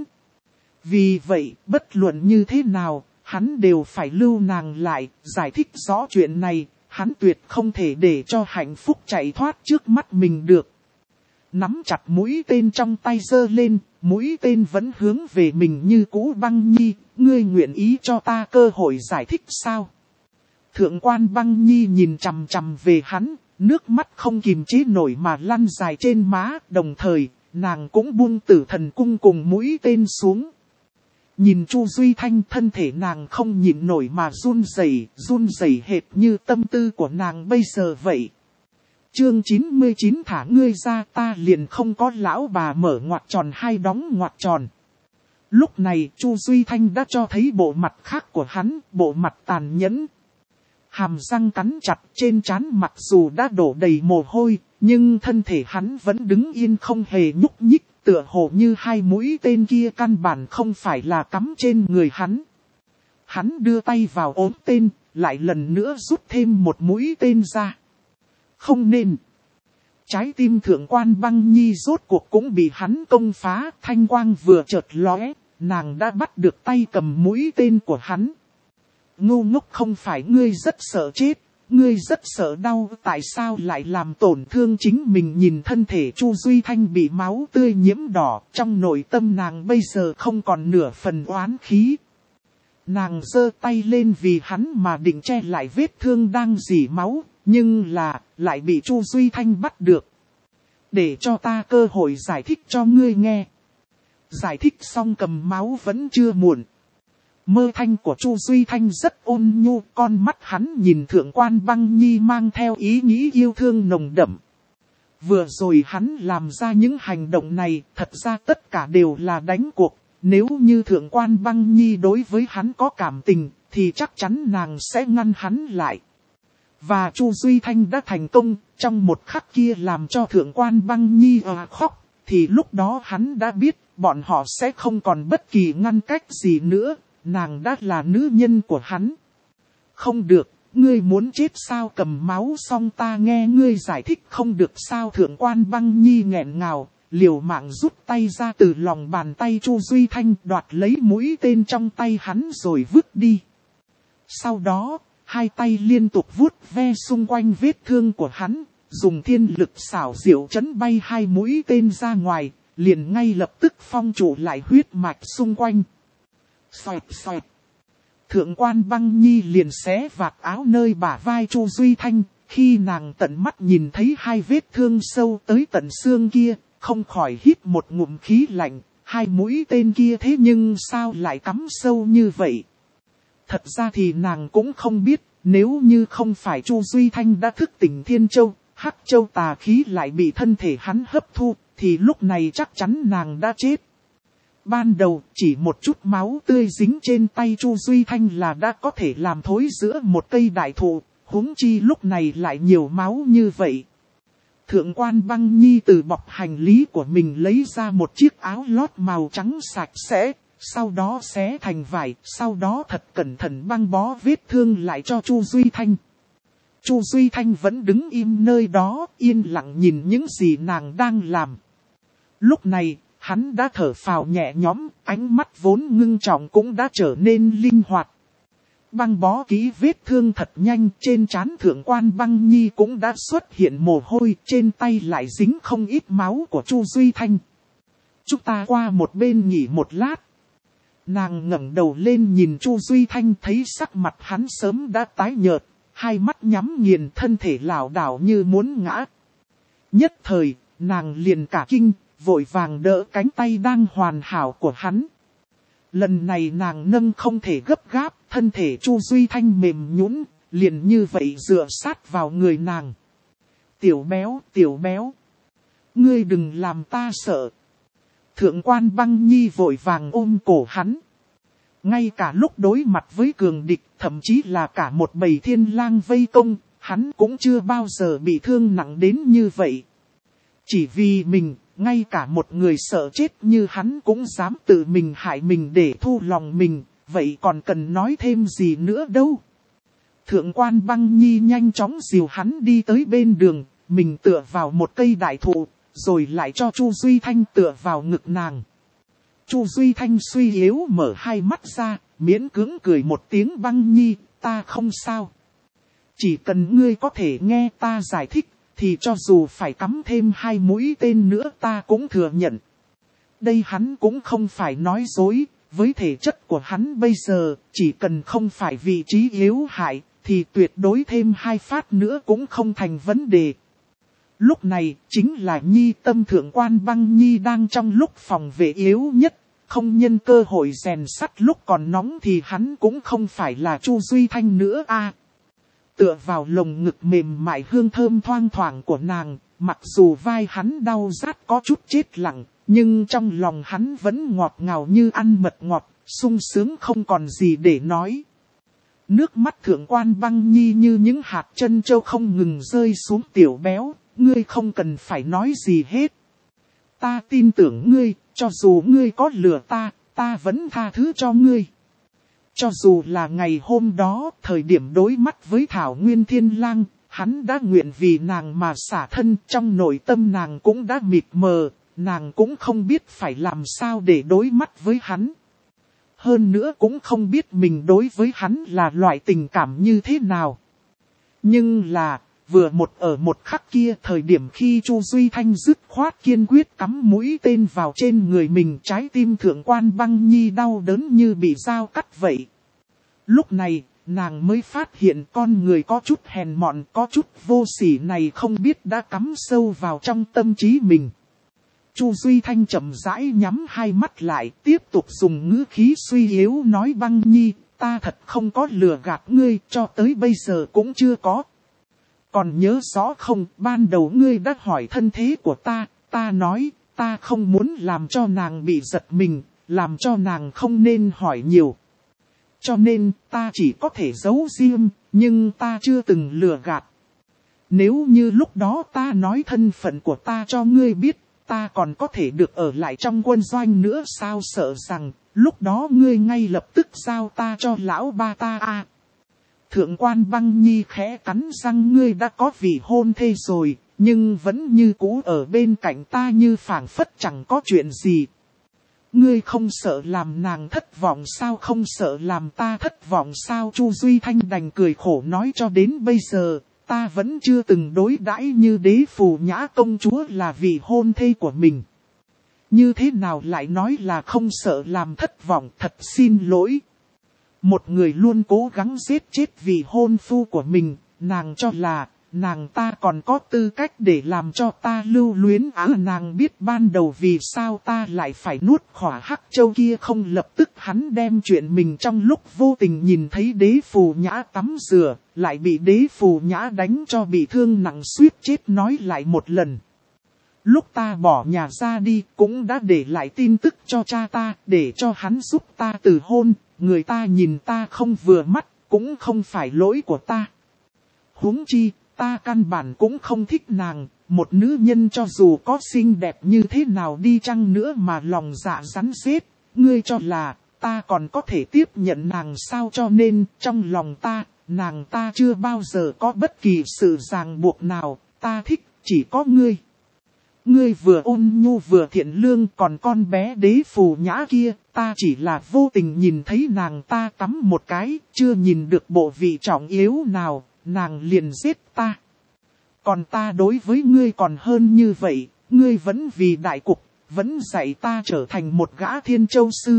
Vì vậy, bất luận như thế nào, hắn đều phải lưu nàng lại, giải thích rõ chuyện này, hắn tuyệt không thể để cho hạnh phúc chạy thoát trước mắt mình được. Nắm chặt mũi tên trong tay giơ lên, mũi tên vẫn hướng về mình như cũ. Băng Nhi, ngươi nguyện ý cho ta cơ hội giải thích sao? Thượng quan Băng Nhi nhìn chằm chằm về hắn, nước mắt không kìm chế nổi mà lăn dài trên má, đồng thời, nàng cũng buông Tử Thần Cung cùng mũi tên xuống. Nhìn Chu Duy Thanh, thân thể nàng không nhịn nổi mà run rẩy hệt như tâm tư của nàng bây giờ vậy. Chương 99 thả ngươi ra ta liền không có lão bà mở ngoặc tròn hai đóng ngoặc tròn. Lúc này Chu Duy Thanh đã cho thấy bộ mặt khác của hắn, bộ mặt tàn nhẫn. Hàm răng cắn chặt, trên trán mặc dù đã đổ đầy mồ hôi, nhưng thân thể hắn vẫn đứng yên không hề nhúc nhích, tựa hồ như hai mũi tên kia căn bản không phải là cắm trên người hắn. Hắn đưa tay vào ốm tên, lại lần nữa rút thêm một mũi tên ra. Không nên. Trái tim thượng quan Băng Nhi rốt cuộc cũng bị hắn công phá, thanh quang vừa chợt lóe, nàng đã bắt được tay cầm mũi tên của hắn. Ngu ngốc, không phải ngươi rất sợ chết, ngươi rất sợ đau, tại sao lại làm tổn thương chính mình? Nhìn thân thể Chu Duy Thanh bị máu tươi nhiễm đỏ, trong nội tâm nàng bây giờ không còn nửa phần oán khí. Nàng giơ tay lên vì hắn mà định che lại vết thương đang rỉ máu, nhưng lại bị Chu Duy Thanh bắt được. Để cho ta cơ hội giải thích cho ngươi nghe. Giải thích xong cầm máu vẫn chưa muộn. Mơ thanh của Chu Duy Thanh rất ôn nhu, con mắt hắn nhìn Thượng Quan Băng Nhi mang theo ý nghĩ yêu thương nồng đậm. Vừa rồi hắn làm ra những hành động này, thật ra tất cả đều là đánh cuộc. Nếu như Thượng Quan Băng Nhi đối với hắn có cảm tình, thì chắc chắn nàng sẽ ngăn hắn lại. Và Chu Duy Thanh đã thành công, trong một khắc kia làm cho Thượng Quan Băng Nhi khóc, thì lúc đó hắn đã biết, bọn họ sẽ không còn bất kỳ ngăn cách gì nữa, nàng đã là nữ nhân của hắn. Không được, ngươi muốn chết sao? Cầm máu xong ta nghe ngươi giải thích. Không được sao? Thượng Quan Băng Nhi nghẹn ngào, liều mạng rút tay ra từ lòng bàn tay Chu Duy Thanh, đoạt lấy mũi tên trong tay hắn rồi vứt đi. Sau đó, hai tay liên tục vuốt ve xung quanh vết thương của hắn, dùng thiên lực xảo diệu chấn bay hai mũi tên ra ngoài, liền ngay lập tức phong trụ lại huyết mạch xung quanh. Xoẹt xoẹt. Thượng Quan Băng Nhi liền xé vạt áo nơi bả vai Chu Duy Thanh, khi nàng tận mắt nhìn thấy hai vết thương sâu tới tận xương kia, không khỏi hít một ngụm khí lạnh, hai mũi tên kia thế nhưng sao lại cắm sâu như vậy? Thật ra thì nàng cũng không biết, nếu như không phải Chu Duy Thanh đã thức tỉnh Thiên Châu, Hắc Châu tà khí lại bị thân thể hắn hấp thu, thì lúc này chắc chắn nàng đã chết. Ban đầu chỉ một chút máu tươi dính trên tay Chu Duy Thanh là đã có thể làm thối giữa một cây đại thụ, huống chi lúc này lại nhiều máu như vậy. Thượng Quan Băng Nhi từ bọc hành lý của mình lấy ra một chiếc áo lót màu trắng sạch sẽ, sau đó xé thành vải, sau đó thật cẩn thận băng bó vết thương lại cho Chu Duy Thanh. Chu Duy Thanh vẫn đứng im nơi đó, yên lặng nhìn những gì nàng đang làm. Lúc này, hắn đã thở phào nhẹ nhõm, ánh mắt vốn ngưng trọng cũng đã trở nên linh hoạt. Băng bó kỹ vết thương thật nhanh, trên trán Thượng Quan Băng Nhi cũng đã xuất hiện mồ hôi, trên tay lại dính không ít máu của Chu Duy Thanh. Chúng ta qua một bên nghỉ một lát. Nàng ngẩng đầu lên nhìn Chu Duy Thanh, thấy sắc mặt hắn sớm đã tái nhợt, hai mắt nhắm nghiền, thân thể lảo đảo như muốn ngã. Nhất thời, nàng liền cả kinh, vội vàng đỡ cánh tay đang hoàn hảo của hắn. Lần này nàng nâng không thể gấp gáp, thân thể Chu Duy Thanh mềm nhũn, liền như vậy dựa sát vào người nàng. Tiểu béo, ngươi đừng làm ta sợ. Thượng Quan Băng Nhi vội vàng ôm cổ hắn. Ngay cả lúc đối mặt với cường địch, thậm chí là cả một bầy thiên lang vây công, hắn cũng chưa bao giờ bị thương nặng đến như vậy. Chỉ vì mình, ngay cả một người sợ chết như hắn cũng dám tự mình hại mình để thu lòng mình, vậy còn cần nói thêm gì nữa đâu. Thượng Quan Băng Nhi nhanh chóng dìu hắn đi tới bên đường, mình tựa vào một cây đại thụ, rồi lại cho Chu Duy Thanh tựa vào ngực nàng. Chu Duy Thanh suy yếu mở hai mắt ra, miễn cưỡng cười một tiếng. Băng Nhi, ta không sao. Chỉ cần ngươi có thể nghe ta giải thích, thì cho dù phải cắm thêm hai mũi tên nữa ta cũng thừa nhận. Đây hắn cũng không phải nói dối, với thể chất của hắn bây giờ, chỉ cần không phải vị trí yếu hại, thì tuyệt đối thêm hai phát nữa cũng không thành vấn đề. Lúc này, chính là Nhi tâm Thượng Quan Băng Nhi đang trong lúc phòng vệ yếu nhất, không nhân cơ hội rèn sắt lúc còn nóng thì hắn cũng không phải là Chu Duy Thanh nữa a. Tựa vào lồng ngực mềm mại hương thơm thoang thoảng của nàng, mặc dù vai hắn đau rát có chút chết lặng, nhưng trong lòng hắn vẫn ngọt ngào như ăn mật ngọt, sung sướng không còn gì để nói. Nước mắt Thượng Quan Băng Nhi như những hạt trân châu không ngừng rơi xuống. Tiểu béo, ngươi không cần phải nói gì hết. Ta tin tưởng ngươi, cho dù ngươi có lừa ta vẫn tha thứ cho ngươi. Cho dù là ngày hôm đó, thời điểm đối mắt với Thảo Nguyên Thiên Lang, hắn đã nguyện vì nàng mà xả thân, trong nội tâm nàng cũng đã mịt mờ, nàng cũng không biết phải làm sao để đối mắt với hắn, hơn nữa cũng không biết mình đối với hắn là loại tình cảm như thế nào. Nhưng là, vừa ở một khắc kia thời điểm khi Chu Duy Thanh dứt khoát kiên quyết cắm mũi tên vào trên người mình, trái tim Thượng quan Băng Nhi đau đớn như bị dao cắt vậy. Lúc này, nàng mới phát hiện con người có chút hèn mọn, có chút vô sỉ này không biết đã cắm sâu vào trong tâm trí mình. Chu Duy Thanh chậm rãi nhắm hai mắt lại, tiếp tục dùng ngữ khí suy yếu nói: Băng Nhi, ta thật không có lừa gạt ngươi, cho tới bây giờ cũng chưa có. Còn nhớ rõ không, ban đầu ngươi đã hỏi thân thế của ta nói, ta không muốn làm cho nàng bị giật mình, làm cho nàng không nên hỏi nhiều. Cho nên, ta chỉ có thể giấu riêng, nhưng ta chưa từng lừa gạt. Nếu như lúc đó ta nói thân phận của ta cho ngươi biết, ta còn có thể được ở lại trong quân doanh nữa sao, sợ rằng, lúc đó ngươi ngay lập tức giao ta cho lão ba ta à. Thượng quan Băng Nhi khẽ cắn răng: ngươi đã có vị hôn thê rồi, nhưng vẫn như cũ ở bên cạnh ta như phảng phất chẳng có chuyện gì. Ngươi không sợ làm nàng thất vọng sao, không sợ làm ta thất vọng sao? Chu Duy Thanh đành cười khổ nói: cho đến bây giờ, ta vẫn chưa từng đối đãi như Đế Phù Nhã công chúa là vị hôn thê của mình. Như thế nào lại nói là không sợ làm thất vọng, thật xin lỗi. Một người luôn cố gắng giết chết vị hôn phu của mình, nàng cho là, nàng ta còn có tư cách để làm cho ta lưu luyến nàng biết ban đầu vì sao ta lại phải nuốt khỏa hắc châu kia không, lập tức hắn đem chuyện mình trong lúc vô tình nhìn thấy Đế Phù Nhã tắm rửa, lại bị Đế Phù Nhã đánh cho bị thương nặng suýt chết nói lại một lần. Lúc ta bỏ nhà ra đi cũng đã để lại tin tức cho cha ta để cho hắn giúp ta từ hôn, người ta nhìn ta không vừa mắt cũng không phải lỗi của ta. Huống chi, ta căn bản cũng không thích nàng, một nữ nhân cho dù có xinh đẹp như thế nào đi chăng nữa mà lòng dạ rắn rết, ngươi cho là ta còn có thể tiếp nhận nàng sao? Cho nên trong lòng ta, nàng ta chưa bao giờ có bất kỳ sự ràng buộc nào, ta thích chỉ có ngươi. Ngươi vừa ôn nhu vừa thiện lương, còn con bé Đế Phù Nhã kia, ta chỉ là vô tình nhìn thấy nàng ta tắm một cái, chưa nhìn được bộ vị trọng yếu nào, nàng liền giết ta. Còn ta đối với ngươi còn hơn như vậy, ngươi vẫn vì đại cục, vẫn dạy ta trở thành một gã Thiên Châu sư.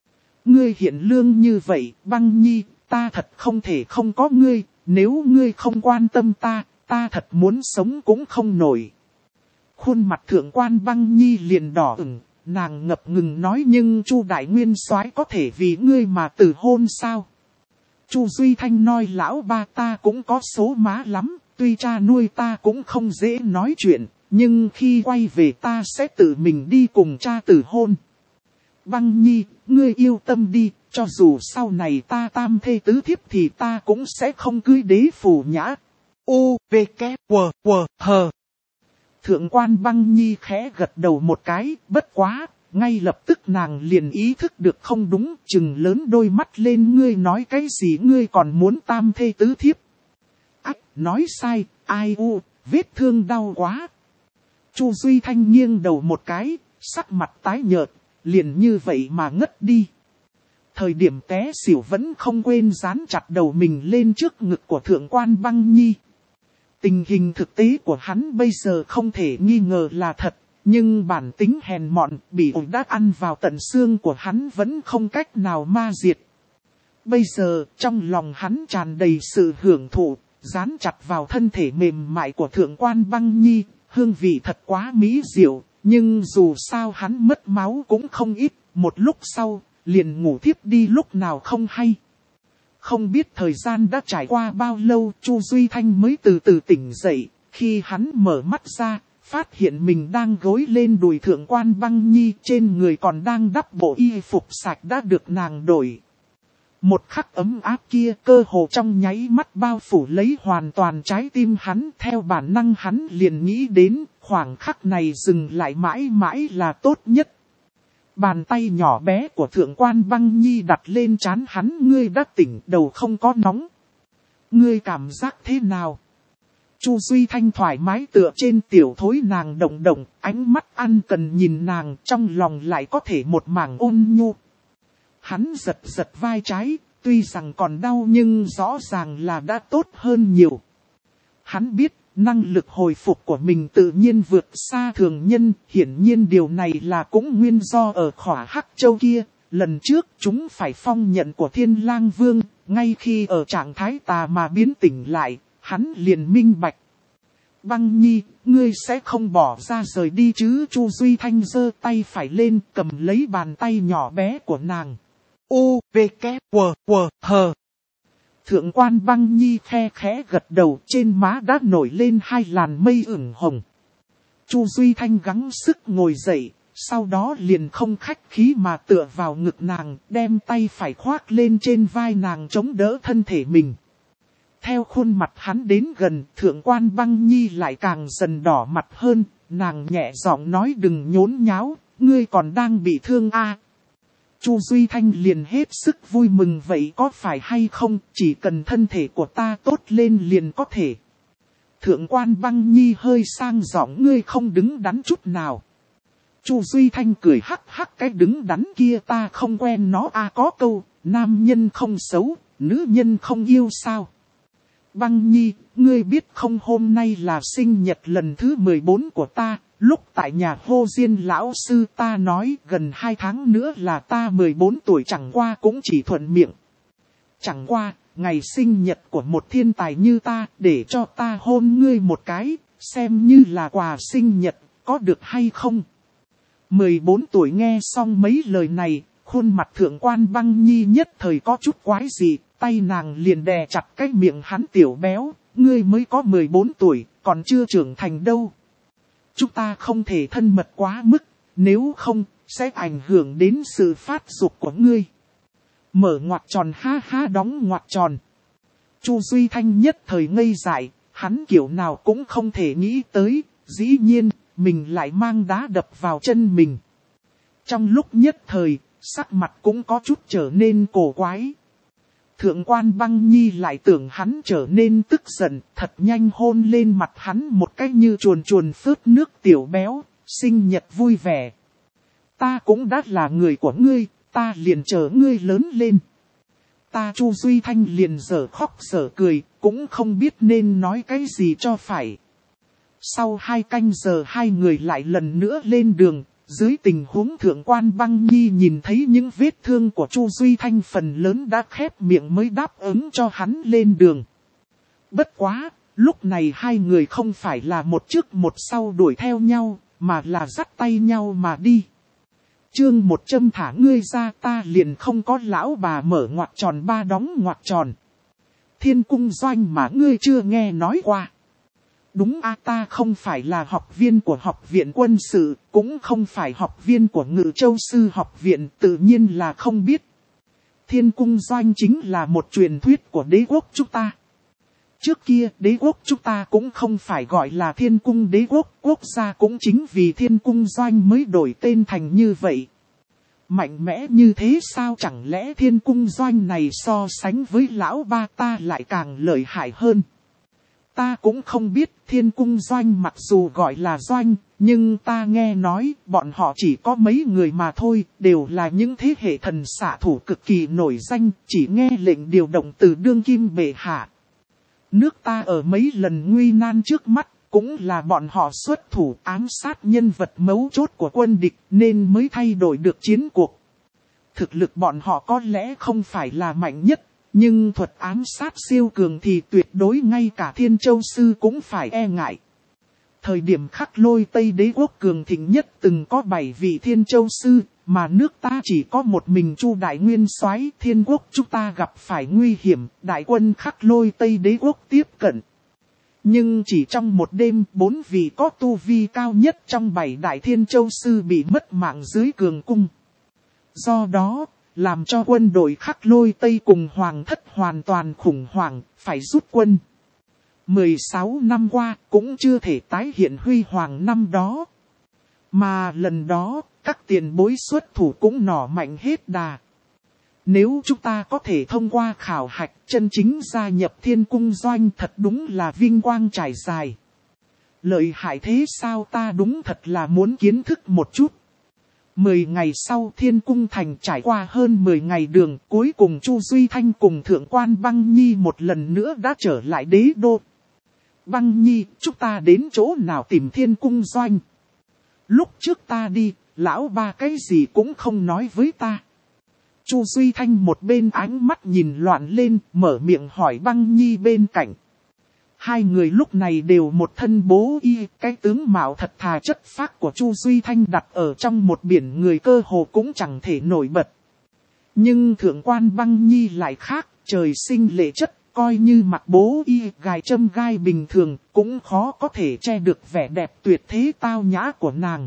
Ngươi hiển lương như vậy, Băng Nhi, ta thật không thể không có ngươi, nếu ngươi không quan tâm ta thật muốn sống cũng không nổi. Khuôn mặt Thượng quan Băng Nhi liền đỏ ửng, nàng ngập ngừng nói: nhưng Chu đại nguyên soái có thể vì ngươi mà từ hôn sao? Chu Duy Thanh nói: lão ba ta cũng có số má lắm, tuy cha nuôi ta cũng không dễ nói chuyện, nhưng khi quay về ta sẽ tự mình đi cùng cha từ hôn. Băng Nhi, ngươi yêu tâm đi, cho dù sau này ta tam thê tứ thiếp thì ta cũng sẽ không cưới Đế Phù Nhã. U, V, K, W, W, H. Thượng quan Băng Nhi khẽ gật đầu một cái, bất quá, ngay lập tức nàng liền ý thức được không đúng, chừng lớn đôi mắt lên: ngươi nói cái gì, ngươi còn muốn tam thê tứ thiếp? Ách, nói sai, ai u, vết thương đau quá. Chu Duy Thanh nghiêng đầu một cái, sắc mặt tái nhợt, liền như vậy mà ngất đi. Thời điểm té xỉu vẫn không quên dán chặt đầu mình lên trước ngực của Thượng quan Băng Nhi. Tình hình thực tế của hắn bây giờ không thể nghi ngờ là thật, nhưng bản tính hèn mọn, bị ổi đã ăn vào tận xương của hắn vẫn không cách nào ma diệt. Bây giờ, trong lòng hắn tràn đầy sự hưởng thụ, dán chặt vào thân thể mềm mại của Thượng quan Băng Nhi, hương vị thật quá mỹ diệu, nhưng dù sao hắn mất máu cũng không ít, một lúc sau, liền ngủ thiếp đi lúc nào không hay. Không biết thời gian đã trải qua bao lâu, Chu Duy Thanh mới từ từ tỉnh dậy, khi hắn mở mắt ra, phát hiện mình đang gối lên đùi Thượng quan Băng Nhi, trên người còn đang đắp bộ y phục sạch đã được nàng đổi. Một khắc ấm áp kia cơ hồ trong nháy mắt bao phủ lấy hoàn toàn trái tim hắn, theo bản năng hắn liền nghĩ đến, khoảng khắc này dừng lại mãi mãi là tốt nhất. Bàn tay nhỏ bé của Thượng quan Băng Nhi đặt lên trán hắn: ngươi đã tỉnh, đầu không có nóng. Ngươi cảm giác thế nào? Chu Duy Thanh thoải mái tựa trên tiểu thối nàng động động, ánh mắt ăn cần nhìn nàng, trong lòng lại có thể một mảng ôn nhu. Hắn giật giật vai trái, tuy rằng còn đau nhưng rõ ràng là đã tốt hơn nhiều. Hắn biết, năng lực hồi phục của mình tự nhiên vượt xa thường nhân, hiển nhiên điều này là cũng nguyên do ở Khỏa Hắc Châu kia. Lần trước chúng phải phong nhận của Thiên Lang Vương, ngay khi ở trạng thái tà mà biến tỉnh lại, hắn liền minh bạch. Băng Nhi, ngươi sẽ không bỏ ra rời đi chứ? Chu Duy Thanh giơ tay phải lên cầm lấy bàn tay nhỏ bé của nàng. U, V, K, W, W, H. Thượng quan Băng Nhi khe khẽ gật đầu, trên má đã nổi lên hai làn mây ửng hồng. Chu Duy Thanh gắng sức ngồi dậy, sau đó liền không khách khí mà tựa vào ngực nàng, đem tay phải khoác lên trên vai nàng chống đỡ thân thể mình. Theo khuôn mặt hắn đến gần, thượng quan Băng Nhi lại càng dần đỏ mặt hơn, nàng nhẹ giọng nói đừng nhốn nháo, ngươi còn đang bị thương à. Chu Duy Thanh liền hết sức vui mừng vậy có phải hay không, chỉ cần thân thể của ta tốt lên liền có thể. Thượng quan Băng Nhi hơi sang giọng ngươi không đứng đắn chút nào. Chu Duy Thanh cười hắc hắc cái đứng đắn kia ta không quen nó à có câu, nam nhân không xấu, nữ nhân không yêu sao. Băng Nhi, ngươi biết không hôm nay là sinh nhật lần thứ 14 của ta, lúc tại nhà Hô Diên lão sư ta nói gần 2 tháng nữa là ta 14 tuổi chẳng qua cũng chỉ thuận miệng. Chẳng qua, ngày sinh nhật của một thiên tài như ta để cho ta hôn ngươi một cái, xem như là quà sinh nhật, có được hay không? 14 tuổi nghe xong mấy lời này, khuôn mặt thượng quan Băng Nhi nhất thời có chút quái dị, tay nàng liền đè chặt cái miệng hắn tiểu béo, ngươi mới có 14 tuổi, còn chưa trưởng thành đâu. Chúng ta không thể thân mật quá mức, nếu không, sẽ ảnh hưởng đến sự phát dục của ngươi. Mở ngoặc tròn ha ha đóng ngoặc tròn. Chu Duy Thanh nhất thời ngây dại, hắn kiểu nào cũng không thể nghĩ tới, dĩ nhiên, mình lại mang đá đập vào chân mình. Trong lúc nhất thời, sắc mặt cũng có chút trở nên cổ quái. Thượng quan Băng Nhi lại tưởng hắn trở nên tức giận, thật nhanh hôn lên mặt hắn một cách như chuồn chuồn phớt nước tiểu béo, sinh nhật vui vẻ. Ta cũng đã là người của ngươi, ta liền chờ ngươi lớn lên. Ta Chu Duy Thanh liền dở khóc dở cười, cũng không biết nên nói cái gì cho phải. Sau 2 canh giờ hai người lại lần nữa lên đường. Dưới tình huống thượng quan Băng Nhi nhìn thấy những vết thương của Chu Duy Thanh phần lớn đã khép miệng mới đáp ứng cho hắn lên đường. Bất quá, lúc này hai người không phải là một trước một sau đuổi theo nhau, mà là dắt tay nhau mà đi. Chương 100 thả ngươi ra ta liền không có lão bà mở ngoặc tròn ba đóng ngoặc tròn. Thiên cung doanh mà ngươi chưa nghe nói qua. Đúng a ta không phải là học viên của học viện quân sự, cũng không phải học viên của Ngự Châu Sư học viện, tự nhiên là không biết. Thiên cung doanh chính là một truyền thuyết của đế quốc chúng ta. Trước kia đế quốc chúng ta cũng không phải gọi là thiên cung đế quốc, quốc gia cũng chính vì thiên cung doanh mới đổi tên thành như vậy. Mạnh mẽ như thế sao chẳng lẽ thiên cung doanh này so sánh với lão ba ta lại càng lợi hại hơn. Ta cũng không biết thiên cung doanh mặc dù gọi là doanh, nhưng ta nghe nói bọn họ chỉ có mấy người mà thôi, đều là những thế hệ thần xạ thủ cực kỳ nổi danh, chỉ nghe lệnh điều động từ đương kim bệ hạ. Nước ta ở mấy lần nguy nan trước mắt, cũng là bọn họ xuất thủ ám sát nhân vật mấu chốt của quân địch nên mới thay đổi được chiến cuộc. Thực lực bọn họ có lẽ không phải là mạnh nhất. Nhưng thuật ám sát siêu cường thì tuyệt đối ngay cả Thiên Châu Sư cũng phải e ngại. Thời điểm Khắc Lôi Tây Đế quốc cường thịnh nhất từng có 7 vị Thiên Châu Sư, mà nước ta chỉ có một mình Chu Đại Nguyên Soái. Thiên quốc chúng ta gặp phải nguy hiểm, đại quân Khắc Lôi Tây Đế quốc tiếp cận. Nhưng chỉ trong một đêm, 4 vị có tu vi cao nhất trong 7 đại Thiên Châu Sư bị mất mạng dưới cường cung. Do đó, làm cho quân đội Khắc Lôi Tây cùng Hoàng thất hoàn toàn khủng hoảng, phải rút quân. 16 năm qua cũng chưa thể tái hiện huy hoàng năm đó. Mà lần đó, các tiền bối xuất thủ cũng nỏ mạnh hết đà. Nếu chúng ta có thể thông qua khảo hạch chân chính gia nhập thiên cung doanh thật đúng là vinh quang trải dài. Lợi hại thế sao ta đúng thật là muốn kiến thức một chút. 10 ngày sau Thiên Cung Thành trải qua hơn 10 ngày đường, cuối cùng Chu Duy Thanh cùng Thượng quan Băng Nhi một lần nữa đã trở lại đế đô. Băng Nhi, chúng ta đến chỗ nào tìm Thiên Cung Doanh? Lúc trước ta đi, lão ba cái gì cũng không nói với ta. Chu Duy Thanh một bên ánh mắt nhìn loạn lên, mở miệng hỏi Băng Nhi bên cạnh. Hai người lúc này đều một thân bố y, cái tướng mạo thật thà chất phác của Chu Duy Thanh đặt ở trong một biển người cơ hồ cũng chẳng thể nổi bật. Nhưng Thượng quan Băng Nhi lại khác, trời sinh lệ chất, coi như mặc bố y gài châm gai bình thường, cũng khó có thể che được vẻ đẹp tuyệt thế tao nhã của nàng.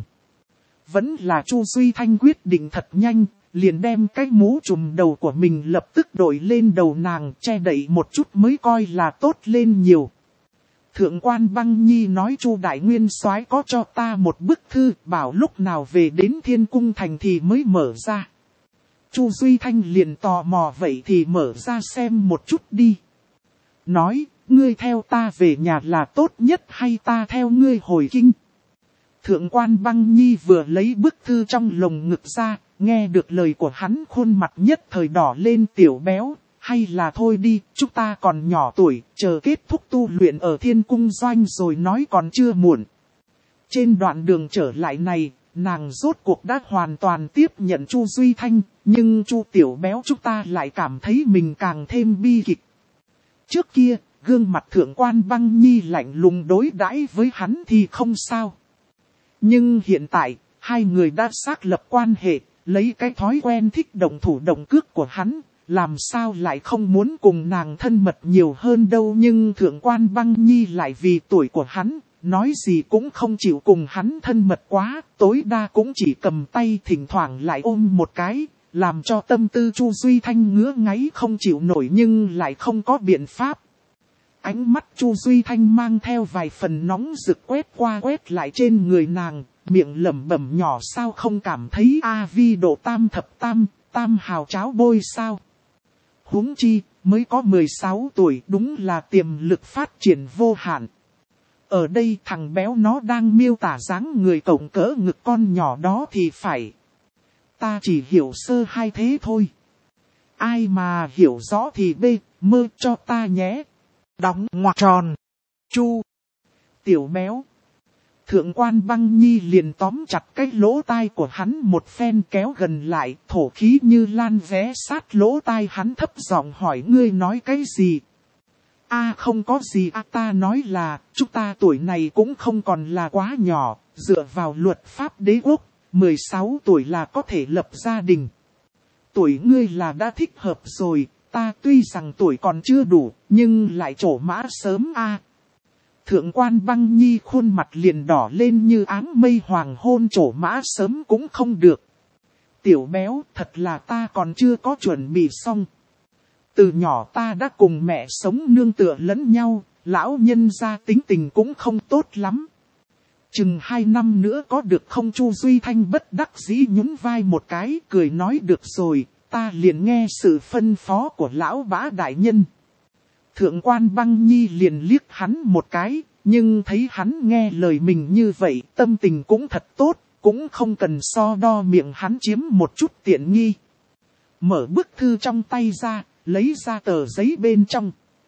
Vẫn là Chu Duy Thanh quyết định thật nhanh, liền đem cái mũ trùm đầu của mình lập tức đội lên đầu nàng, che đậy một chút mới coi là tốt lên nhiều. Thượng quan Băng Nhi nói Chu đại nguyên soái có cho ta một bức thư, bảo lúc nào về đến Thiên Cung Thành thì mới mở ra. Chu Duy Thanh liền tò mò, vậy thì mở ra xem một chút đi. Nói, ngươi theo ta về nhà là tốt nhất hay ta theo ngươi hồi kinh? Thượng quan Băng Nhi vừa lấy bức thư trong lồng ngực ra, nghe được lời của hắn khuôn mặt nhất thời đỏ lên. Tiểu béo, hay là thôi đi, chúng ta còn nhỏ tuổi, chờ kết thúc tu luyện ở Thiên Cung Doanh rồi nói còn chưa muộn. Trên đoạn đường trở lại này, nàng rốt cuộc đã hoàn toàn tiếp nhận Chu Duy Thanh, nhưng Chu tiểu béo chúng ta lại cảm thấy mình càng thêm bi kịch. Trước kia, gương mặt Thượng quan Băng Nhi lạnh lùng đối đãi với hắn thì không sao. Nhưng hiện tại, hai người đã xác lập quan hệ, lấy cái thói quen thích động thủ động cước của hắn, làm sao lại không muốn cùng nàng thân mật nhiều hơn đâu. Nhưng Thượng quan Băng Nhi lại vì tuổi của hắn, nói gì cũng không chịu cùng hắn thân mật quá, tối đa cũng chỉ cầm tay thỉnh thoảng lại ôm một cái, làm cho tâm tư Chu Duy Thanh ngứa ngáy không chịu nổi nhưng lại không có biện pháp. Ánh mắt Chu Duy Thanh mang theo vài phần nóng rực quét qua quét lại trên người nàng, miệng lẩm bẩm nhỏ sao không cảm thấy vi độ tam thập tam, tam hào cháo bôi sao. Huống chi, mới có 16 tuổi đúng là tiềm lực phát triển vô hạn. Ở đây thằng béo nó đang miêu tả dáng người cổng cỡ ngực con nhỏ đó thì phải. Ta chỉ hiểu sơ hai thế thôi. Ai mà hiểu rõ thì mơ cho ta nhé. Đóng ngoặc tròn. Chu. Tiểu béo. Thượng quan Băng Nhi liền tóm chặt cái lỗ tai của hắn một phen kéo gần lại, thổ khí như lan vé sát lỗ tai hắn, thấp giọng hỏi ngươi nói cái gì? Không có gì, ta nói là, chúng ta tuổi này cũng không còn là quá nhỏ, dựa vào luật pháp đế quốc, 16 tuổi là có thể lập gia đình. Tuổi ngươi là đã thích hợp rồi, ta tuy rằng tuổi còn chưa đủ, nhưng lại trổ mã sớm Thượng quan Băng Nhi khuôn mặt liền đỏ lên như áng mây, hoàng hôn trổ mã sớm cũng không được. Tiểu béo, thật là ta còn chưa có chuẩn bị xong. Từ nhỏ ta đã cùng mẹ sống nương tựa lẫn nhau, lão nhân gia tính tình cũng không tốt lắm. Chừng 2 năm nữa có được không? Chu Duy Thanh bất đắc dĩ nhún vai một cái, cười nói được rồi, ta liền nghe sự phân phó của lão bá đại nhân. Thượng quan Băng Nhi liền liếc hắn một cái, nhưng thấy hắn nghe lời mình như vậy, tâm tình cũng thật tốt, cũng không cần so đo miệng hắn chiếm một chút tiện nghi. Mở bức thư trong tay ra, lấy ra tờ giấy bên trong.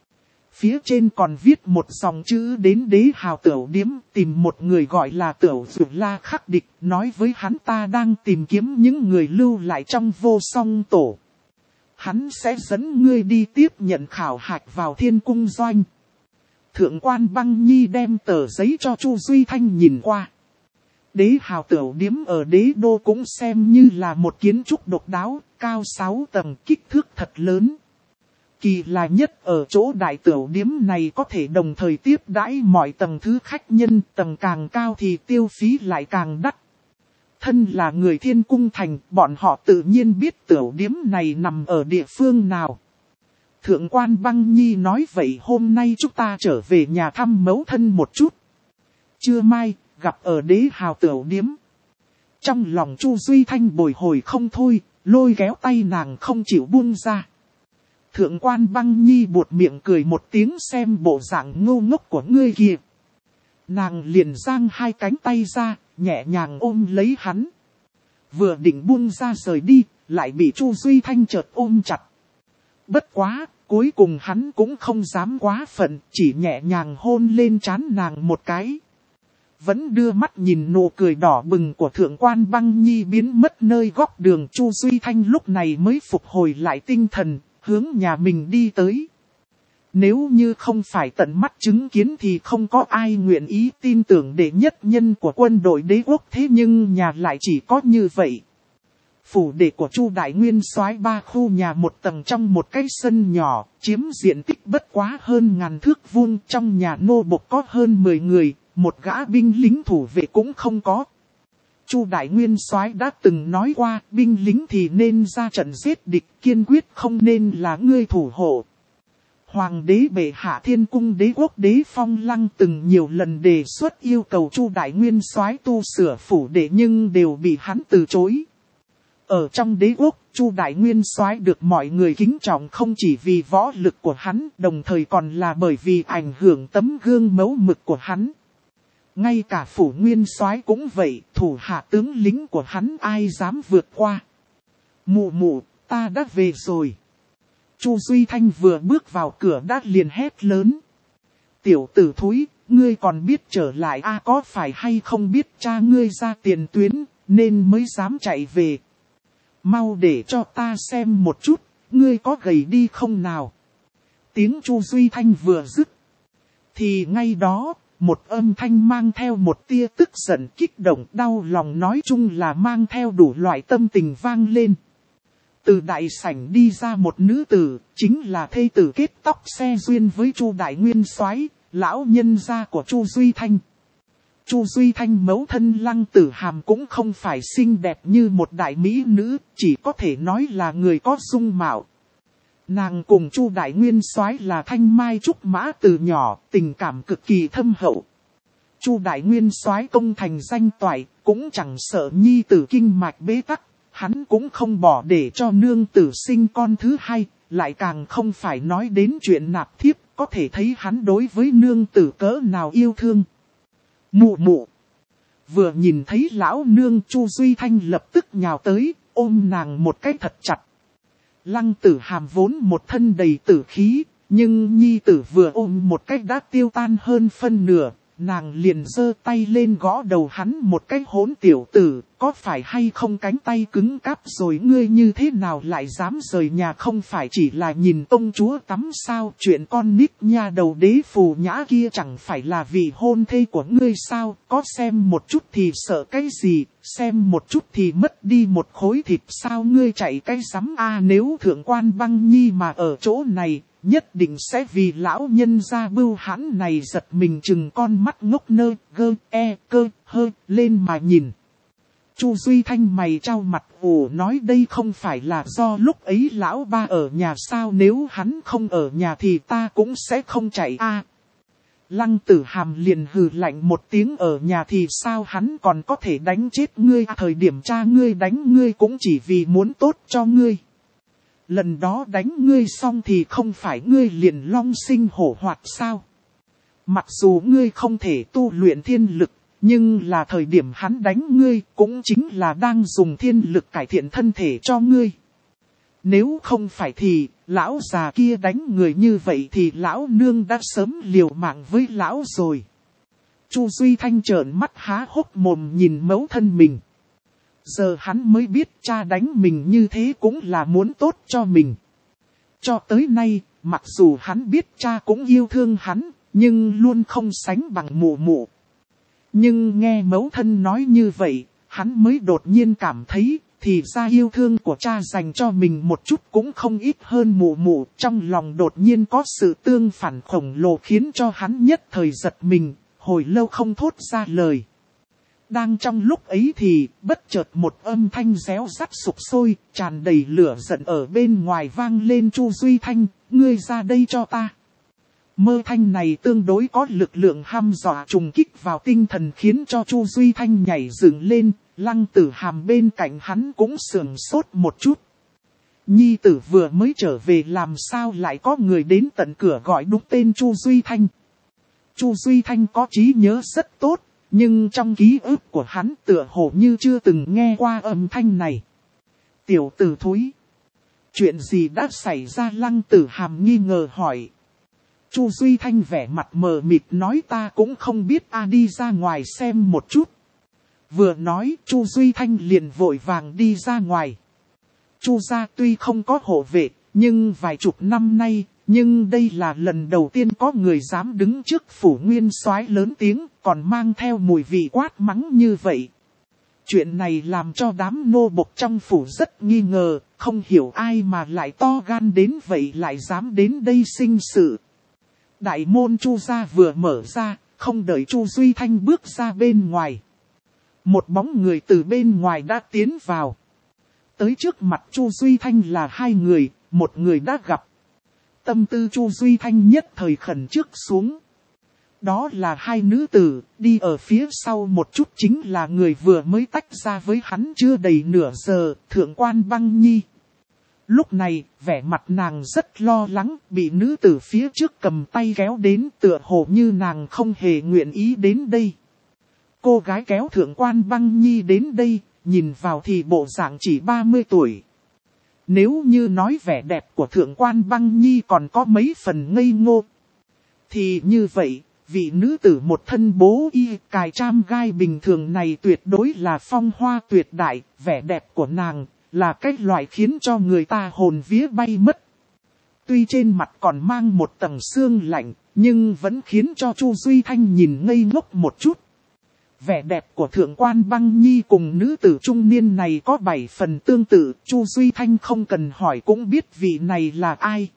Phía trên còn viết một dòng chữ đến Đế Hào Tửu Điếm, tìm một người gọi là Tửu Dụ La khắc địch, nói với hắn ta đang tìm kiếm những người lưu lại trong Vô Song Tổ. Hắn sẽ dẫn ngươi đi tiếp nhận khảo hạch vào Thiên Cung Doanh. Thượng quan Băng Nhi đem tờ giấy cho Chu Duy Thanh nhìn qua. Đế Hào Tửu Điếm ở đế đô cũng xem như là một kiến trúc độc đáo, cao 6 tầng, kích thước thật lớn. Kỳ lạ nhất ở chỗ đại tửu điếm này có thể đồng thời tiếp đãi mọi tầng thứ khách nhân, tầng càng cao thì tiêu phí lại càng đắt. Thân là người Thiên Cung Thành, bọn họ tự nhiên biết tửu điếm này nằm ở địa phương nào. Thượng quan Băng Nhi nói vậy hôm nay chúng ta trở về nhà thăm mẫu thân một chút. Trưa mai, gặp ở Đế Hào Tửu Điếm. Trong lòng Chu Duy Thanh bồi hồi không thôi, lôi kéo tay nàng không chịu buông ra. Thượng quan Băng Nhi buột miệng cười một tiếng, xem bộ dạng ngu ngốc của ngươi kìa. Nàng liền giang hai cánh tay ra, nhẹ nhàng ôm lấy hắn. Vừa định buông ra rời đi, lại bị Chu Duy Thanh chợt ôm chặt. Bất quá, cuối cùng hắn cũng không dám quá phận, chỉ nhẹ nhàng hôn lên trán nàng một cái. Vẫn đưa mắt nhìn nụ cười đỏ bừng của thượng quan Băng Nhi biến mất nơi góc đường. Chu Duy Thanh lúc này mới phục hồi lại tinh thần, hướng nhà mình đi tới. Nếu như không phải tận mắt chứng kiến thì không có ai nguyện ý tin tưởng đệ nhất nhân của quân đội đế quốc, thế nhưng nhà lại chỉ có như vậy. Phủ đệ của Chu Đại Nguyên soái 3 khu nhà một tầng trong một cái sân nhỏ, chiếm diện tích bất quá hơn 1000 thước vuông. Trong nhà nô bộc có hơn 10 người, một gã binh lính thủ vệ cũng không có. Chu Đại Nguyên soái đã từng nói qua, binh lính thì nên ra trận giết địch, kiên quyết không nên là ngươi thủ hộ. Hoàng đế bệ hạ Thiên cung đế quốc Đế Phong Lăng từng nhiều lần đề xuất yêu cầu Chu Đại Nguyên soái tu sửa phủ đệ nhưng đều bị hắn từ chối. Ở trong đế quốc, Chu Đại Nguyên soái được mọi người kính trọng không chỉ vì võ lực của hắn, đồng thời còn là bởi vì ảnh hưởng tấm gương mẫu mực của hắn. Ngay cả phủ nguyên soái cũng vậy, thủ hạ tướng lính của hắn ai dám vượt qua. Mụ mụ, ta đã về rồi. Chu Duy Thanh vừa bước vào cửa đã liền hét lớn. Tiểu tử thúi, ngươi còn biết trở lại có phải hay không biết cha ngươi ra tiền tuyến, nên mới dám chạy về. Mau để cho ta xem một chút, ngươi có gầy đi không nào. Tiếng Chu Duy Thanh vừa dứt. Thì ngay đó, một âm thanh mang theo một tia tức giận kích động đau lòng nói chung là mang theo đủ loại tâm tình vang lên. Từ đại sảnh đi ra một nữ tử, chính là thê tử kết tóc xe duyên với Chu Đại Nguyên soái, lão nhân gia của Chu Duy Thanh. Chu Duy Thanh mẫu thân Lăng Tử Hàm cũng không phải xinh đẹp như một đại mỹ nữ, chỉ có thể nói là người có dung mạo. Nàng cùng Chu Đại Nguyên soái là thanh mai trúc mã từ nhỏ, tình cảm cực kỳ thâm hậu. Chu Đại Nguyên soái công thành danh toại, cũng chẳng sợ nhi tử kinh mạch bế tắc, hắn cũng không bỏ để cho nương tử sinh con thứ hai, lại càng không phải nói đến chuyện nạp thiếp, có thể thấy hắn đối với nương tử cỡ nào yêu thương. Mụ mụ. Vừa nhìn thấy lão nương, Chu Duy Thanh lập tức nhào tới, ôm nàng một cái thật chặt. Lăng Tử Hàm vốn một thân đầy tử khí, nhưng nhi tử vừa ôm một cách đã tiêu tan hơn phân nửa, nàng liền giơ tay lên gõ đầu hắn một cái hỗn tiểu tử, có phải hay không cánh tay cứng cáp rồi, ngươi như thế nào lại dám rời nhà, không phải chỉ là nhìn công chúa tắm sao, chuyện con nít nha đầu Đế Phù Nhã kia chẳng phải là vị hôn thê của ngươi sao, có xem một chút thì sợ cái gì, xem một chút thì mất đi một khối thịt sao, ngươi chạy cái rắm nếu thượng quan Băng Nhi mà ở chỗ này, nhất định sẽ vì lão nhân gia bưu hãn này giật mình chừng con mắt ngốc nơ, cơ hơ lên mà nhìn. Chu Duy Thanh mày trao mặt ủ nói đây không phải là do lúc ấy lão ba ở nhà sao, nếu hắn không ở nhà thì ta cũng sẽ không chạy Lăng Tử Hàm liền hừ lạnh một tiếng, ở nhà thì sao hắn còn có thể đánh chết ngươi, thời điểm cha ngươi đánh ngươi cũng chỉ vì muốn tốt cho ngươi. Lần đó đánh ngươi xong thì không phải ngươi liền long sinh hổ hoạt sao? Mặc dù ngươi không thể tu luyện thiên lực, nhưng là thời điểm hắn đánh ngươi cũng chính là đang dùng thiên lực cải thiện thân thể cho ngươi. Nếu không phải thì, lão già kia đánh người như vậy thì lão nương đã sớm liều mạng với lão rồi. Chu Duy Thanh trợn mắt há hốc mồm nhìn mẫu thân mình. Giờ hắn mới biết cha đánh mình như thế cũng là muốn tốt cho mình. Cho tới nay, mặc dù hắn biết cha cũng yêu thương hắn, nhưng luôn không sánh bằng mụ mụ. Nhưng nghe mẫu thân nói như vậy, hắn mới đột nhiên cảm thấy, thì ra yêu thương của cha dành cho mình một chút cũng không ít hơn mụ mụ. Trong lòng đột nhiên có sự tương phản khổng lồ khiến cho hắn nhất thời giật mình, hồi lâu không thốt ra lời. Đang trong lúc ấy thì, bất chợt một âm thanh réo rắt sục sôi, tràn đầy lửa giận ở bên ngoài vang lên. Chu Duy Thanh, ngươi ra đây cho ta. Mơ thanh này tương đối có lực lượng hăm dọa trùng kích vào tinh thần khiến cho Chu Duy Thanh nhảy dựng lên, Lăng Tử Hàm bên cạnh hắn cũng sườn sốt một chút. Nhi tử vừa mới trở về làm sao lại có người đến tận cửa gọi đúng tên Chu Duy Thanh. Chu Duy Thanh có trí nhớ rất tốt. nhưng trong ký ức của hắn tựa hồ như chưa từng nghe qua âm thanh này. Tiểu tử thúi. Chuyện gì đã xảy ra? Lăng Tử Hàm nghi ngờ hỏi. Chu Duy Thanh vẻ mặt mờ mịt nói ta cũng không biết, đi ra ngoài xem một chút. Vừa nói Chu Duy Thanh liền vội vàng đi ra ngoài. Chu gia tuy không có hộ vệ, nhưng vài chục năm nay, nhưng đây là lần đầu tiên có người dám đứng trước phủ nguyên soái lớn tiếng, còn mang theo mùi vị quát mắng như vậy. Chuyện này làm cho đám nô bộc trong phủ rất nghi ngờ, không hiểu ai mà lại to gan đến vậy, lại dám đến đây sinh sự. Đại môn Chu gia vừa mở ra, không đợi Chu Duy Thanh bước ra bên ngoài. Một bóng người từ bên ngoài đã tiến vào. Tới trước mặt Chu Duy Thanh là hai người, một người đã gặp. Tâm tư Chu Duy Thanh nhất thời khẩn trước xuống. Đó là hai nữ tử, đi ở phía sau một chút chính là người vừa mới tách ra với hắn chưa đầy nửa giờ, Thượng quan Băng Nhi. Lúc này, vẻ mặt nàng rất lo lắng, bị nữ tử phía trước cầm tay kéo đến, tựa hồ như nàng không hề nguyện ý đến đây. Cô gái kéo Thượng quan Băng Nhi đến đây, nhìn vào thì bộ dạng chỉ 30 tuổi. Nếu như nói vẻ đẹp của Thượng quan Băng Nhi còn có mấy phần ngây ngô, thì như vậy, vị nữ tử một thân bố y cài tram gai bình thường này tuyệt đối là phong hoa tuyệt đại, vẻ đẹp của nàng là cái loại khiến cho người ta hồn vía bay mất. Tuy trên mặt còn mang một tầng sương lạnh, nhưng vẫn khiến cho Chu Duy Thanh nhìn ngây ngốc một chút. Vẻ đẹp của Thượng quan Băng Nhi cùng nữ tử trung niên này có 7 phần tương tự, Chu Duy Thanh không cần hỏi cũng biết vị này là ai.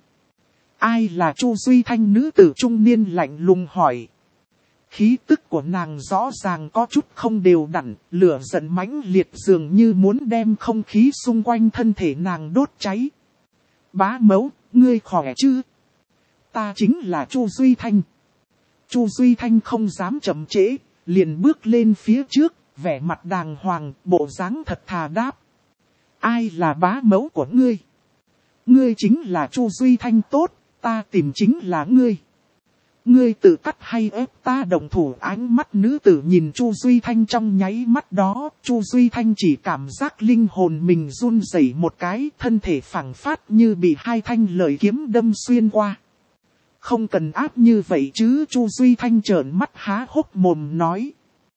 Ai là Chu Duy Thanh? Nữ tử trung niên lạnh lùng hỏi. Khí tức của nàng rõ ràng có chút không đều đặn, lửa giận mãnh liệt dường như muốn đem không khí xung quanh thân thể nàng đốt cháy. Bá mẫu, ngươi khỏe chứ? Ta chính là Chu Duy Thanh. Chu Duy Thanh không dám chậm trễ, liền bước lên phía trước, vẻ mặt đàng hoàng, bộ dáng thật thà đáp. Ai là bá mẫu của ngươi? Ngươi chính là Chu Duy Thanh tốt, ta tìm chính là ngươi. Ngươi tự cắt hay ép ta động thủ? Ánh mắt nữ tử nhìn Chu Duy Thanh trong nháy mắt đó, Chu Duy Thanh chỉ cảm giác linh hồn mình run rẩy một cái, thân thể phảng phát như bị hai thanh lợi kiếm đâm xuyên qua. Không cần áp như vậy chứ, Chu Duy Thanh trợn mắt há hốc mồm nói.